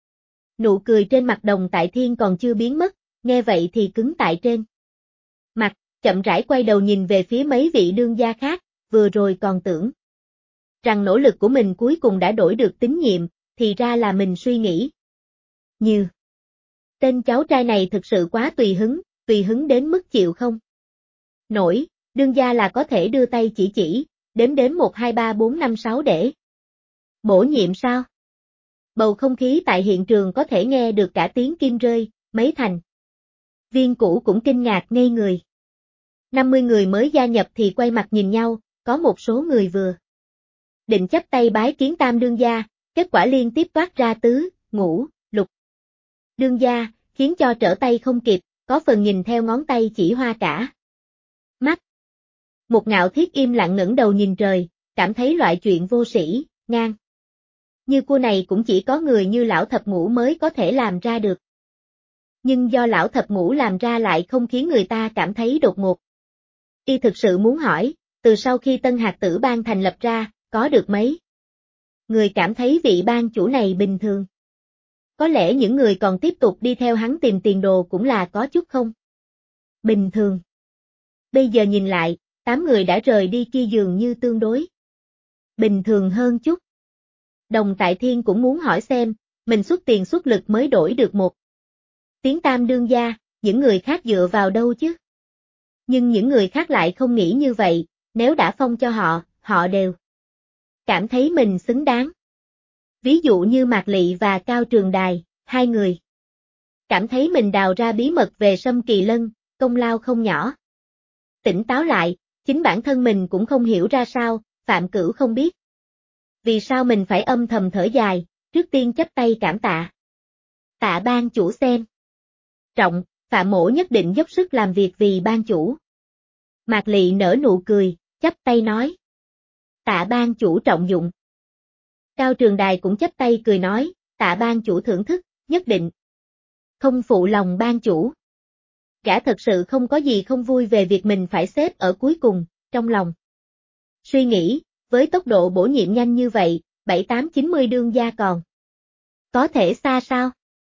[SPEAKER 1] Nụ cười trên mặt Đồng Tại Thiên còn chưa biến mất, nghe vậy thì cứng tại trên mặt, chậm rãi quay đầu nhìn về phía mấy vị đương gia khác, vừa rồi còn tưởng rằng nỗ lực của mình cuối cùng đã đổi được tín nhiệm, thì ra là mình suy nghĩ như tên cháu trai này thực sự quá tùy hứng đến mức chịu không nổi, đương gia là có thể đưa tay chỉ, đếm đếm 1 2 3 4 5 6 để bổ nhiệm sao? Bầu không khí tại hiện trường có thể nghe được cả tiếng kim rơi, mấy thành viên cũ cũng kinh ngạc ngây người. 50 người mới gia nhập thì quay mặt nhìn nhau, có một số người vừa định chắp tay bái kiến tam đương gia, kết quả liên tiếp toát ra tứ, ngũ, lục đương gia, khiến cho trở tay không kịp, có phần nhìn theo ngón tay chỉ hoa cả mắt. Một Ngạo Thiết im lặng ngẩng đầu nhìn trời, cảm thấy loại chuyện vô sĩ, ngang như cua này cũng chỉ có người như lão thập ngũ mới có thể làm ra được. Nhưng do lão thập ngũ làm ra lại không khiến người ta cảm thấy đột ngột. Y thực sự muốn hỏi, từ sau khi Tân Hạt Tử Bang thành lập ra, có được mấy người cảm thấy vị ban chủ này bình thường? Có lẽ những người còn tiếp tục đi theo hắn tìm tiền đồ cũng là có chút không bình thường. Bây giờ nhìn lại, 8 người đã rời đi kia dường như tương đối bình thường hơn chút. Đồng Tại Thiên cũng muốn hỏi xem, mình xuất tiền xuất lực mới đổi được một tiếng tam đương gia, những người khác dựa vào đâu chứ? Nhưng những người khác lại không nghĩ như vậy, nếu đã phong cho họ, họ đều cảm thấy mình xứng đáng. Ví dụ như Mạc Lị và Cao Trường Đài, hai người cảm thấy mình đào ra bí mật về Sâm Kỳ Lân, công lao không nhỏ. Tỉnh táo lại, chính bản thân mình cũng không hiểu ra sao, Phạm Cửu không biết vì sao mình phải âm thầm thở dài, trước tiên chắp tay cảm tạ. Tạ ban chủ xem trọng, Phạm mỗ nhất định dốc sức làm việc vì ban chủ. Mạc Lị nở nụ cười, chắp tay nói. Tạ ban chủ trọng dụng. Cao Trường Đài cũng chắp tay cười nói, tạ ban chủ thưởng thức, nhất định không phụ lòng ban chủ. Gã thật sự không có gì không vui về việc mình phải xếp ở cuối cùng, trong lòng suy nghĩ, với tốc độ bổ nhiệm nhanh như vậy, 7-8-90 đương gia còn có thể xa sao?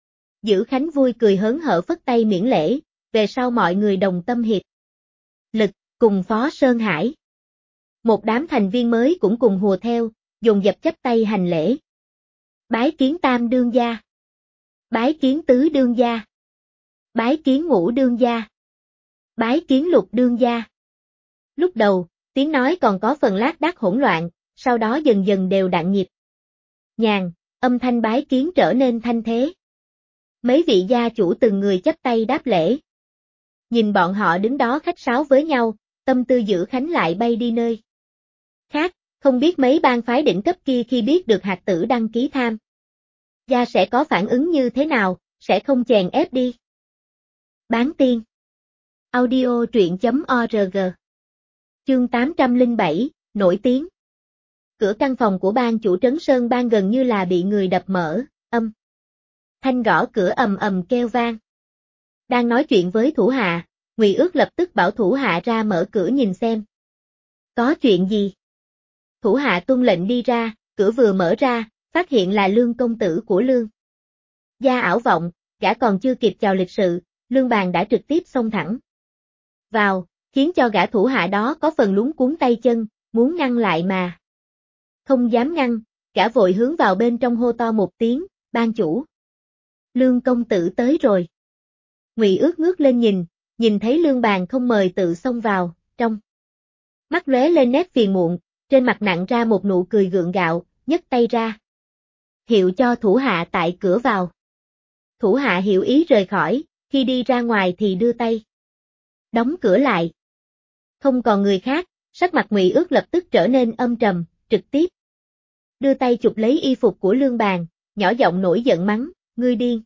[SPEAKER 1] Dữ Khánh vui cười hớn hở phất tay miễn lễ, về sau mọi người đồng tâm hiệp lực, cùng Phó Sơn Hải. Một đám thành viên mới cũng cùng hùa theo, dồn dập chắp tay hành lễ. Bái kiến tam đương gia. Bái kiến tứ đương gia. Bái kiến ngũ đương gia. Bái kiến lục đương gia. Lúc đầu, tiếng nói còn có phần lác đác hỗn loạn, sau đó dần dần đều đặn nhịp. Nhàn, âm thanh bái kiến trở nên thanh thế. Mấy vị gia chủ từng người chắp tay đáp lễ. Nhìn bọn họ đứng đó khách sáo với nhau, tâm tư Giữ Khánh lại bay đi nơi khác, không biết mấy bang phái đỉnh cấp kia khi biết được hạt tử đăng ký tham gia sẽ có phản ứng như thế nào, sẽ không chèn ép đi. Bán tiên. Audio truyện.org. Chương 807, nổi tiếng. Cửa căn phòng của ban chủ Trấn Sơn Bang gần như là bị người đập mở, thanh gõ cửa ầm ầm kêu vang. Đang nói chuyện với thủ hạ, Ngụy Ước lập tức bảo thủ hạ ra mở cửa nhìn xem. Có chuyện gì? Thủ hạ tuân lệnh đi ra, cửa vừa mở ra, phát hiện là Lương công tử của Lương gia Ảo Vọng, gã còn chưa kịp chào lịch sự, Lương Bàng đã trực tiếp xông thẳng vào, khiến cho gã thủ hạ đó có phần luống cuống tay chân, muốn ngăn lại mà không dám ngăn, gã vội hướng vào bên trong hô to một tiếng, ban chủ. Lương công tử tới rồi. Ngụy Ước ngước lên nhìn thấy Lương Bàng không mời tự xông vào, trong mắt lóe lên nét phiền muộn, trên mặt nặn ra một nụ cười gượng gạo, nhấc tay ra. Hiệu cho thủ hạ tại cửa vào. Thủ hạ hiểu ý rời khỏi, khi đi ra ngoài thì đưa tay đóng cửa lại. Không còn người khác, sắc mặt Ngụy Ước lập tức trở nên âm trầm, trực tiếp đưa tay chụp lấy y phục của Lương Bàng, nhỏ giọng nổi giận mắng, ngươi điên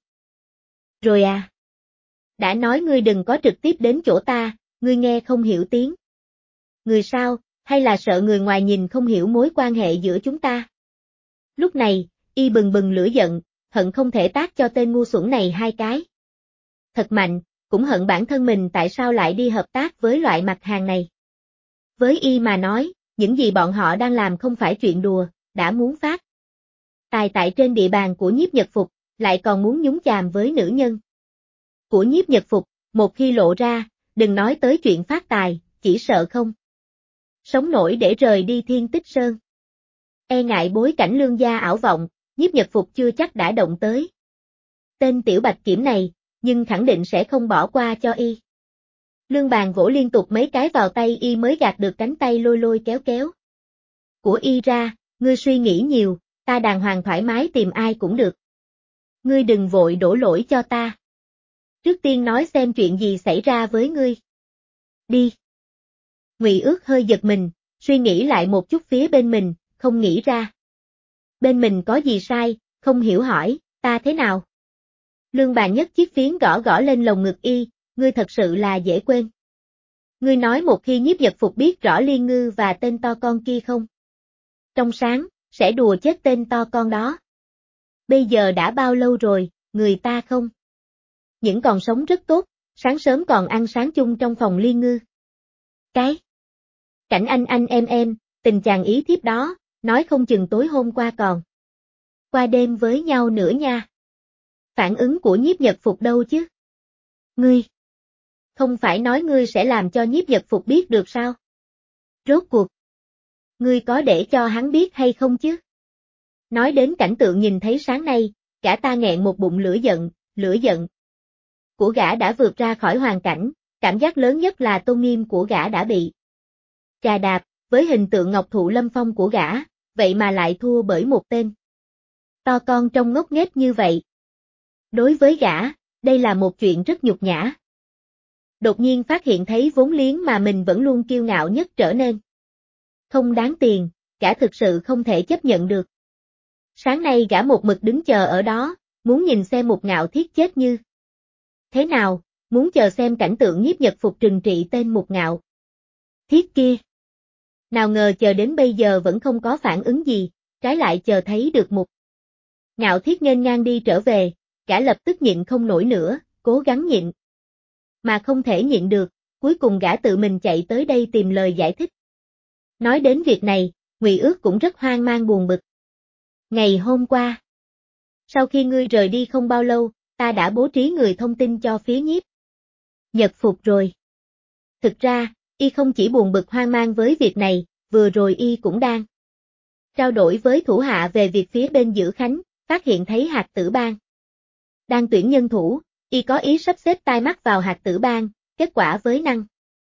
[SPEAKER 1] rồi à? Đã nói ngươi đừng có trực tiếp đến chỗ ta, ngươi nghe không hiểu tiếng người sao, hay là sợ người ngoài nhìn không hiểu mối quan hệ giữa chúng ta? Lúc này, y bừng bừng lửa giận, hận không thể tát cho tên ngu xuẩn này hai cái thật mạnh, cũng hận bản thân mình tại sao lại đi hợp tác với loại mặt hàng này. Với y mà nói, những gì bọn họ đang làm không phải chuyện đùa, đã muốn phát tài tại trên địa bàn của Nhiếp Nhật Phục, lại còn muốn nhúng chàm với nữ nhân của Nhiếp Nhật Phục, một khi lộ ra, đừng nói tới chuyện phát tài, chỉ sợ không sống nổi để rời đi Thiên Tích Sơn. E ngại bối cảnh Lương gia Ảo Vọng, Nhiếp Nhật Phục chưa chắc đã động tới tên tiểu bạch kiểm này, nhưng khẳng định sẽ không bỏ qua cho y. Lương Bàng vỗ liên tục mấy cái vào tay y mới gạt được cánh tay lôi lôi kéo kéo của y ra, ngươi suy nghĩ nhiều, ta đàng hoàng thoải mái tìm ai cũng được. Ngươi đừng vội đổ lỗi cho ta. Trước tiên nói xem chuyện gì xảy ra với ngươi. Đi. Ngụy Ước hơi giật mình, suy nghĩ lại một chút phía bên mình, không nghĩ ra. Bên mình có gì sai, không hiểu hỏi, ta thế nào? Lương Bàng nhấc chiếc phiến gõ gõ lên lồng ngực y, ngươi thật sự là dễ quên. Ngươi nói một khi Nhiếp Nhật Phục biết rõ Liên Ngư và tên to con kia không? Trong sáng, sẽ đùa chết tên to con đó. Bây giờ đã bao lâu rồi, người ta không? Những còn sống rất tốt, sáng sớm còn ăn sáng chung trong phòng Liên Ngư. Cái cảnh anh em, tình chàng ý thiếp đó, nói không chừng tối hôm qua còn qua đêm với nhau nữa nha. Phản ứng của Nhiếp Nhật Phục đâu chứ? Ngươi không phải nói ngươi sẽ làm cho Nhiếp Nhật Phục biết được sao? Rốt cuộc ngươi có để cho hắn biết hay không chứ? Nói đến cảnh tượng nhìn thấy sáng nay, cả ta nghẹn một bụng lửa giận của gã đã vượt ra khỏi hoàn cảnh, cảm giác lớn nhất là tôn nghiêm của gã đã bị chà đạp, với hình tượng ngọc thụ lâm phong của gã, vậy mà lại thua bởi một tên to con trông ngốc nghếch như vậy. Đối với gã, đây là một chuyện rất nhục nhã. Đột nhiên phát hiện thấy vốn liếng mà mình vẫn luôn kiêu ngạo nhất trở nên không đáng tiền, gã thực sự không thể chấp nhận được. Sáng nay gã một mực đứng chờ ở đó, muốn nhìn xem một Ngạo Thiết chết như thế nào, muốn chờ xem cảnh tượng Nhiếp Nhật Phục trừng trị tên một Ngạo Thiết kia. Nào ngờ chờ đến bây giờ vẫn không có phản ứng gì, trái lại chờ thấy được một Ngạo Thiết nghênh ngang đi trở về, gã lập tức nhịn không nổi nữa, cố gắng nhịn. Mà không thể nhịn được, cuối cùng gã tự mình chạy tới đây tìm lời giải thích. Nói đến việc này, Ngụy Ước cũng rất hoang mang buồn bực. Ngày hôm qua, sau khi ngươi rời đi không bao lâu, ta đã bố trí người thông tin cho phía Nhiếp Nhật Phục rồi. Thực ra, y không chỉ buồn bực hoang mang với việc này, vừa rồi y cũng đang trao đổi với thủ hạ về việc phía bên Giữ Khánh, phát hiện thấy Hạt Tử Bang đang tuyển nhân thủ, y có ý sắp xếp tai mắt vào Hạt Tử Bang, kết quả với năng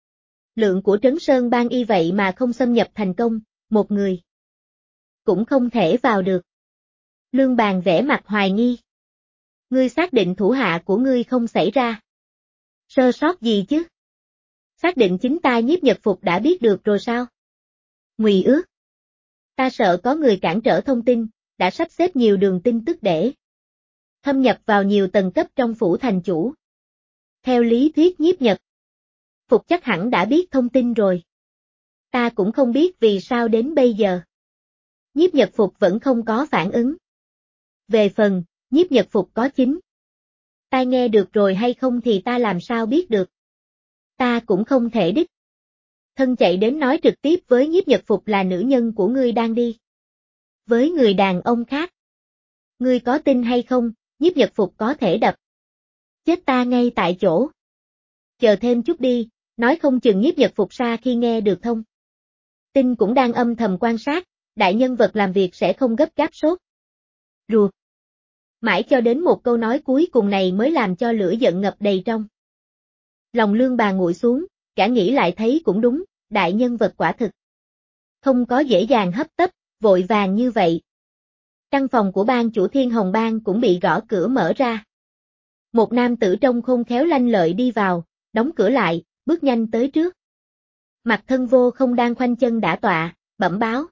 [SPEAKER 1] Lượng của Trấn Sơn Bang y vậy mà không xâm nhập thành công, một người cũng không thể vào được. Lương Bàn vẻ mặt hoài nghi. Ngươi xác định thủ hạ của ngươi không xảy ra sơ sót gì chứ? Xác định chính ta Nhiếp Nhật Phục đã biết được rồi sao? Ngụy ước. Ta sợ có người cản trở thông tin, đã sắp xếp nhiều đường tin tức để thâm nhập vào nhiều tầng cấp trong phủ thành chủ. Theo lý thuyết Nhiếp Nhật Phục chắc hẳn đã biết thông tin rồi. Ta cũng không biết vì sao đến bây giờ Nhiếp Nhật Phục vẫn không có phản ứng. Về phần, Nhiếp Nhật Phục có chính tai nghe được rồi hay không thì ta làm sao biết được. Ta cũng không thể đích thân chạy đến nói trực tiếp với Nhiếp Nhật Phục là nữ nhân của ngươi đang đi với người đàn ông khác. Ngươi có tin hay không, Nhiếp Nhật Phục có thể đập chết ta ngay tại chỗ. Chờ thêm chút đi, nói không chừng Nhiếp Nhật Phục xa khi nghe được thông tin cũng đang âm thầm quan sát, đại nhân vật làm việc sẽ không gấp gáp sốt ruột. Mãi cho đến một câu nói cuối cùng này mới làm cho lửa giận ngập đầy trong lòng Lương Bàn nguội xuống, cả nghĩ lại thấy cũng đúng, đại nhân vật quả thực không có dễ dàng hấp tấp, vội vàng như vậy. Căn phòng của ban chủ Thiên Hồng Bang cũng bị gõ cửa mở ra. Một nam tử trông khôn khéo lanh lợi đi vào, đóng cửa lại, bước nhanh tới trước. Mặt Thân Vô không đang khoanh chân đả tọa, bẩm báo.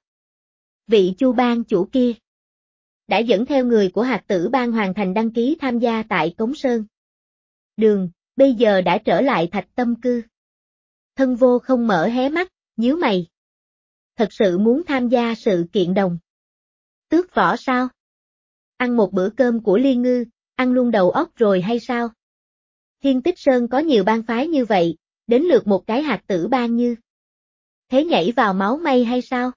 [SPEAKER 1] Vị Chu ban chủ kia đã dẫn theo người của Hạt Tử Bang hoàn thành đăng ký tham gia tại Cống Sơn Đường, bây giờ đã trở lại Thạch Tâm Cư. Thân Vô không mở hé mắt, nhíu mày. Thật sự muốn tham gia sự kiện đồng tước võ sao? Ăn một bữa cơm của Liên Ngư, ăn luôn đầu óc rồi hay sao? Thiên Tích Sơn có nhiều bang phái như vậy, đến lượt một cái Hạt Tử Bang như thế nhảy vào máu mây hay sao?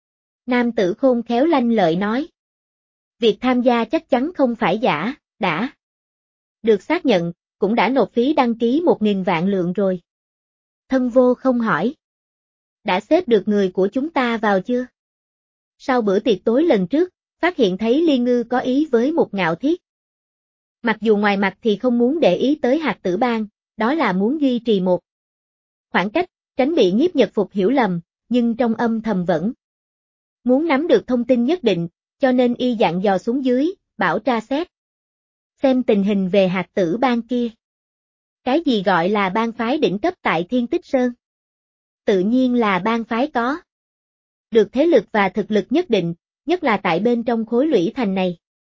[SPEAKER 1] Nam tử khôn khéo lanh lợi nói. Việc tham gia chắc chắn không phải giả, đã được xác nhận, cũng đã nộp phí đăng ký 1.000 vạn lượng rồi. Thân Vô không hỏi. Đã xếp được người của chúng ta vào chưa? Sau bữa tiệc tối lần trước, phát hiện thấy Liên Ngư có ý với một Ngạo Thiết. Mặc dù ngoài mặt thì không muốn để ý tới Hạt Tử Bang, đó là muốn duy trì một khoảng cách, tránh bị Nhiếp Nhật Phục hiểu lầm, nhưng trong âm thầm vẫn muốn nắm được thông tin nhất định, cho nên y dặn dò xuống dưới, bảo tra xét xem tình hình về Hạt Tử Bang kia. Cái gì gọi là bang phái đỉnh cấp tại Thiên Tích Sơn? Tự nhiên là bang phái có được thế lực và thực lực nhất định, nhất là tại bên trong khối lũy thành này.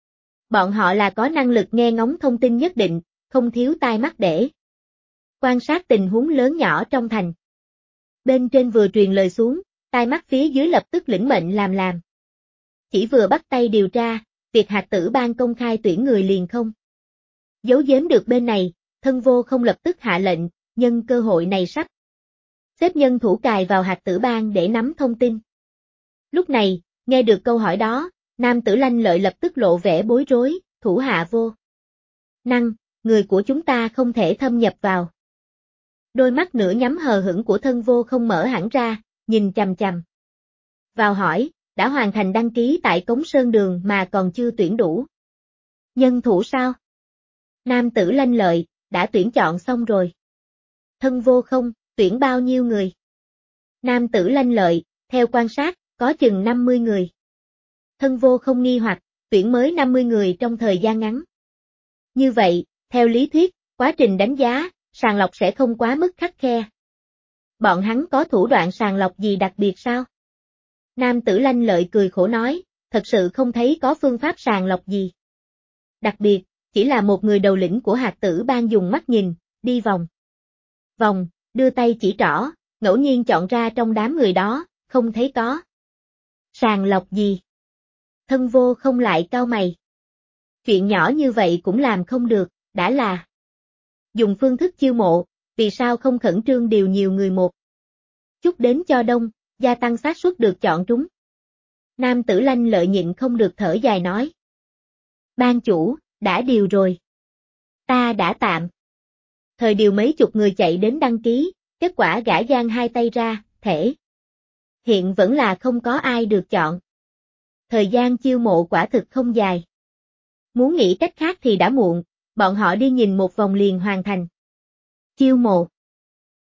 [SPEAKER 1] Bọn họ là có năng lực nghe ngóng thông tin nhất định, không thiếu tai mắt để quan sát tình huống lớn nhỏ trong thành. Bên trên vừa truyền lời xuống, tai mắt phía dưới lập tức lĩnh mệnh làm. Chỉ vừa bắt tay điều tra, việc Hạt Tử Bang công khai tuyển người liền không giấu giếm được bên này, Thân Vô không lập tức hạ lệnh, nhân cơ hội này sắp xếp nhân thủ cài vào Hạt Tử Bang để nắm thông tin. Lúc này, nghe được câu hỏi đó, nam tử lanh lợi lập tức lộ vẻ bối rối, thủ hạ vô năng, người của chúng ta không thể thâm nhập vào. Đôi mắt nửa nhắm hờ hững của Thân Vô không mở hẳn ra, nhìn chằm chằm vào hỏi, đã hoàn thành đăng ký tại Cống Sơn Đường mà còn chưa tuyển đủ nhân thủ sao? Nam tử lanh lợi, đã tuyển chọn xong rồi. Thân Vô không, tuyển bao nhiêu người? Nam tử lanh lợi, theo quan sát, có chừng 50 người. Thân Vô không nghi hoặc, tuyển mới 50 người trong thời gian ngắn. Như vậy, theo lý thuyết, quá trình đánh giá, sàng lọc sẽ không quá mức khắt khe. Bọn hắn có thủ đoạn sàng lọc gì đặc biệt sao? Nam tử lanh lợi cười khổ nói, thật sự không thấy có phương pháp sàng lọc gì đặc biệt, chỉ là một người đầu lĩnh của Hạt Tử Bang dùng mắt nhìn, đi vòng, đưa tay chỉ trỏ, ngẫu nhiên chọn ra trong đám người đó, không thấy có sàng lọc gì. Thân Vô không lại cau mày. Chuyện nhỏ như vậy cũng làm không được, đã là dùng phương thức chiêu mộ, vì sao không khẩn trương điều nhiều người một chút đến cho đông, gia tăng xác suất được chọn trúng. Nam tử lanh lợi nhịn không được thở dài nói. Ban chủ, đã điều rồi. Ta đã tạm thời điều mấy chục người chạy đến đăng ký, kết quả gã giang hai tay ra, thể hiện vẫn là không có ai được chọn. Thời gian chiêu mộ quả thực không dài. Muốn nghĩ cách khác thì đã muộn, bọn họ đi nhìn một vòng liền hoàn thành chiêu mộ.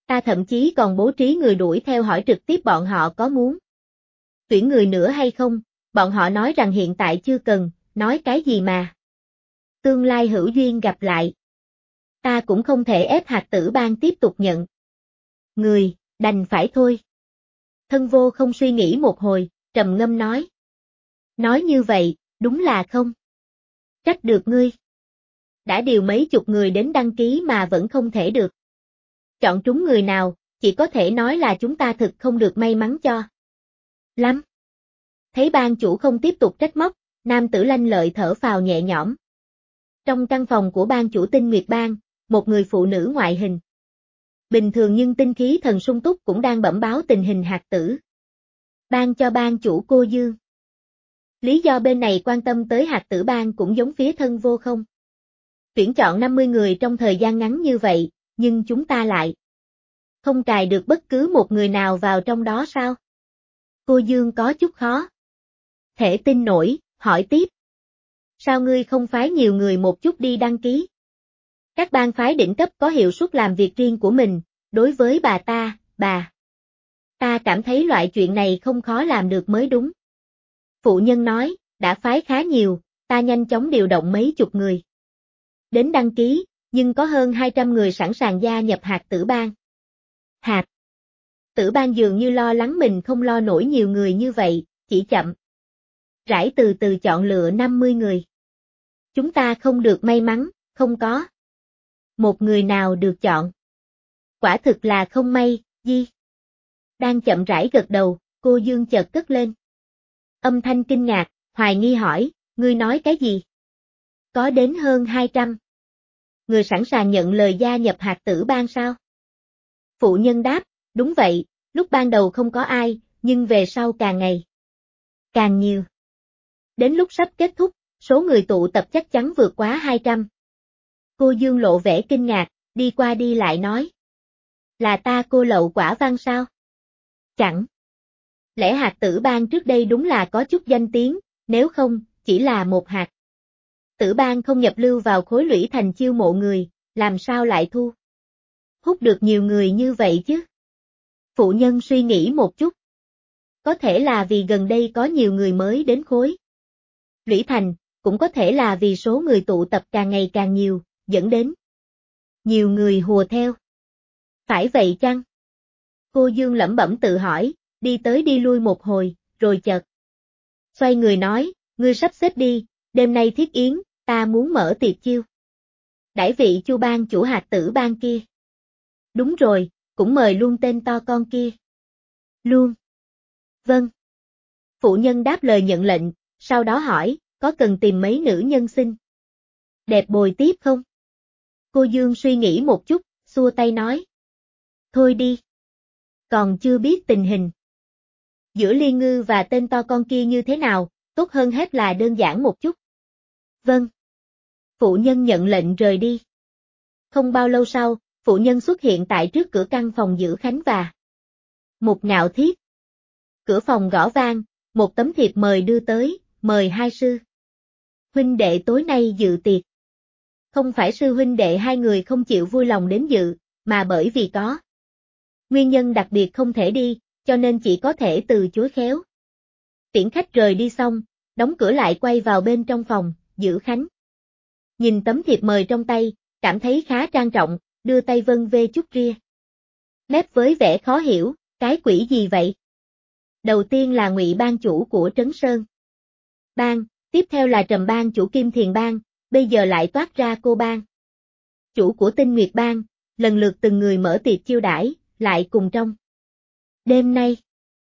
[SPEAKER 1] Ta thậm chí còn bố trí người đuổi theo hỏi trực tiếp bọn họ có muốn tuyển người nữa hay không, bọn họ nói rằng hiện tại chưa cần, nói cái gì mà. Tương lai hữu duyên gặp lại. Ta cũng không thể ép Hạt Tử Bang tiếp tục nhận người, đành phải thôi. Thân Vô không suy nghĩ một hồi, trầm ngâm nói. Nói như vậy, đúng là không trách được ngươi. Đã điều mấy chục người đến đăng ký mà vẫn không thể được chọn trúng người nào, chỉ có thể nói là chúng ta thực không được may mắn cho lắm. Thấy ban chủ không tiếp tục trách móc, nam tử lanh lợi thở phào nhẹ nhõm. Trong căn phòng của ban chủ Tinh Nguyệt Bang, một người phụ nữ ngoại hình bình thường nhưng tinh khí thần sung túc cũng đang bẩm báo tình hình Hạt Tử Bang cho ban chủ Cô Dương. Lý do bên này quan tâm tới Hạt Tử Bang cũng giống phía Thân Vô không. Tuyển chọn 50 người trong thời gian ngắn như vậy, nhưng chúng ta lại không cài được bất cứ một người nào vào trong đó sao? Cô Dương có chút khó thể tin nổi, hỏi tiếp. Sao ngươi không phái nhiều người một chút đi đăng ký? Các bang phái đỉnh cấp có hiệu suất làm việc riêng của mình, đối với bà ta cảm thấy loại chuyện này không khó làm được mới đúng. Phụ nhân nói, đã phái khá nhiều, ta nhanh chóng điều động mấy chục người đến đăng ký, nhưng có hơn 200 người sẵn sàng gia nhập Hạt Tử Bang. Hạt Tử Bang dường như lo lắng mình không lo nổi nhiều người như vậy, chỉ chậm rãi từ từ chọn lựa 50 người. Chúng ta không được may mắn, không có một người nào được chọn. Quả thực là không may, Di. Đang chậm rãi gật đầu, cô Dương chợt cất lên. Âm thanh kinh ngạc, hoài nghi hỏi, ngươi nói cái gì? Có đến hơn 200 người sẵn sàng nhận lời gia nhập Hạt Tử Bang sao? Phụ nhân đáp, đúng vậy, lúc ban đầu không có ai, nhưng về sau càng ngày càng nhiều. Đến lúc sắp kết thúc, số người tụ tập chắc chắn vượt quá 200. Cô Dương lộ vẻ kinh ngạc, đi qua đi lại nói. Là ta cô lậu quả văn sao? Chẳng lẽ Hạt Tử Bang trước đây đúng là có chút danh tiếng, nếu không, chỉ là một Hạt Tử Bang không nhập lưu vào khối lũy thành chiêu mộ người, làm sao lại thu hút được nhiều người như vậy chứ? Phụ nhân suy nghĩ một chút. Có thể là vì gần đây có nhiều người mới đến khối lũy thành, cũng có thể là vì số người tụ tập càng ngày càng nhiều, dẫn đến nhiều người hùa theo. Phải vậy chăng? Cô Dương lẩm bẩm tự hỏi, đi tới đi lui một hồi, rồi chợt xoay người nói, ngươi sắp xếp đi, đêm nay thiết yến, ta muốn mở tiệc chiêu đãi vị Chu Bang chủ Hạt Tử Bang kia. Đúng rồi, cũng mời luôn tên to con kia. Luôn. Vâng. Phụ nhân đáp lời nhận lệnh, sau đó hỏi, có cần tìm mấy nữ nhân xinh đẹp bồi tiếp không? Cô Dương suy nghĩ một chút, xua tay nói. Thôi đi. Còn chưa biết tình hình giữa Liên Ngư và tên to con kia như thế nào, tốt hơn hết là đơn giản một chút. Vâng. Phụ nhân nhận lệnh rời đi. Không bao lâu sau, phụ nhân xuất hiện tại trước cửa căn phòng giữ Khánh và một Ngạo Thiết. Cửa phòng gõ vang, một tấm thiệp mời đưa tới, mời hai sư huynh đệ tối nay dự tiệc. Không phải sư huynh đệ hai người không chịu vui lòng đến dự, mà bởi vì có nguyên nhân đặc biệt không thể đi, cho nên chỉ có thể từ chối khéo. Tiễn khách rời đi xong, đóng cửa lại quay vào bên trong phòng, giữ Khánh. Nhìn tấm thiệp mời trong tay, cảm thấy khá trang trọng, đưa tay vân vê chút ria. Mép với vẻ khó hiểu, cái quỷ gì vậy? Đầu tiên là Ngụy Bang chủ của Trấn Sơn Bang, tiếp theo là Trầm Bang chủ Kim Thiền Bang, bây giờ lại toát ra cô Bang chủ của Tinh Nguyệt Bang, lần lượt từng người mở tiệc chiêu đãi, lại cùng trong đêm nay.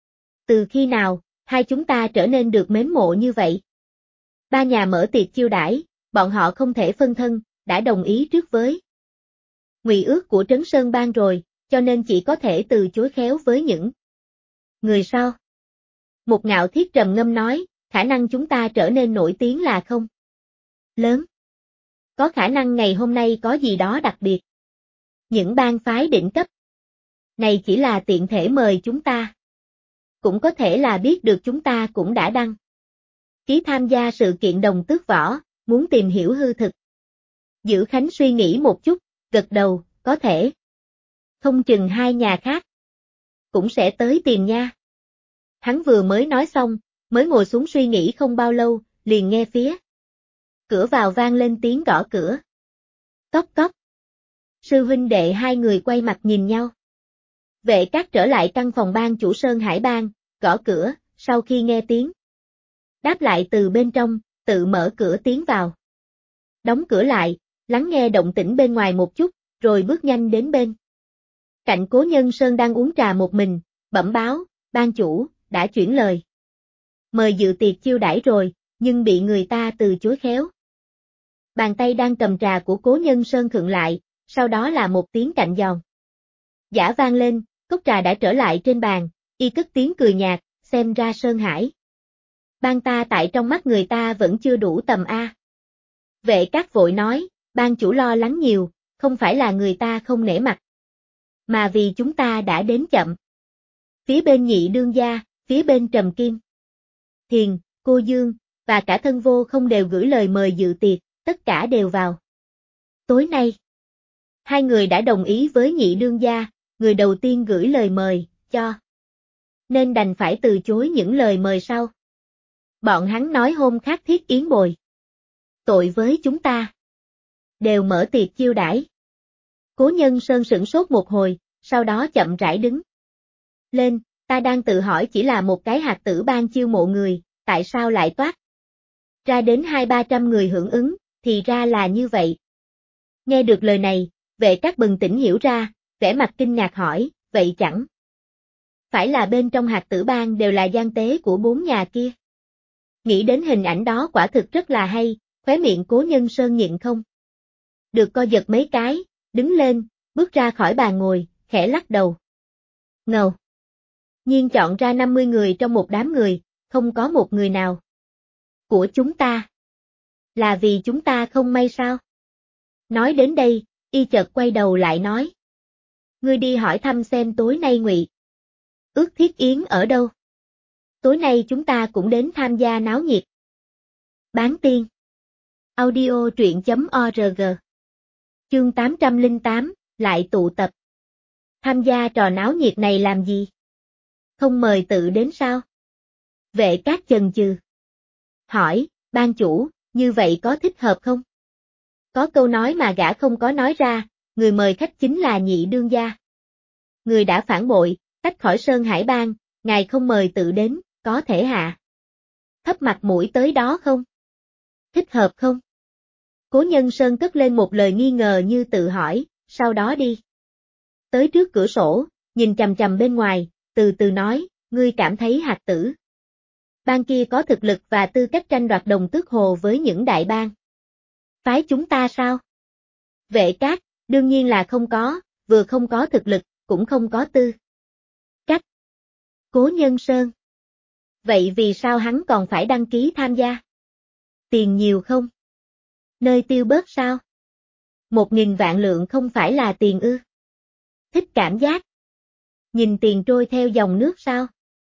[SPEAKER 1] Từ khi nào, hai chúng ta trở nên được mến mộ như vậy? Ba nhà mở tiệc chiêu đãi, bọn họ không thể phân thân, đã đồng ý trước với ngụy ước của Trấn Sơn Bang rồi, cho nên chỉ có thể từ chối khéo với những người sau. Một Ngạo Thiết trầm ngâm nói, khả năng chúng ta trở nên nổi tiếng là không lớn. Có khả năng ngày hôm nay có gì đó đặc biệt. Những bang phái đỉnh cấp này chỉ là tiện thể mời chúng ta. Cũng có thể là biết được chúng ta cũng đã đăng ký tham gia sự kiện Đồng Tước Võ, muốn tìm hiểu hư thực. Giữ Khánh suy nghĩ một chút, gật đầu, có thể. Không chừng hai nhà khác cũng sẽ tới tìm nha. Hắn vừa mới nói xong, mới ngồi xuống suy nghĩ không bao lâu, liền nghe phía cửa vào vang lên tiếng gõ cửa. Cốc cốc. Sư huynh đệ hai người quay mặt nhìn nhau. Vệ Cát trở lại căn phòng ban chủ Sơn Hải Bang, gõ cửa, sau khi nghe tiếng đáp lại từ bên trong, tự mở cửa tiến vào. Đóng cửa lại, lắng nghe động tĩnh bên ngoài một chút, rồi bước nhanh đến bên cạnh Cố Nhân Sơn đang uống trà một mình, bẩm báo, ban chủ, đã chuyển lời. Mời dự tiệc chiêu đãi rồi, nhưng bị người ta từ chối khéo. Bàn tay đang cầm trà của Cố Nhân Sơn khựng lại, sau đó là một tiếng cạnh giòn giã vang lên, cốc trà đã trở lại trên bàn, y cất tiếng cười nhạt, xem ra Sơn Hải Bang ta tại trong mắt người ta vẫn chưa đủ tầm A. Vệ Cát vội nói, ban chủ lo lắng nhiều, không phải là người ta không nể mặt, mà vì chúng ta đã đến chậm. Phía bên Nhị đương gia, phía bên Trầm Kim Thiền, Cô Dương, và cả Thân Vô không đều gửi lời mời dự tiệc, tất cả đều vào. Tối nay, hai người đã đồng ý với Nhị đương gia, người đầu tiên gửi lời mời, cho nên đành phải từ chối những lời mời sau. Bọn hắn nói hôm khác thiết yến bồi tội với chúng ta. Đều mở tiệc chiêu đãi. Cố Nhân Sơn sửng sốt một hồi, sau đó chậm rãi đứng lên, ta đang tự hỏi chỉ là một cái hạt tử ban chiêu mộ người, tại sao lại toát ra đến 200-300 người hưởng ứng, thì ra là như vậy. Nghe được lời này, Vệ Cát bừng tỉnh hiểu ra, vẻ mặt kinh ngạc hỏi, vậy chẳng phải là bên trong hạt tử ban đều là gian tế của 4 nhà kia. Nghĩ đến hình ảnh đó quả thực rất là hay, khóe miệng Cố Nhân Sơn nhịn không được co giật mấy cái, đứng lên, bước ra khỏi bàn ngồi, khẽ lắc đầu. Ngầu. Nhiên chọn ra 50 người trong một đám người, không có một người nào của chúng ta. Là vì chúng ta không may sao? Nói đến đây, y chợt quay đầu lại nói. Ngươi đi hỏi thăm xem tối nay Ngụy Ước thiết yến ở đâu? Tối nay chúng ta cũng đến tham gia náo nhiệt. Bán tiên. Audio truyện.org. Chương 808, lại tụ tập. Tham gia trò náo nhiệt này làm gì? Không mời tự đến sao? Vệ Cát chần chừ. Hỏi, ban chủ, như vậy có thích hợp không? Có câu nói mà gã không có nói ra, người mời khách chính là Nhị đương gia. Người đã phản bội, tách khỏi Sơn Hải Bang, ngài không mời tự đến, có thể hạ thấp mặt mũi tới đó không? Thích hợp không? Cố Nhân Sơn cất lên một lời nghi ngờ như tự hỏi, sau đó đi tới trước cửa sổ, nhìn chằm chằm bên ngoài, từ từ nói, ngươi cảm thấy hạt tử bang kia có thực lực và tư cách tranh đoạt Đồng Tước Hồ với những đại bang phái chúng ta sao? Vệ Cát, đương nhiên là không có, vừa không có thực lực, cũng không có tư cách. Cố Nhân Sơn. Vậy vì sao hắn còn phải đăng ký tham gia? Tiền nhiều không? Nơi tiêu bớt sao? 1.000 vạn lượng không phải là tiền ư? Thích cảm giác nhìn tiền trôi theo dòng nước sao?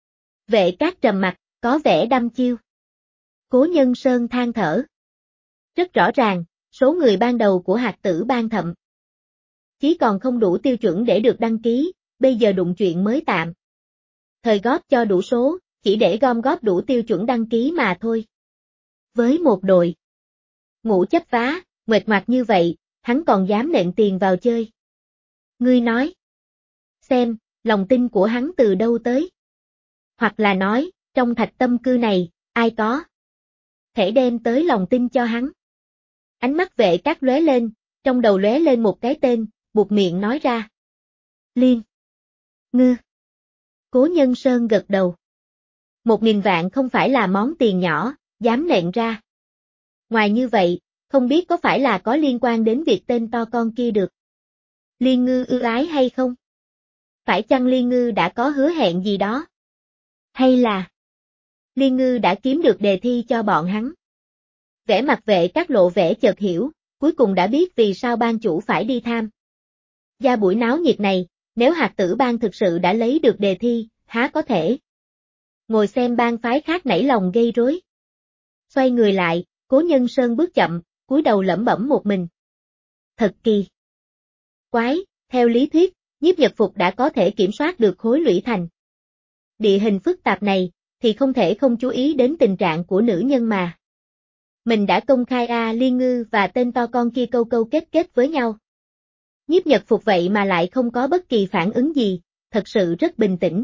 [SPEAKER 1] Vệ Cát trầm mặt, có vẻ đăm chiêu. Cố Nhân Sơn than thở. Rất rõ ràng, số người ban đầu của hạt tử ban thậm chí còn không đủ tiêu chuẩn để được đăng ký, bây giờ đụng chuyện mới tạm thời góp cho đủ số, chỉ để gom góp đủ tiêu chuẩn đăng ký mà thôi. Với một đội ngũ chấp vá, nguệch ngoạc như vậy, hắn còn dám nện tiền vào chơi. Ngươi nói, xem, lòng tin của hắn từ đâu tới? Hoặc là nói, trong Thạch Tâm Cư này, ai có thể đem tới lòng tin cho hắn? Ánh mắt Vệ Cát lóe lên, trong đầu lóe lên một cái tên, buột miệng nói ra. Liên Ngư. Cố Nhân Sơn gật đầu. 1.000 vạn không phải là món tiền nhỏ, dám nện ra. Ngoài như vậy, không biết có phải là có liên quan đến việc tên to con kia được Liên Ngư ưu ái hay không? Phải chăng Liên Ngư đã có hứa hẹn gì đó? Hay là Liên Ngư đã kiếm được đề thi cho bọn hắn? Vẻ mặt Vệ Cát lộ vẻ chợt hiểu, cuối cùng đã biết vì sao ban chủ phải đi tham gia buổi náo nhiệt này, nếu hạt tử ban thực sự đã lấy được đề thi, há có thể ngồi xem bang phái khác nảy lòng gây rối. Xoay người lại, Cố Nhân Sơn bước chậm, cúi đầu lẩm bẩm một mình. Thật kỳ quái, theo lý thuyết, Nhiếp Nhật Phục đã có thể kiểm soát được Khối Lũy Thành. Địa hình phức tạp này, thì không thể không chú ý đến tình trạng của nữ nhân mà. Mình đã công khai Liên Ngư và tên to con kia câu câu kết với nhau. Nhiếp Nhật Phục vậy mà lại không có bất kỳ phản ứng gì, thật sự rất bình tĩnh.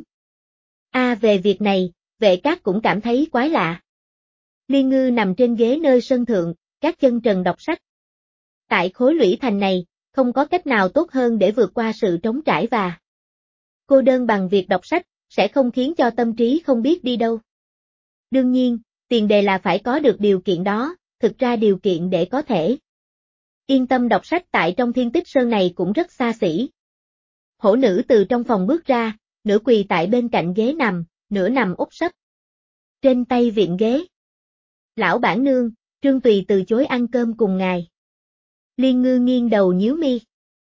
[SPEAKER 1] Về việc này, Vệ Cát cũng cảm thấy quái lạ. Liên Ngư nằm trên ghế nơi sân thượng, các chân trần đọc sách. Tại Khối Lũy Thành này, không có cách nào tốt hơn để vượt qua sự trống trải và cô đơn bằng việc đọc sách, sẽ không khiến cho tâm trí không biết đi đâu. Đương nhiên, tiền đề là phải có được điều kiện đó, thực ra điều kiện để có thể yên tâm đọc sách tại trong Thiên Tích Sơn này cũng rất xa xỉ. Hổ nữ từ trong phòng bước ra, nửa quỳ tại bên cạnh ghế nằm, nửa nằm úp sấp. Trên tay viện ghế. Lão bản nương, Trương Tùy từ chối ăn cơm cùng ngài. Liên Ngư nghiêng đầu nhíu mi.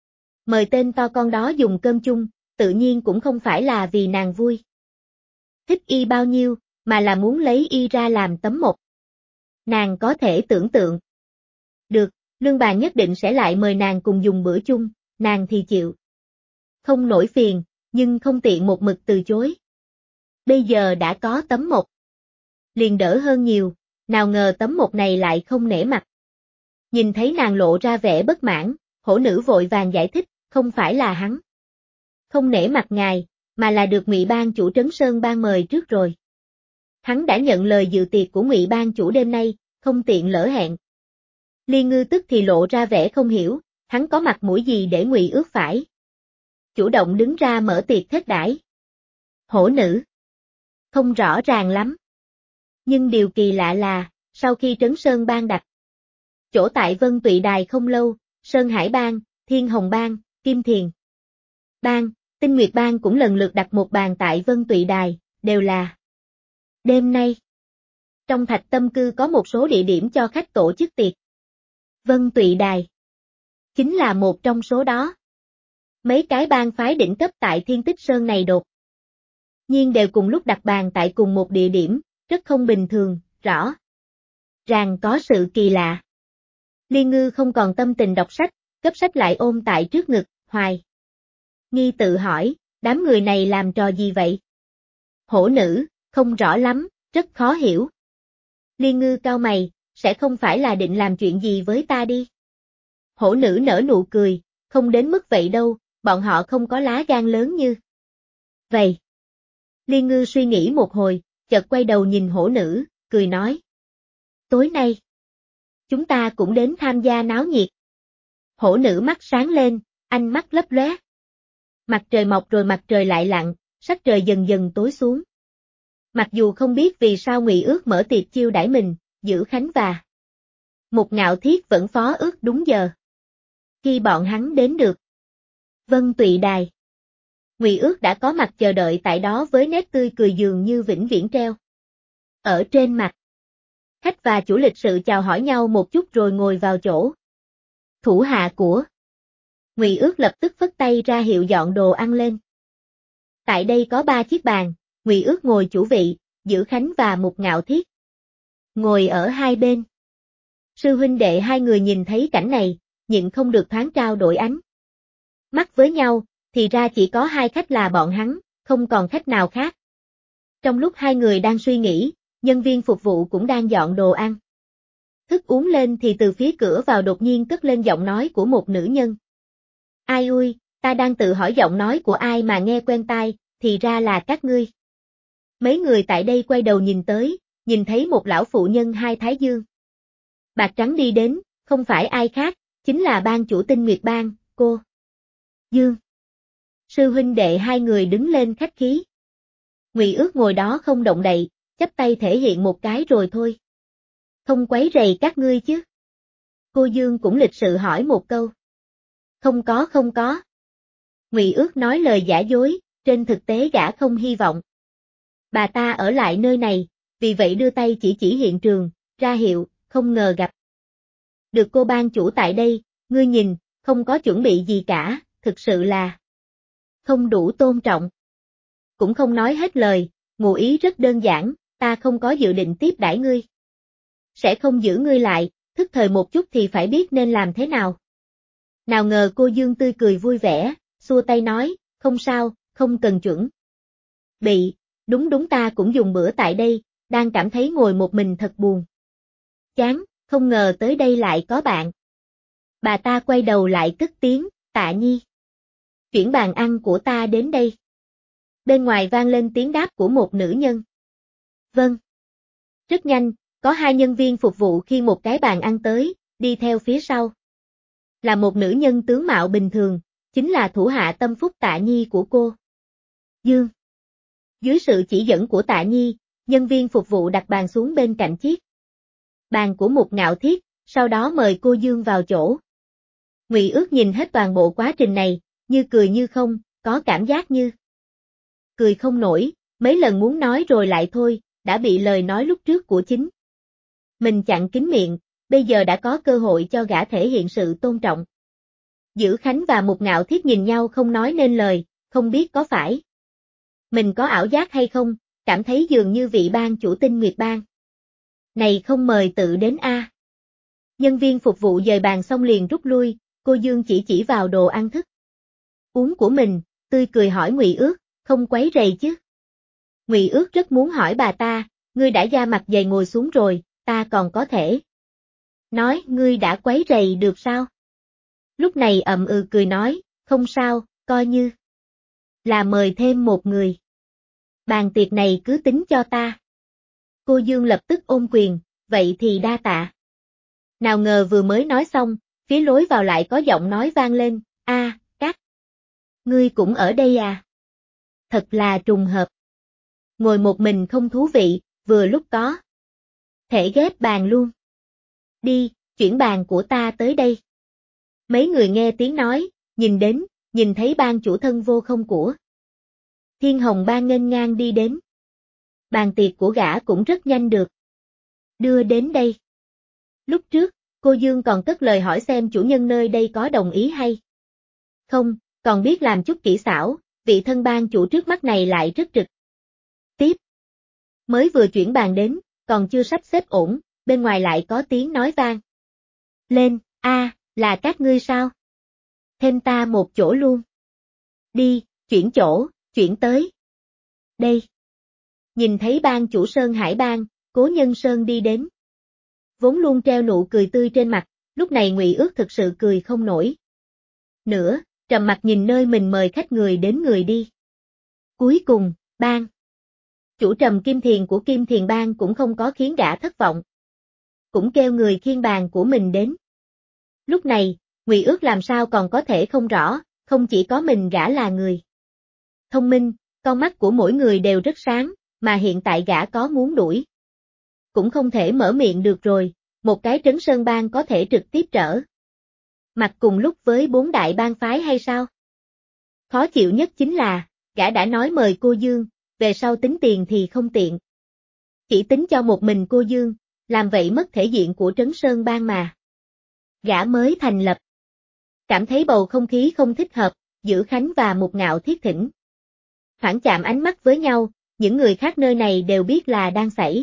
[SPEAKER 1] Mời tên to con đó dùng cơm chung, tự nhiên cũng không phải là vì nàng vui. Thích y bao nhiêu, mà là muốn lấy y ra làm tấm mộc. Nàng có thể tưởng tượng. Được, Lương bà nhất định sẽ lại mời nàng cùng dùng bữa chung, nàng thì chịu. Không nổi phiền, nhưng không tiện một mực từ chối. Bây giờ đã có tấm mộc. Liền đỡ hơn nhiều, nào ngờ tấm mộc này lại không nể mặt. Nhìn thấy nàng lộ ra vẻ bất mãn, hổ nữ vội vàng giải thích, không phải là hắn không nể mặt ngài, mà là được Ngụy Ban chủ Trấn Sơn ban mời trước rồi. Hắn đã nhận lời dự tiệc của Ngụy Ban chủ đêm nay, không tiện lỡ hẹn. Liên Ngư tức thì lộ ra vẻ không hiểu, hắn có mặt mũi gì để Ngụy Ước phải chủ động đứng ra mở tiệc thết đãi. Hổ nữ không rõ ràng lắm. Nhưng điều kỳ lạ là, sau khi Trấn Sơn ban đặt chỗ tại Vân Tụy Đài không lâu, Sơn Hải Bang, Thiên Hồng Bang, Kim Thiền Bang, Tinh Nguyệt Bang cũng lần lượt đặt một bàn tại Vân Tụy Đài, đều là đêm nay. Trong Thạch Tâm Cư có một số địa điểm cho khách tổ chức tiệc. Vân Tụy Đài chính là một trong số đó. Mấy cái bang phái đỉnh cấp tại Thiên Tích Sơn này đột nhiên đều cùng lúc đặt bàn tại cùng một địa điểm, rất không bình thường, rõ ràng có sự kỳ lạ. Liên Ngư không còn tâm tình đọc sách, gấp sách lại ôm tại trước ngực, hoài nghi tự hỏi, đám người này làm trò gì vậy? Hổ nữ, không rõ lắm, rất khó hiểu. Liên Ngư cau mày, sẽ không phải là định làm chuyện gì với ta đi. Hổ nữ nở nụ cười, không đến mức vậy đâu, bọn họ không có lá gan lớn như vậy. Liên Ngư suy nghĩ một hồi, chợt quay đầu nhìn hổ nữ, cười nói. Tối nay, chúng ta cũng đến tham gia náo nhiệt. Hổ nữ mắt sáng lên, ánh mắt lấp lóe. Mặt trời mọc rồi mặt trời lại lặn, sắc trời dần dần tối xuống. Mặc dù không biết vì sao Ngụy Ước mở tiệc chiêu đãi mình, Giữ Khánh và Mục Ngạo Thiết vẫn phó ước đúng giờ. Khi bọn hắn đến được Vân Tụy Đài, Ngụy Ước đã có mặt chờ đợi tại đó với nét tươi cười dường như vĩnh viễn treo ở trên mặt. Khách và chủ lịch sự chào hỏi nhau một chút rồi ngồi vào chỗ. Thủ hạ của Ngụy Ước lập tức phất tay ra hiệu dọn đồ ăn lên. Tại đây có 3 chiếc bàn, Ngụy Ước ngồi chủ vị, Giữ Khánh và Mục Ngạo Thiết ngồi ở hai bên. Sư huynh đệ hai người nhìn thấy cảnh này, nhịn không được thoáng trao đổi ánh mắt với nhau, thì ra chỉ có hai khách là bọn hắn, không còn khách nào khác. Trong lúc hai người đang suy nghĩ, nhân viên phục vụ cũng đang dọn đồ ăn thức uống lên thì từ phía cửa vào đột nhiên cất lên giọng nói của một nữ nhân. Ai ui, ta đang tự hỏi giọng nói của ai mà nghe quen tai, thì ra là các ngươi. Mấy người tại đây quay đầu nhìn tới, nhìn thấy một lão phụ nhân hai thái dương bạc trắng đi đến, không phải ai khác, chính là ban chủ Tinh Nguyệt Bang, cô Dương. Sư huynh đệ hai người đứng lên khách khí. Ngụy Ước ngồi đó không động đậy, chắp tay thể hiện một cái rồi thôi. Không quấy rầy các ngươi chứ? Cô Dương cũng lịch sự hỏi một câu. Không có. Ngụy Ước nói lời giả dối, trên thực tế gã không hy vọng bà ta ở lại nơi này, vì vậy đưa tay chỉ hiện trường, ra hiệu, không ngờ gặp được cô ban chủ tại đây, ngươi nhìn, không có chuẩn bị gì cả, thực sự là không đủ tôn trọng. Cũng không nói hết lời, ngụ ý rất đơn giản, ta không có dự định tiếp đãi ngươi. Sẽ không giữ ngươi lại, thức thời một chút thì phải biết nên làm thế nào. Nào ngờ cô Dương tươi cười vui vẻ, xua tay nói, không sao, không cần chuẩn. Bị, đúng ta cũng dùng bữa tại đây, đang cảm thấy ngồi một mình thật buồn. Chán, không ngờ tới đây lại có bạn. Bà ta quay đầu lại cất tiếng, Tạ Nhi. Chuyển bàn ăn của ta đến đây. Bên ngoài vang lên tiếng đáp của một nữ nhân. Vâng. Rất nhanh, có hai nhân viên phục vụ khiêng một cái bàn ăn tới, đi theo phía sau. Là một nữ nhân tướng mạo bình thường, chính là thủ hạ tâm phúc Tạ Nhi của cô. Dương. Dưới sự chỉ dẫn của Tạ Nhi, nhân viên phục vụ đặt bàn xuống bên cạnh chiếc bàn của Mục Ngạo Thiết, sau đó mời cô Dương vào chỗ. Ngụy Ước nhìn hết toàn bộ quá trình này, như cười như không, có cảm giác như cười không nổi, mấy lần muốn nói rồi lại thôi, đã bị lời nói lúc trước của chính mình chặn kín miệng, bây giờ đã có cơ hội cho gã thể hiện sự tôn trọng. Dữ Khánh và Mục Ngạo Thiết nhìn nhau không nói nên lời, không biết có phải mình có ảo giác hay không, cảm thấy dường như vị ban chủ Tinh Nguyệt Bang này không mời tự đến a. Nhân viên phục vụ dời bàn xong liền rút lui, cô Dương chỉ vào đồ ăn thức uống của mình, tươi cười hỏi Ngụy Ước, không quấy rầy chứ? Ngụy Ước rất muốn hỏi bà ta, ngươi đã da mặt dày ngồi xuống rồi, ta còn có thể nói ngươi đã quấy rầy được sao? Lúc này cười nói, không sao, coi như là mời thêm một người. Bàn tiệc này cứ tính cho ta. Cô Dương lập tức ôm quyền, vậy thì đa tạ. Nào ngờ vừa mới nói xong, phía lối vào lại có giọng nói vang lên, các ngươi cũng ở đây à? Thật là trùng hợp. Ngồi một mình không thú vị, vừa lúc có thể ghép bàn luôn. Đi, chuyển bàn của ta tới đây. Mấy người nghe tiếng nói, nhìn thấy ban chủ thân vô không của Thiên Hồng Bang nghênh ngang đi đến. Bàn tiệc của gã cũng rất nhanh được đưa đến đây. Lúc trước, cô Dương còn cất lời hỏi xem chủ nhân nơi đây có đồng ý hay không, còn biết làm chút kỹ xảo, vị thân ban chủ trước mắt này lại rất trực tiếp. Mới vừa chuyển bàn đến, còn chưa sắp xếp ổn, bên ngoài lại có tiếng nói vang lên, là các ngươi sao? Thêm ta một chỗ luôn. Đi, chuyển chỗ, chuyển tới đây. Nhìn thấy ban chủ Sơn Hải Bang, Cố Nhân Sơn đi đến. Vốn luôn treo nụ cười tươi trên mặt, lúc này Ngụy Ước thực sự cười không nổi nữa, trầm mặt nhìn nơi mình mời khách người đến người đi. Cuối cùng, ban chủ Trầm Kim Thiền của Kim Thiền Bang cũng không có khiến gã thất vọng. Cũng kêu người khiêng bàn của mình đến. Lúc này, Ngụy Ước làm sao còn có thể không rõ, không chỉ có mình gã là người thông minh, con mắt của mỗi người đều rất sáng, mà hiện tại gã có muốn đuổi cũng không thể mở miệng được rồi, một cái Trấn Sơn Bang có thể trực tiếp trở mặt cùng lúc với 4 đại bang phái hay sao? Khó chịu nhất chính là, gã đã nói mời cô Dương, về sau tính tiền thì không tiện. Chỉ tính cho một mình cô Dương, làm vậy mất thể diện của Trấn Sơn Bang mà. Gã mới thành lập. Cảm thấy bầu không khí không thích hợp, Dữ Khánh và Mục Ngạo Thiết thỉnh thoảng chạm ánh mắt với nhau, những người khác nơi này đều biết là đang xảy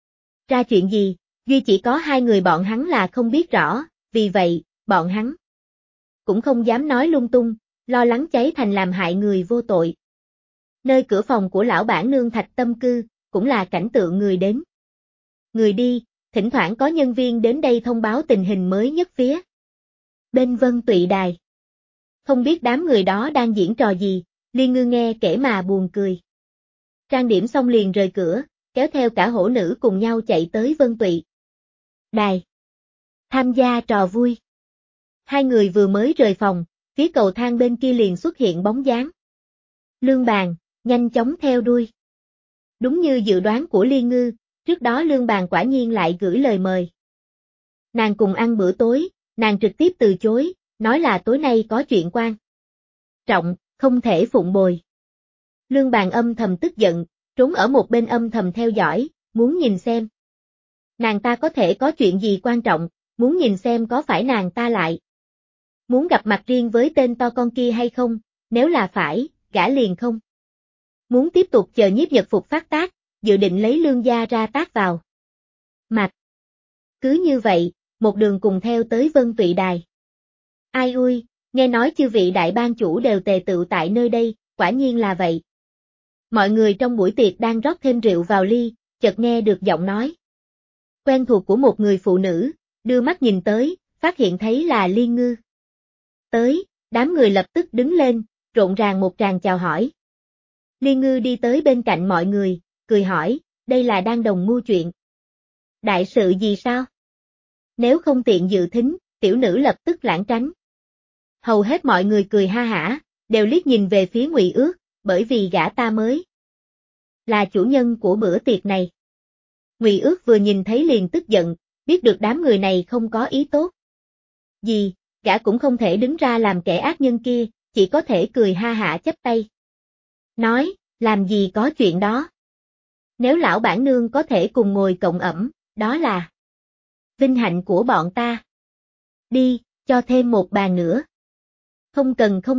[SPEAKER 1] ra chuyện gì, duy chỉ có hai người bọn hắn là không biết rõ, vì vậy, bọn hắn cũng không dám nói lung tung, lo lắng cháy thành làm hại người vô tội. Nơi cửa phòng của lão bản nương Thạch Tâm Cư, cũng là cảnh tượng người đến người đi, thỉnh thoảng có nhân viên đến đây thông báo tình hình mới nhất phía bên Vân Tụy Đài. Không biết đám người đó đang diễn trò gì, Liên Ngư nghe kể mà buồn cười. Trang điểm xong liền rời cửa, kéo theo cả hổ nữ cùng nhau chạy tới Vân Tụy Đài tham gia trò vui. Hai người vừa mới rời phòng, phía cầu thang bên kia liền xuất hiện bóng dáng Lương Bàn, nhanh chóng theo đuôi. Đúng như dự đoán của Liên Ngư, trước đó Lương Bàn quả nhiên lại gửi lời mời nàng cùng ăn bữa tối, nàng trực tiếp từ chối, nói là tối nay có chuyện quan trọng, không thể phụng bồi. Lương Bàn âm thầm tức giận, trốn ở một bên âm thầm theo dõi, muốn nhìn xem nàng ta có thể có chuyện gì quan trọng, muốn nhìn xem có phải nàng ta lại muốn gặp mặt riêng với tên to con kia hay không, nếu là phải, gã liền không muốn tiếp tục chờ Nhiếp Nhật Phục phát tác, dự định lấy Lương gia ra tác vào mặt. Cứ như vậy, một đường cùng theo tới Vân Tụy Đài. Ai ui, nghe nói chư vị đại ban chủ đều tề tựu tại nơi đây, quả nhiên là vậy. Mọi người trong buổi tiệc đang rót thêm rượu vào ly, chợt nghe được giọng nói quen thuộc của một người phụ nữ, đưa mắt nhìn tới, phát hiện thấy là Liên Ngư. Tới, đám người lập tức đứng lên, rộn ràng một tràng chào hỏi. Liên Ngư đi tới bên cạnh mọi người, cười hỏi, đây là đang đồng mưu chuyện. Đại sự gì sao? Nếu không tiện dự thính, tiểu nữ lập tức lảng tránh. Hầu hết mọi người cười ha hả, đều liếc nhìn về phía Ngụy Ước, bởi vì gã ta mới là chủ nhân của bữa tiệc này. Ngụy Ước vừa nhìn thấy liền tức giận, biết được đám người này không có ý tốt. Gì, gã cũng không thể đứng ra làm kẻ ác nhân kia, chỉ có thể cười ha hả chắp tay. Nói, làm gì có chuyện đó. Nếu lão bản nương có thể cùng ngồi cộng ẩm, đó là vinh hạnh của bọn ta. Đi, cho thêm một bàn nữa. Không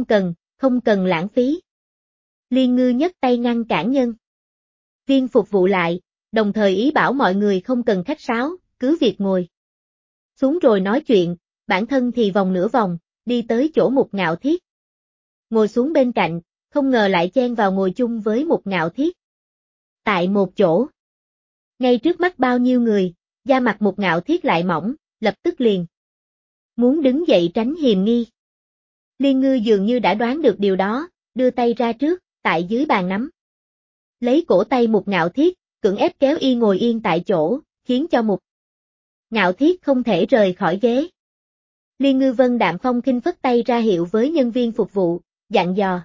[SPEAKER 1] cần lãng phí. Liên Ngư nhấc tay ngăn cản nhân viên phục vụ lại, đồng thời ý bảo mọi người không cần khách sáo, cứ việc ngồi xuống rồi nói chuyện, bản thân thì vòng nửa vòng, đi tới chỗ Mục Ngạo Thiết. Ngồi xuống bên cạnh, không ngờ lại chen vào ngồi chung với Mục Ngạo Thiết. Tại một chỗ, ngay trước mắt bao nhiêu người, da mặt Mục Ngạo Thiết lại mỏng, lập tức liền muốn đứng dậy tránh hiềm nghi. Liên Ngư dường như đã đoán được điều đó, đưa tay ra trước, tại dưới bàn nắm lấy cổ tay Mục Ngạo Thiết, cưỡng ép kéo y ngồi yên tại chỗ, khiến cho Mục Ngạo Thiết không thể rời khỏi ghế. Liên Ngư vân đạm phong khinh phất tay ra hiệu với nhân viên phục vụ, dặn dò.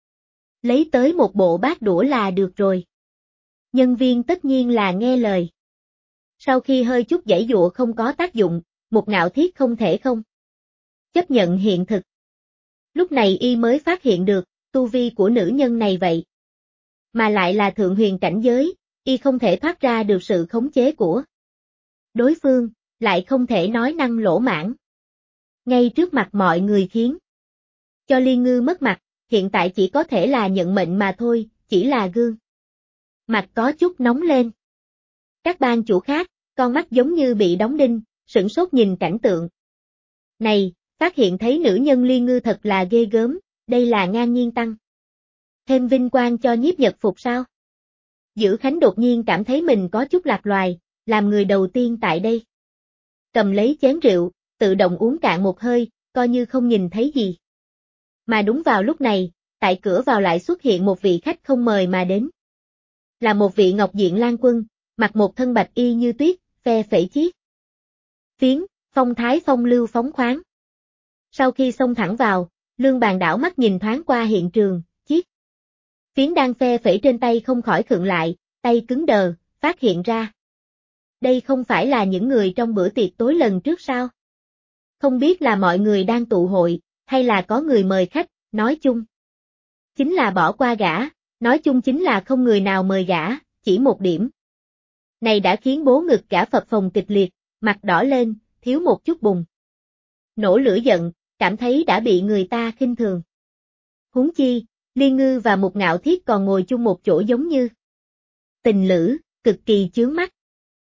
[SPEAKER 1] Lấy tới một bộ bát đũa là được rồi. Nhân viên tất nhiên là nghe lời. Sau khi hơi chút giãy giụa không có tác dụng, Mục Ngạo Thiết không thể không chấp nhận hiện thực. Lúc này y mới phát hiện được, tu vi của nữ nhân này vậy. Mà lại là thượng huyền cảnh giới, y không thể thoát ra được sự khống chế của đối phương, lại không thể nói năng lỗ mãng. Ngay trước mặt mọi người khiến cho Liên Ngư mất mặt, hiện tại chỉ có thể là nhận mệnh mà thôi, chỉ là gương mặt có chút nóng lên. Các ban chủ khác, con mắt giống như bị đóng đinh, sửng sốt nhìn cảnh tượng này, phát hiện thấy nữ nhân Liên Ngư thật là ghê gớm, đây là ngang nhiên tăng thêm vinh quang cho Nhiếp Nhật Phục sao? Dữ Khánh đột nhiên cảm thấy mình có chút lạc loài, làm người đầu tiên tại đây. Cầm lấy chén rượu, tự động uống cạn một hơi, coi như không nhìn thấy gì. Mà đúng vào lúc này, tại cửa vào lại xuất hiện một vị khách không mời mà đến. Là một vị ngọc diện lang quân, mặc một thân bạch y như tuyết, phe phẩy chiếc phiến, phong thái phong lưu phóng khoáng. Sau khi xông thẳng vào, Lương Bàn đảo mắt nhìn thoáng qua hiện trường, chiếc phiến đang phe phẩy trên tay không khỏi khựng lại, tay cứng đờ, phát hiện ra. Đây không phải là những người trong bữa tiệc tối lần trước sao? Không biết là mọi người đang tụ hội, hay là có người mời khách, nói chung. Chính là bỏ qua gã, nói chung chính là không người nào mời gã, chỉ một điểm. Này đã khiến bố ngực gã phập phồng kịch liệt, mặt đỏ lên, thiếu một chút bùng. Nổ lửa giận, cảm thấy đã bị người ta khinh thường. Huống chi, Liên Ngư và Mục Ngạo Thiết còn ngồi chung một chỗ giống như tình lữ, cực kỳ chướng mắt.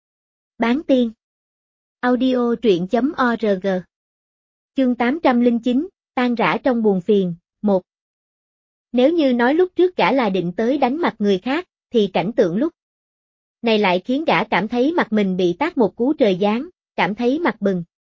[SPEAKER 1] Bán tiên. Audio truyện.org. Chương 809, tan rã trong buồn phiền, 1. Nếu như nói lúc trước gã là định tới đánh mặt người khác, thì cảnh tượng lúc này lại khiến gã cảm thấy mặt mình bị tát một cú trời giáng, cảm thấy mặt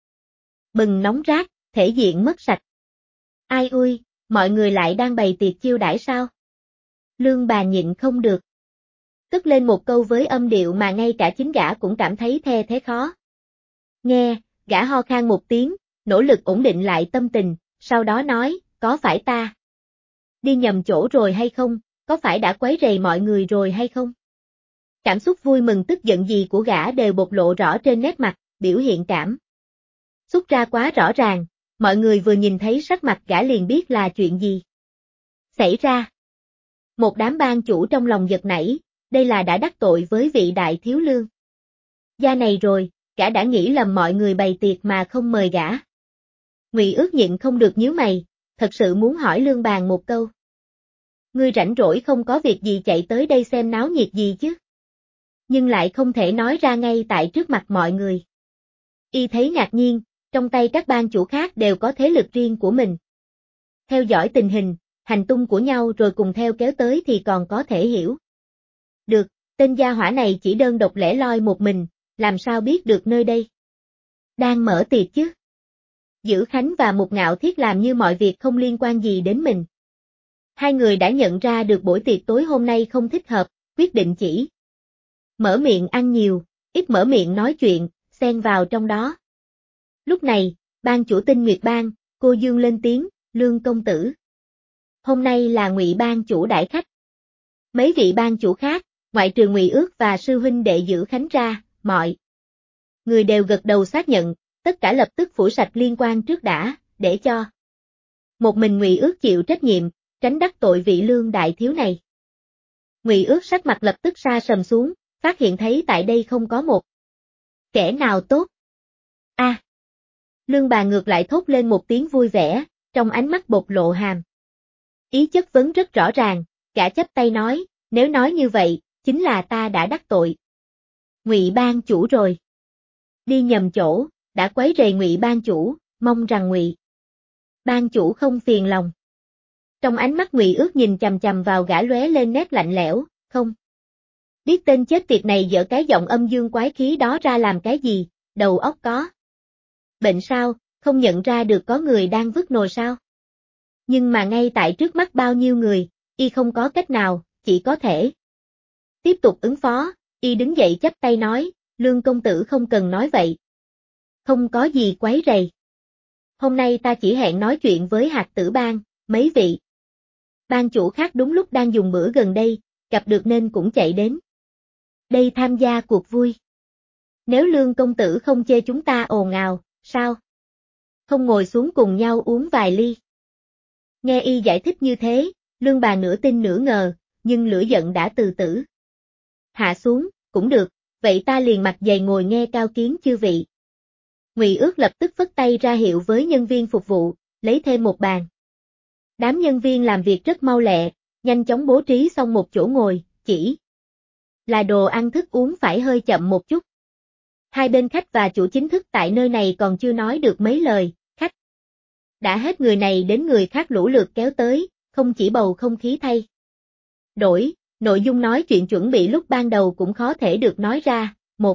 [SPEAKER 1] bừng nóng rát, thể diện mất sạch. Ai ui, mọi người lại đang bày tiệc chiêu đãi sao? Lương Bà nhịn không được. Cất lên một câu với âm điệu mà ngay cả chính gã cũng cảm thấy the thế khó. Nghe, gã ho khan một tiếng, nỗ lực ổn định lại tâm tình, sau đó nói, có phải ta đi nhầm chỗ rồi hay không, có phải đã quấy rầy mọi người rồi hay không? Cảm xúc vui mừng tức giận gì của gã đều bộc lộ rõ trên nét mặt, biểu hiện cảm xúc ra quá rõ ràng, mọi người vừa nhìn thấy sắc mặt gã liền biết là chuyện gì xảy ra. Một đám ban chủ trong lòng giật nảy, đây là đã đắc tội với vị đại thiếu lương gia này rồi, gã đã nghĩ lầm mọi người bày tiệc mà không mời gã. Ngụy Ước nhịn không được nhíu mày, thật sự muốn hỏi Lương Bàn một câu. Ngươi rảnh rỗi không có việc gì chạy tới đây xem náo nhiệt gì chứ? Nhưng lại không thể nói ra ngay tại trước mặt mọi người. Y thấy ngạc nhiên, trong tay các ban chủ khác đều có thế lực riêng của mình. Theo dõi tình hình, hành tung của nhau rồi cùng theo kéo tới thì còn có thể hiểu. Được, tên gia hỏa này chỉ đơn độc lẻ loi một mình, làm sao biết được nơi đây? Đang mở tiệc chứ? Dữ Khánh và Mục Ngạo Thiết làm như mọi việc không liên quan gì đến mình. Hai người đã nhận ra được buổi tiệc tối hôm nay không thích hợp, quyết định chỉ mở miệng ăn nhiều, ít mở miệng nói chuyện, xen vào trong đó. Lúc này, ban chủ Tinh Nguyệt Bang, cô Dương lên tiếng, Lương công tử. Hôm nay là Ngụy ban chủ đãi khách. Mấy vị ban chủ khác, ngoại trừ Ngụy Ước và sư huynh đệ Dữ Khánh ra, mọi người đều gật đầu xác nhận, tất cả lập tức phủ sạch liên quan trước đã, để cho một mình Ngụy Ước chịu trách nhiệm, tránh đắc tội vị Lương đại thiếu này. Ngụy Ước sắc mặt lập tức sa sầm xuống, phát hiện thấy tại đây không có một kẻ nào tốt. A. Lương bà ngược lại thốt lên một tiếng vui vẻ, trong ánh mắt bộc lộ hàm ý chất vấn rất rõ ràng, gã chắp tay nói, nếu nói như vậy, chính là ta đã đắc tội Ngụy ban chủ rồi. Đi nhầm chỗ, đã quấy rầy Ngụy ban chủ, mong rằng Ngụy ban chủ không phiền lòng. Trong ánh mắt Ngụy Ước nhìn chằm chằm vào gã lóe lên nét lạnh lẽo, không biết tên chết tiệt này dở cái giọng âm dương quái khí đó ra làm cái gì, đầu óc có bệnh sao, không nhận ra được có người đang vứt nồi sao? Nhưng mà ngay tại trước mắt bao nhiêu người, y không có cách nào, chỉ có thể tiếp tục ứng phó, y đứng dậy chắp tay nói, Lương công tử không cần nói vậy. Không có gì quấy rầy. Hôm nay ta chỉ hẹn nói chuyện với Hạt Tử Bang, mấy vị ban chủ khác đúng lúc đang dùng bữa gần đây, gặp được nên cũng chạy đến đây tham gia cuộc vui. Nếu Lương công tử không chê chúng ta ồn ào, sao? Không ngồi xuống cùng nhau uống vài ly. Nghe y giải thích như thế, Lương bà nửa tin nửa ngờ, nhưng lửa giận đã từ từ hạ xuống, cũng được, vậy ta liền mặt dày ngồi nghe cao kiến chư vị. Ngụy Ước lập tức phất tay ra hiệu với nhân viên phục vụ, lấy thêm một bàn. Đám nhân viên làm việc rất mau lẹ, nhanh chóng bố trí xong một chỗ ngồi, chỉ là đồ ăn thức uống phải hơi chậm một chút. Hai bên khách và chủ chính thức tại nơi này còn chưa nói được mấy lời, khách đã hết người này đến người khác lũ lượt kéo tới, không chỉ bầu không khí thay đổi, nội dung nói chuyện chuẩn bị lúc ban đầu cũng khó thể được nói ra, một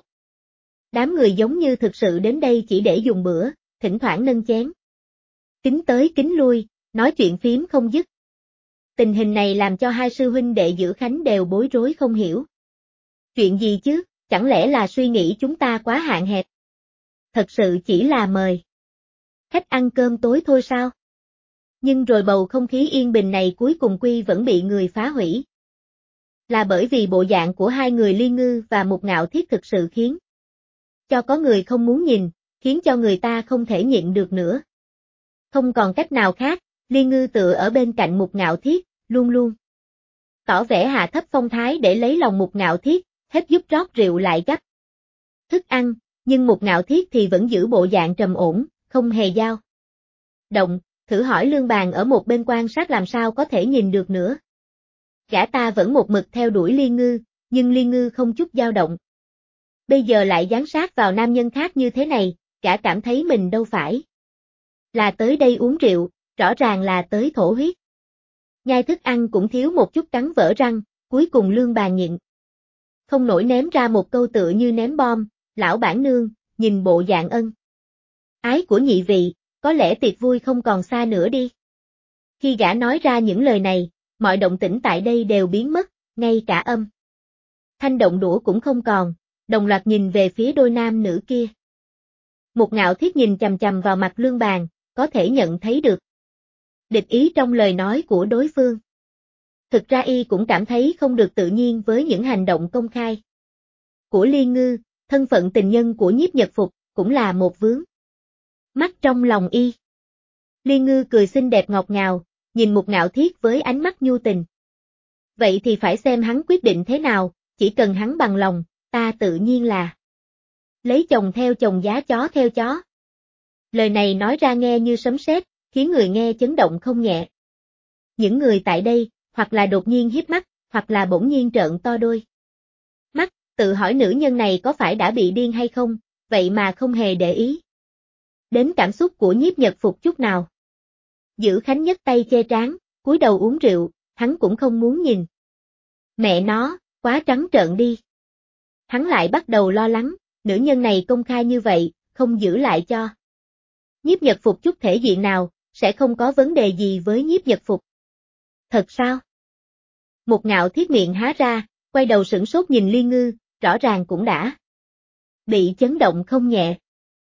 [SPEAKER 1] đám người giống như thực sự đến đây chỉ để dùng bữa, thỉnh thoảng nâng chén kính tới kính lui, nói chuyện phím không dứt. Tình hình này làm cho hai sư huynh đệ Dữ Khánh đều bối rối không hiểu. Chuyện gì chứ, chẳng lẽ là suy nghĩ chúng ta quá hạn hẹp? Thật sự chỉ là mời khách ăn cơm tối thôi sao? Nhưng rồi bầu không khí yên bình này cuối cùng quy vẫn bị người phá hủy. Là bởi vì bộ dạng của hai người Liên Ngư và Mục Ngạo Thiết thực sự khiến cho có người không muốn nhìn, khiến cho người ta không thể nhịn được nữa. Không còn cách nào khác, Liên Ngư tựa ở bên cạnh Mục Ngạo Thiết, luôn luôn tỏ vẻ hạ thấp phong thái để lấy lòng Mục Ngạo Thiết, hết giúp rót rượu lại gấp thức ăn, nhưng Mục Ngạo Thiết thì vẫn giữ bộ dạng trầm ổn, không hề dao động, thử hỏi Lương Bàn ở một bên quan sát làm sao có thể nhìn được nữa. Gã ta vẫn một mực theo đuổi Liên Ngư, nhưng Liên Ngư không chút dao động. Bây giờ lại giáng sát vào nam nhân khác như thế này, gã cảm thấy mình đâu phải là tới đây uống rượu, rõ ràng là tới thổ huyết. Nhai thức ăn cũng thiếu một chút cắn vỡ răng, cuối cùng Lương Bàn nhịn không nổi ném ra một câu tựa như ném bom, lão bản nương, nhìn bộ dạng ân ái của nhị vị, có lẽ tiệc vui không còn xa nữa đi. Khi gã nói ra những lời này, mọi động tĩnh tại đây đều biến mất, ngay cả âm thanh động đũa cũng không còn, đồng loạt nhìn về phía đôi nam nữ kia. Mục Ngạo Thiết nhìn chằm chằm vào mặt Lương Bàn, có thể nhận thấy được địch ý trong lời nói của đối phương. Thực ra y cũng cảm thấy không được tự nhiên với những hành động công khai của Liên Ngư, thân phận tình nhân của Nhiếp Nhật Phục, cũng là một vướng mắt trong lòng y. Liên Ngư cười xinh đẹp ngọt ngào, nhìn Mục Ngạo Thiết với ánh mắt nhu tình. Vậy thì phải xem hắn quyết định thế nào, chỉ cần hắn bằng lòng, ta tự nhiên là lấy chồng theo chồng giá chó theo chó. Lời này nói ra nghe như sấm sét, khiến người nghe chấn động không nhẹ. Những người tại đây, hoặc là đột nhiên híp mắt, hoặc là bỗng nhiên trợn to đôi mắt, tự hỏi nữ nhân này có phải đã bị điên hay không, vậy mà không hề để ý đến cảm xúc của Nhiếp Nhật Phục chút nào. Dữ Khánh nhấc tay che trán, cúi đầu uống rượu, hắn cũng không muốn nhìn. Mẹ nó, quá trắng trợn đi. Hắn lại bắt đầu lo lắng, nữ nhân này công khai như vậy, không giữ lại cho Nhiếp Nhật Phục chút thể diện nào, sẽ không có vấn đề gì với Nhiếp Nhật Phục. Thật sao? Một Ngạo Thiết miệng há ra, quay đầu sửng sốt nhìn Liên Ngư, rõ ràng cũng đã bị chấn động không nhẹ.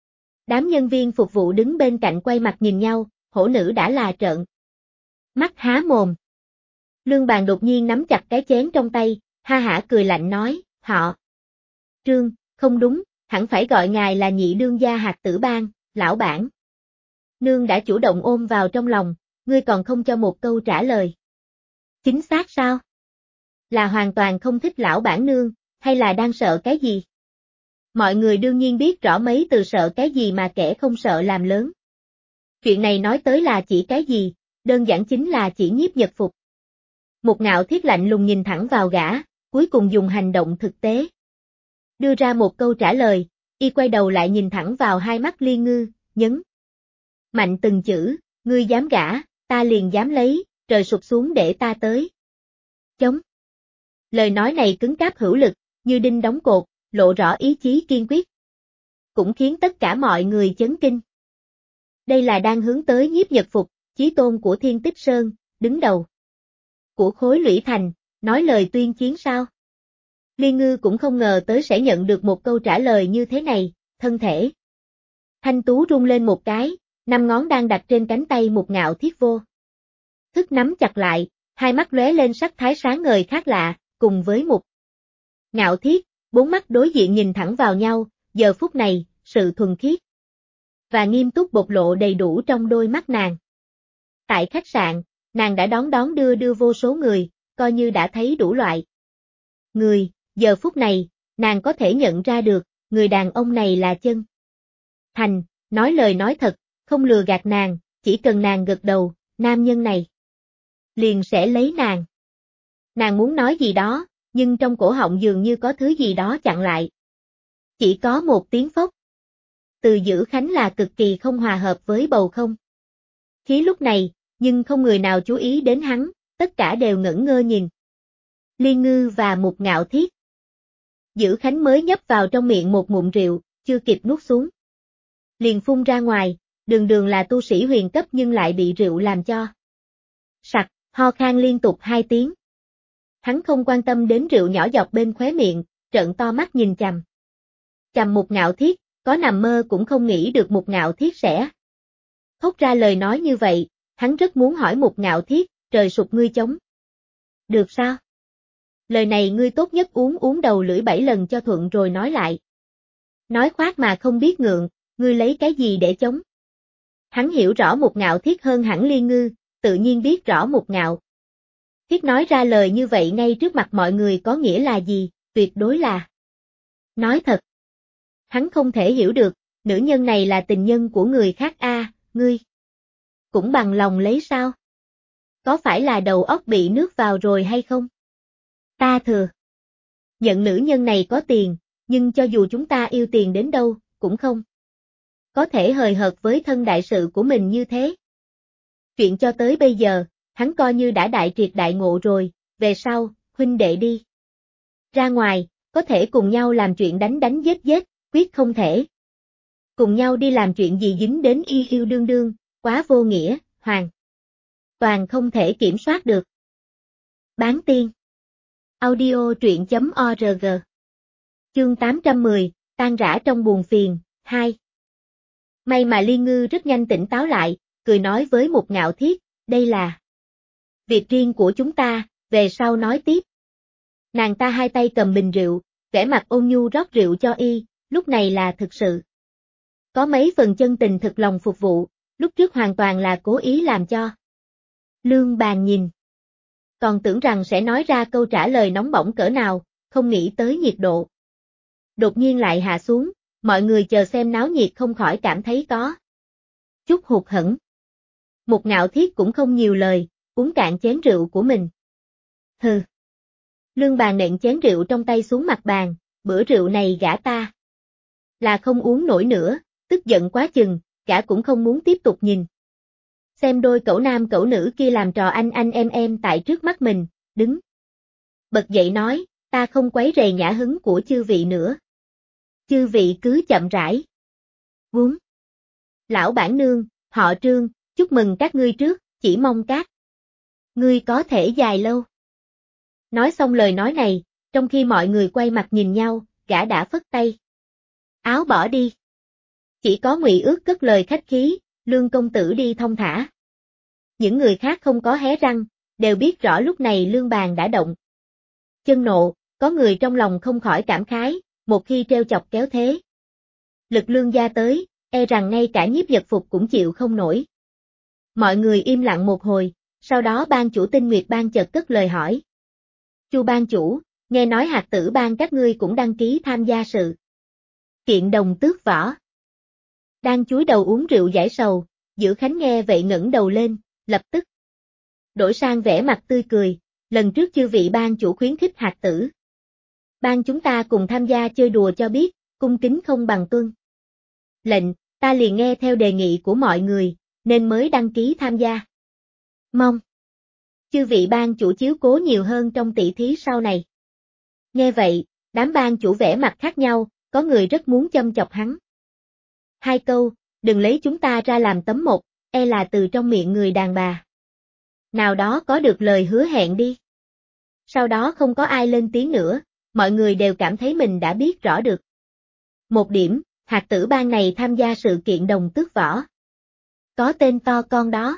[SPEAKER 1] Đám nhân viên phục vụ đứng bên cạnh quay mặt nhìn nhau, hổ nữ đã là trợn mắt há mồm. Lương Bàn đột nhiên nắm chặt cái chén trong tay, ha hả cười lạnh nói, họ Trương, không đúng, hẳn phải gọi ngài là nhị đương gia Hạt Tử Bang, lão bản. Nương đã chủ động ôm vào trong lòng, ngươi còn không cho một câu trả lời. Chính xác sao? Là hoàn toàn không thích lão bản nương, hay là đang sợ cái gì? Mọi người đương nhiên biết rõ mấy từ sợ cái gì mà kẻ không sợ làm lớn. Chuyện này nói tới là chỉ cái gì, đơn giản chính là chỉ Nhiếp Nhật Phục. Một Ngạo Thiết lạnh lùng nhìn thẳng vào gã, cuối cùng dùng hành động thực tế đưa ra một câu trả lời, y quay đầu lại nhìn thẳng vào hai mắt Liên Ngư, nhấn mạnh từng chữ, ngươi dám gả, ta liền dám lấy, trời sụp xuống để ta tới. Chống. Lời nói này cứng cáp hữu lực, như đinh đóng cột, lộ rõ ý chí kiên quyết. Cũng khiến tất cả mọi người chấn kinh. Đây là đang hướng tới Nhiếp Nhật Phục, chí tôn của Thiên Tích Sơn, đứng đầu của khối Lũy Thành, nói lời tuyên chiến sao? Liên Ngư cũng không ngờ tới sẽ nhận được một câu trả lời như thế này, thân thể thanh tú rung lên một cái, 5 ngón đang đặt trên cánh tay Một Ngạo Thiết vô thức nắm chặt lại, hai mắt lóe lên sắc thái sáng ngời khác lạ, cùng với Một Ngạo Thiết, 4 mắt đối diện nhìn thẳng vào nhau, giờ phút này, sự thuần khiết và nghiêm túc bộc lộ đầy đủ trong đôi mắt nàng. Tại khách sạn, nàng đã đón đưa vô số người, coi như đã thấy đủ loại người, giờ phút này, nàng có thể nhận ra được, người đàn ông này là chân thành, nói lời nói thật, không lừa gạt nàng, chỉ cần nàng gật đầu, nam nhân này liền sẽ lấy nàng. Nàng muốn nói gì đó, nhưng trong cổ họng dường như có thứ gì đó chặn lại. Chỉ có một tiếng phốc. Từ Dữ Khánh là cực kỳ không hòa hợp với bầu không khí lúc này, nhưng không người nào chú ý đến hắn, tất cả đều ngẩn ngơ nhìn Liên Ngư và Một Ngạo Thiết. Dữ Khánh mới nhấp vào trong miệng một ngụm rượu, chưa kịp nuốt xuống liền phun ra ngoài, đường là tu sĩ huyền cấp nhưng lại bị rượu làm cho sặc, ho khan liên tục 2 tiếng. Hắn không quan tâm đến rượu nhỏ giọt bên khóe miệng, trợn to mắt nhìn chằm Một Ngạo Thiết, có nằm mơ cũng không nghĩ được Một Ngạo Thiết sẽ thốt ra lời nói như vậy, hắn rất muốn hỏi Một Ngạo Thiết, trời sụp ngươi chống được sao? Lời này ngươi tốt nhất uống đầu lưỡi 7 lần cho thuận rồi nói lại. Nói khoác mà không biết ngượng, ngươi lấy cái gì để chống? Hắn hiểu rõ Một Ngạo Thiết hơn hẳn Liên Ngư, tự nhiên biết rõ Một Ngạo Thiết nói ra lời như vậy ngay trước mặt mọi người có nghĩa là gì, tuyệt đối là nói thật. Hắn không thể hiểu được, nữ nhân này là tình nhân của người khác ngươi cũng bằng lòng lấy sao? Có phải là đầu óc bị nước vào rồi hay không? Ta thừa nhận nữ nhân này có tiền, nhưng cho dù chúng ta yêu tiền đến đâu, cũng không có thể hời hợt với thân đại sự của mình như thế. Chuyện cho tới bây giờ, hắn coi như đã đại triệt đại ngộ rồi, về sau, huynh đệ đi ra ngoài, có thể cùng nhau làm chuyện đánh giết, quyết không thể cùng nhau đi làm chuyện gì dính đến yêu đương, quá vô nghĩa, hoàn toàn không thể kiểm soát được. Bán tiên audio truyện.org Chương 810, tan rã trong buồn phiền, 2. May mà Liên Ngư rất nhanh tỉnh táo lại, cười nói với Một Ngạo Thiết, đây là việc riêng của chúng ta, về sau nói tiếp. Nàng ta hai tay cầm bình rượu, vẻ mặt ôn nhu rót rượu cho y, lúc này là thực sự có mấy phần chân tình thực lòng phục vụ, lúc trước hoàn toàn là cố ý làm cho Lương Bàn nhìn. Còn tưởng rằng sẽ nói ra câu trả lời nóng bỏng cỡ nào, không nghĩ tới nhiệt độ đột nhiên lại hạ xuống, mọi người chờ xem náo nhiệt không khỏi cảm thấy có chút hụt hẫng. Một Ngạo Thiết cũng không nhiều lời, uống cạn chén rượu của mình. Hừ. Lương Bàn nện chén rượu trong tay xuống mặt bàn, bữa rượu này gã ta là không uống nổi nữa, tức giận quá chừng, gã cũng không muốn tiếp tục nhìn Xem đôi cẩu nam cẩu nữ kia làm trò anh em tại trước mắt mình, đứng. Bật dậy nói, ta không quấy rầy nhã hứng của chư vị nữa. Chư vị cứ chậm rãi. Vốn. Lão bản nương, họ Trương, chúc mừng các ngươi trước, chỉ mong các ngươi có thể dài lâu. Nói xong lời nói này, trong khi mọi người quay mặt nhìn nhau, gã đã phất tay. Áo bỏ đi. Chỉ có Ngụy Ước cất lời khách khí, Lương công tử đi thong thả. Những người khác không có hé răng, đều biết rõ lúc này lương bàn đã động. Chân nộ, có người trong lòng không khỏi cảm khái, một khi treo chọc kéo thế. Lực lương gia tới, e rằng ngay cả Nhiếp Nhật Phục cũng chịu không nổi. Mọi người im lặng một hồi, sau đó ban chủ Tinh Nguyệt Bang chợt cất lời hỏi. Chu ban chủ, nghe nói Hạt Tử Bang các ngươi cũng đăng ký tham gia sự kiện đồng tước võ. Đang chúi đầu uống rượu giải sầu, Dữ Khánh nghe vậy ngẩng đầu lên, lập tức đổi sang vẻ mặt tươi cười, lần trước chư vị ban chủ khuyến khích Hạt Tử Bang chúng ta cùng tham gia chơi đùa cho biết, cung kính không bằng tuân lệnh, ta liền nghe theo đề nghị của mọi người, nên mới đăng ký tham gia. Mong chư vị ban chủ chiếu cố nhiều hơn trong tỷ thí sau này. Nghe vậy, đám ban chủ vẻ mặt khác nhau, có người rất muốn châm chọc hắn. Hai câu, đừng lấy chúng ta ra làm tấm mộc, e là từ trong miệng người đàn bà. Nào đó có được lời hứa hẹn đi. Sau đó không có ai lên tiếng nữa, mọi người đều cảm thấy mình đã biết rõ được. Một điểm, Hạt Tử Bang này tham gia sự kiện đồng tước võ. Có tên to con đó.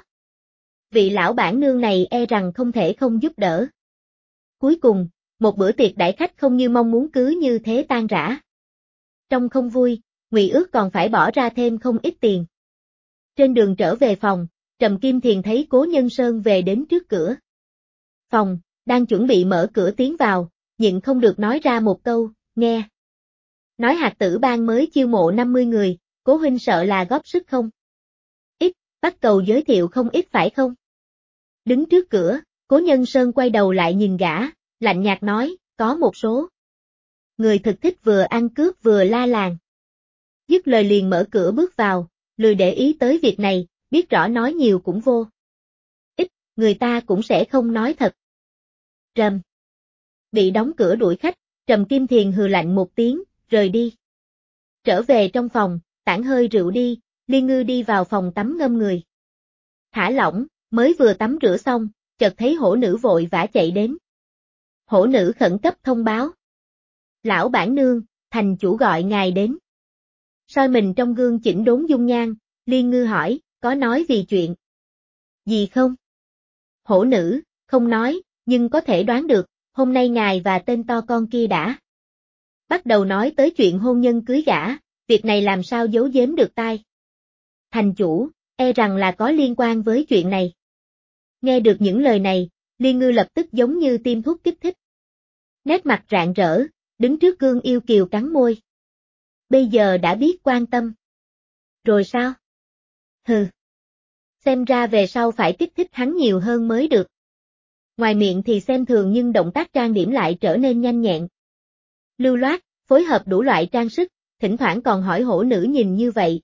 [SPEAKER 1] Vị lão bản nương này e rằng không thể không giúp đỡ. Cuối cùng, một bữa tiệc đãi khách không như mong muốn cứ như thế tan rã. Trong không vui, Ngụy Ước còn phải bỏ ra thêm không ít tiền. Trên đường trở về phòng, Trầm Kim Thiền thấy Cố Nhân Sơn về đến trước cửa phòng, đang chuẩn bị mở cửa tiến vào, nhịn không được nói ra một câu, nghe. Nói Hạt Tử Bang mới chiêu mộ 50 người, Cố huynh sợ là góp sức không? Ít, bắt cầu giới thiệu không ít phải không? Đứng trước cửa, Cố Nhân Sơn quay đầu lại nhìn gã, lạnh nhạt nói, có một số người thực thích vừa ăn cướp vừa la làng. Dứt lời liền mở cửa bước vào, lười để ý tới việc này, biết rõ nói nhiều cũng vô ích, người ta cũng sẽ không nói thật. Trầm. Bị đóng cửa đuổi khách, Trầm Kim Thiền hừ lạnh một tiếng, rời đi. Trở về trong phòng, tản hơi rượu đi, Liên Ngư đi vào phòng tắm ngâm người. Thả lỏng, mới vừa tắm rửa xong, chợt thấy hổ nữ vội vã chạy đến. Hổ nữ khẩn cấp thông báo. Lão bản nương, thành chủ gọi ngài đến. Soi mình trong gương chỉnh đốn dung nhan, Liên Ngư hỏi, có nói vì chuyện gì không? Hổ nữ, không nói, nhưng có thể đoán được, hôm nay ngài và tên to con kia đã bắt đầu nói tới chuyện hôn nhân cưới gả, việc này làm sao giấu giếm được tai. Thành chủ, e rằng là có liên quan với chuyện này. Nghe được những lời này, Liên Ngư lập tức giống như tiêm thuốc kích thích. Nét mặt rạng rỡ, đứng trước gương yêu kiều cắn môi. Bây giờ đã biết quan tâm. Rồi sao? Hừ. Xem ra về sau phải kích thích hắn nhiều hơn mới được. Ngoài miệng thì xem thường nhưng động tác trang điểm lại trở nên nhanh nhẹn. Lưu loát, phối hợp đủ loại trang sức, thỉnh thoảng còn hỏi hổ nữ nhìn như vậy.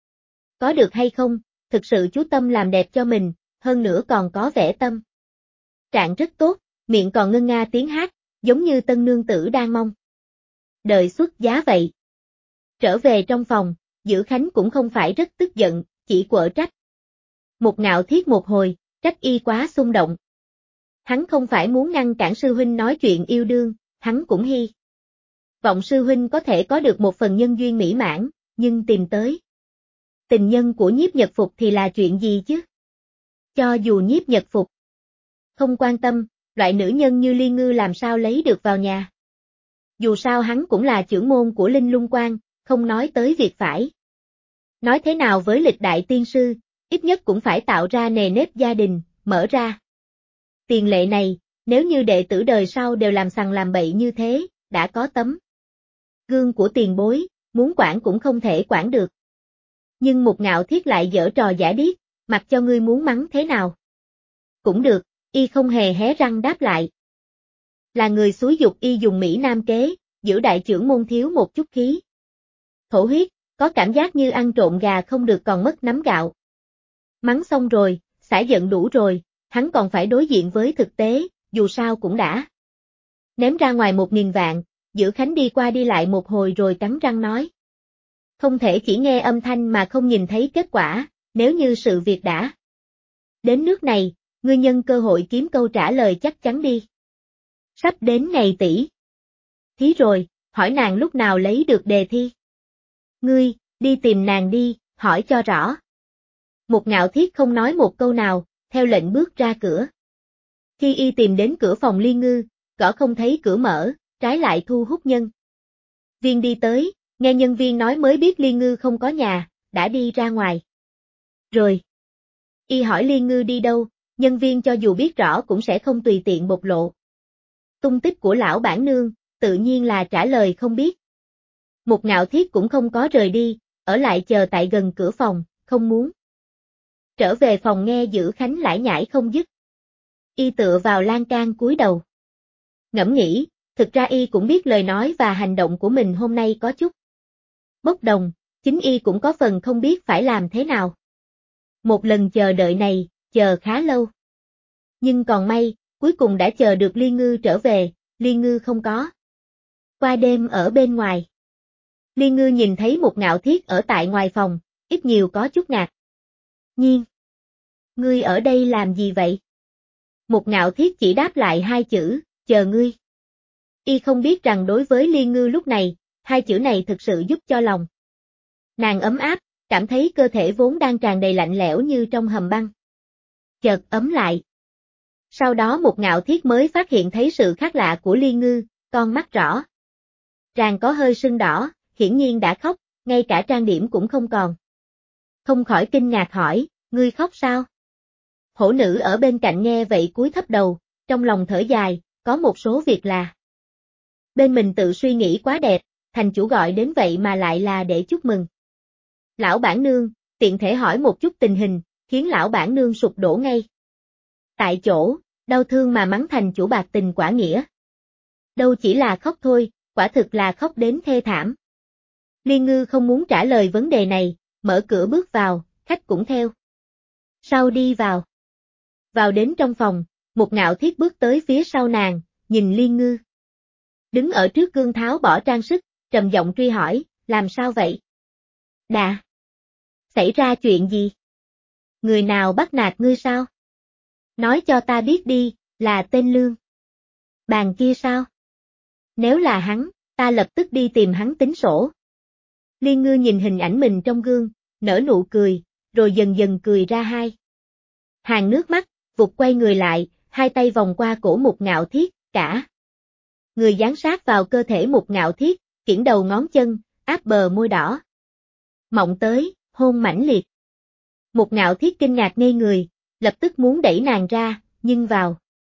[SPEAKER 1] Có được hay không, thực sự chú tâm làm đẹp cho mình, hơn nữa còn có vẻ tâm trạng rất tốt, miệng còn ngân nga tiếng hát, giống như tân nương tử đang mong đợi xuất giá vậy. Trở về trong phòng, Dữ Khánh cũng không phải rất tức giận, chỉ quở trách. Một Ngạo Thiết một hồi, trách y quá xung động. Hắn không phải muốn ngăn cản sư huynh nói chuyện yêu đương, hắn cũng hy vọng sư huynh có thể có được một phần nhân duyên mỹ mãn, nhưng tìm tới tình nhân của Nhiếp Nhật Phục thì là chuyện gì chứ? Cho dù Nhiếp Nhật Phục không quan tâm, loại nữ nhân như Liên Ngư làm sao lấy được vào nhà. Dù sao hắn cũng là trưởng môn của Linh Lung Quan, không nói tới việc phải. Nói thế nào với lịch đại tiên sư, ít nhất cũng phải tạo ra nề nếp gia đình, mở ra tiền lệ này, nếu như đệ tử đời sau đều làm sằng làm bậy như thế, đã có tấm gương của tiền bối, muốn quản cũng không thể quản được. Nhưng Một Ngạo Thiết lại giở trò giả điếc, mặc cho ngươi muốn mắng thế nào. Cũng được, y không hề hé răng đáp lại. Là người xúi giục y dùng Mỹ Nam kế, giữ đại trưởng môn thiếu một chút khí. Thổ huyết, có cảm giác như ăn trộm gà không được còn mất nắm gạo. Mắng xong rồi, xả giận đủ rồi, hắn còn phải đối diện với thực tế, dù sao cũng đã ném ra ngoài 1.000 vạn, Dữ Khánh đi qua đi lại một hồi rồi cắn răng nói. Không thể chỉ nghe âm thanh mà không nhìn thấy kết quả, nếu như sự việc đã đến nước này, ngươi nhân cơ hội kiếm câu trả lời chắc chắn đi. Sắp đến ngày tỷ thí rồi, hỏi nàng lúc nào lấy được đề thi. Ngươi, đi tìm nàng đi, hỏi cho rõ. Một Ngạo Thiết không nói một câu nào, theo lệnh bước ra cửa. Khi y tìm đến cửa phòng Liên Ngư, gõ không thấy cửa mở, trái lại thu hút nhân viên đi tới, nghe nhân viên nói mới biết Liên Ngư không có nhà, đã đi ra ngoài. Rồi, y hỏi Liên Ngư đi đâu, nhân viên cho dù biết rõ cũng sẽ không tùy tiện bộc lộ tung tích của lão bản nương, tự nhiên là trả lời không biết. Một Ngạo Thiết cũng không có rời đi, ở lại chờ tại gần cửa phòng, không muốn trở về phòng nghe Dữ Khánh lải nhải không dứt. Y tựa vào lan can cúi đầu. Ngẫm nghĩ, thực ra y cũng biết lời nói và hành động của mình hôm nay có chút bốc đồng, chính y cũng có phần không biết phải làm thế nào. Một lần chờ đợi này, chờ khá lâu. Nhưng còn may, cuối cùng đã chờ được Liên Ngư trở về, Liên Ngư không có qua đêm ở bên ngoài. Liên Ngư nhìn thấy một Ngạo Thiết ở tại ngoài phòng, ít nhiều có chút ngạc nhiên. Ngươi ở đây làm gì vậy? Một Ngạo Thiết chỉ đáp lại hai chữ, chờ ngươi. Y không biết rằng đối với Liên Ngư lúc này, hai chữ này thực sự giúp cho lòng nàng ấm áp, cảm thấy cơ thể vốn đang tràn đầy lạnh lẽo như trong hầm băng chợt ấm lại. Sau đó một Ngạo Thiết mới phát hiện thấy sự khác lạ của Liên Ngư, con mắt rõ ràng có hơi sưng đỏ, hiển nhiên đã khóc, ngay cả trang điểm cũng không còn. Không khỏi kinh ngạc hỏi, ngươi khóc sao? Hổ nữ ở bên cạnh nghe vậy cúi thấp đầu, trong lòng thở dài, có một số việc là bên mình tự suy nghĩ quá đẹp, thành chủ gọi đến vậy mà lại là để chúc mừng lão bản nương, tiện thể hỏi một chút tình hình, khiến lão bản nương sụp đổ ngay tại chỗ, đau thương mà mắng thành chủ bạc tình quả nghĩa. Đâu chỉ là khóc thôi, quả thực là khóc đến thê thảm. Liên Ngư không muốn trả lời vấn đề này, mở cửa bước vào, khách cũng theo sau đi vào. Vào đến trong phòng, một Ngạo Thiết bước tới phía sau nàng, nhìn Liên Ngư đứng ở trước gương tháo bỏ trang sức, trầm giọng truy hỏi, làm sao vậy? Đã xảy ra chuyện gì? Người nào bắt nạt ngươi sao? Nói cho ta biết đi, là tên Lương Bàn kia sao? Nếu là hắn, ta lập tức đi tìm hắn tính sổ. Liên Ngư nhìn hình ảnh mình trong gương, nở nụ cười, rồi dần dần cười ra hai hàng nước mắt, vụt quay người lại, hai tay vòng qua cổ một Ngạo Thiết, cả người dán sát vào cơ thể một Ngạo Thiết, kiễng đầu ngón chân, áp bờ môi đỏ mọng tới, hôn mãnh liệt. Một Ngạo Thiết kinh ngạc ngây người, lập tức muốn đẩy nàng ra, nhưng vào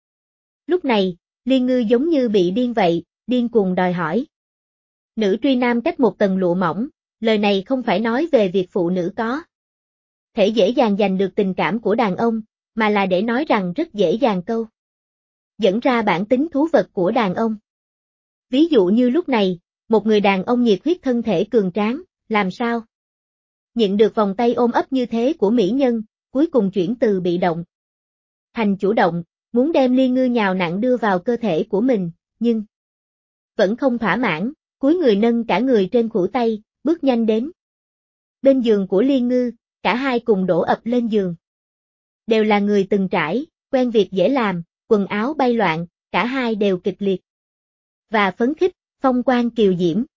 [SPEAKER 1] lúc này, Liên Ngư giống như bị điên vậy, điên cuồng đòi hỏi. Nữ truy nam cách một tầng lụa mỏng, lời này không phải nói về việc phụ nữ có thể dễ dàng giành được tình cảm của đàn ông, mà là để nói rằng rất dễ dàng câu dẫn ra bản tính thú vật của đàn ông. Ví dụ như lúc này, một người đàn ông nhiệt huyết thân thể cường tráng, làm sao nhận được vòng tay ôm ấp như thế của mỹ nhân, cuối cùng chuyển từ bị động thành chủ động, muốn đem Liên Ngư nhào nặn đưa vào cơ thể của mình, nhưng vẫn không thỏa mãn, cúi người nâng cả người trên khuỷu tay, bước nhanh đến bên giường của Liên Ngư, cả hai cùng đổ ập lên giường. Đều là người từng trải, quen việc dễ làm, quần áo bay loạn, cả hai đều kịch liệt và phấn khích, phong quang kiều diễm.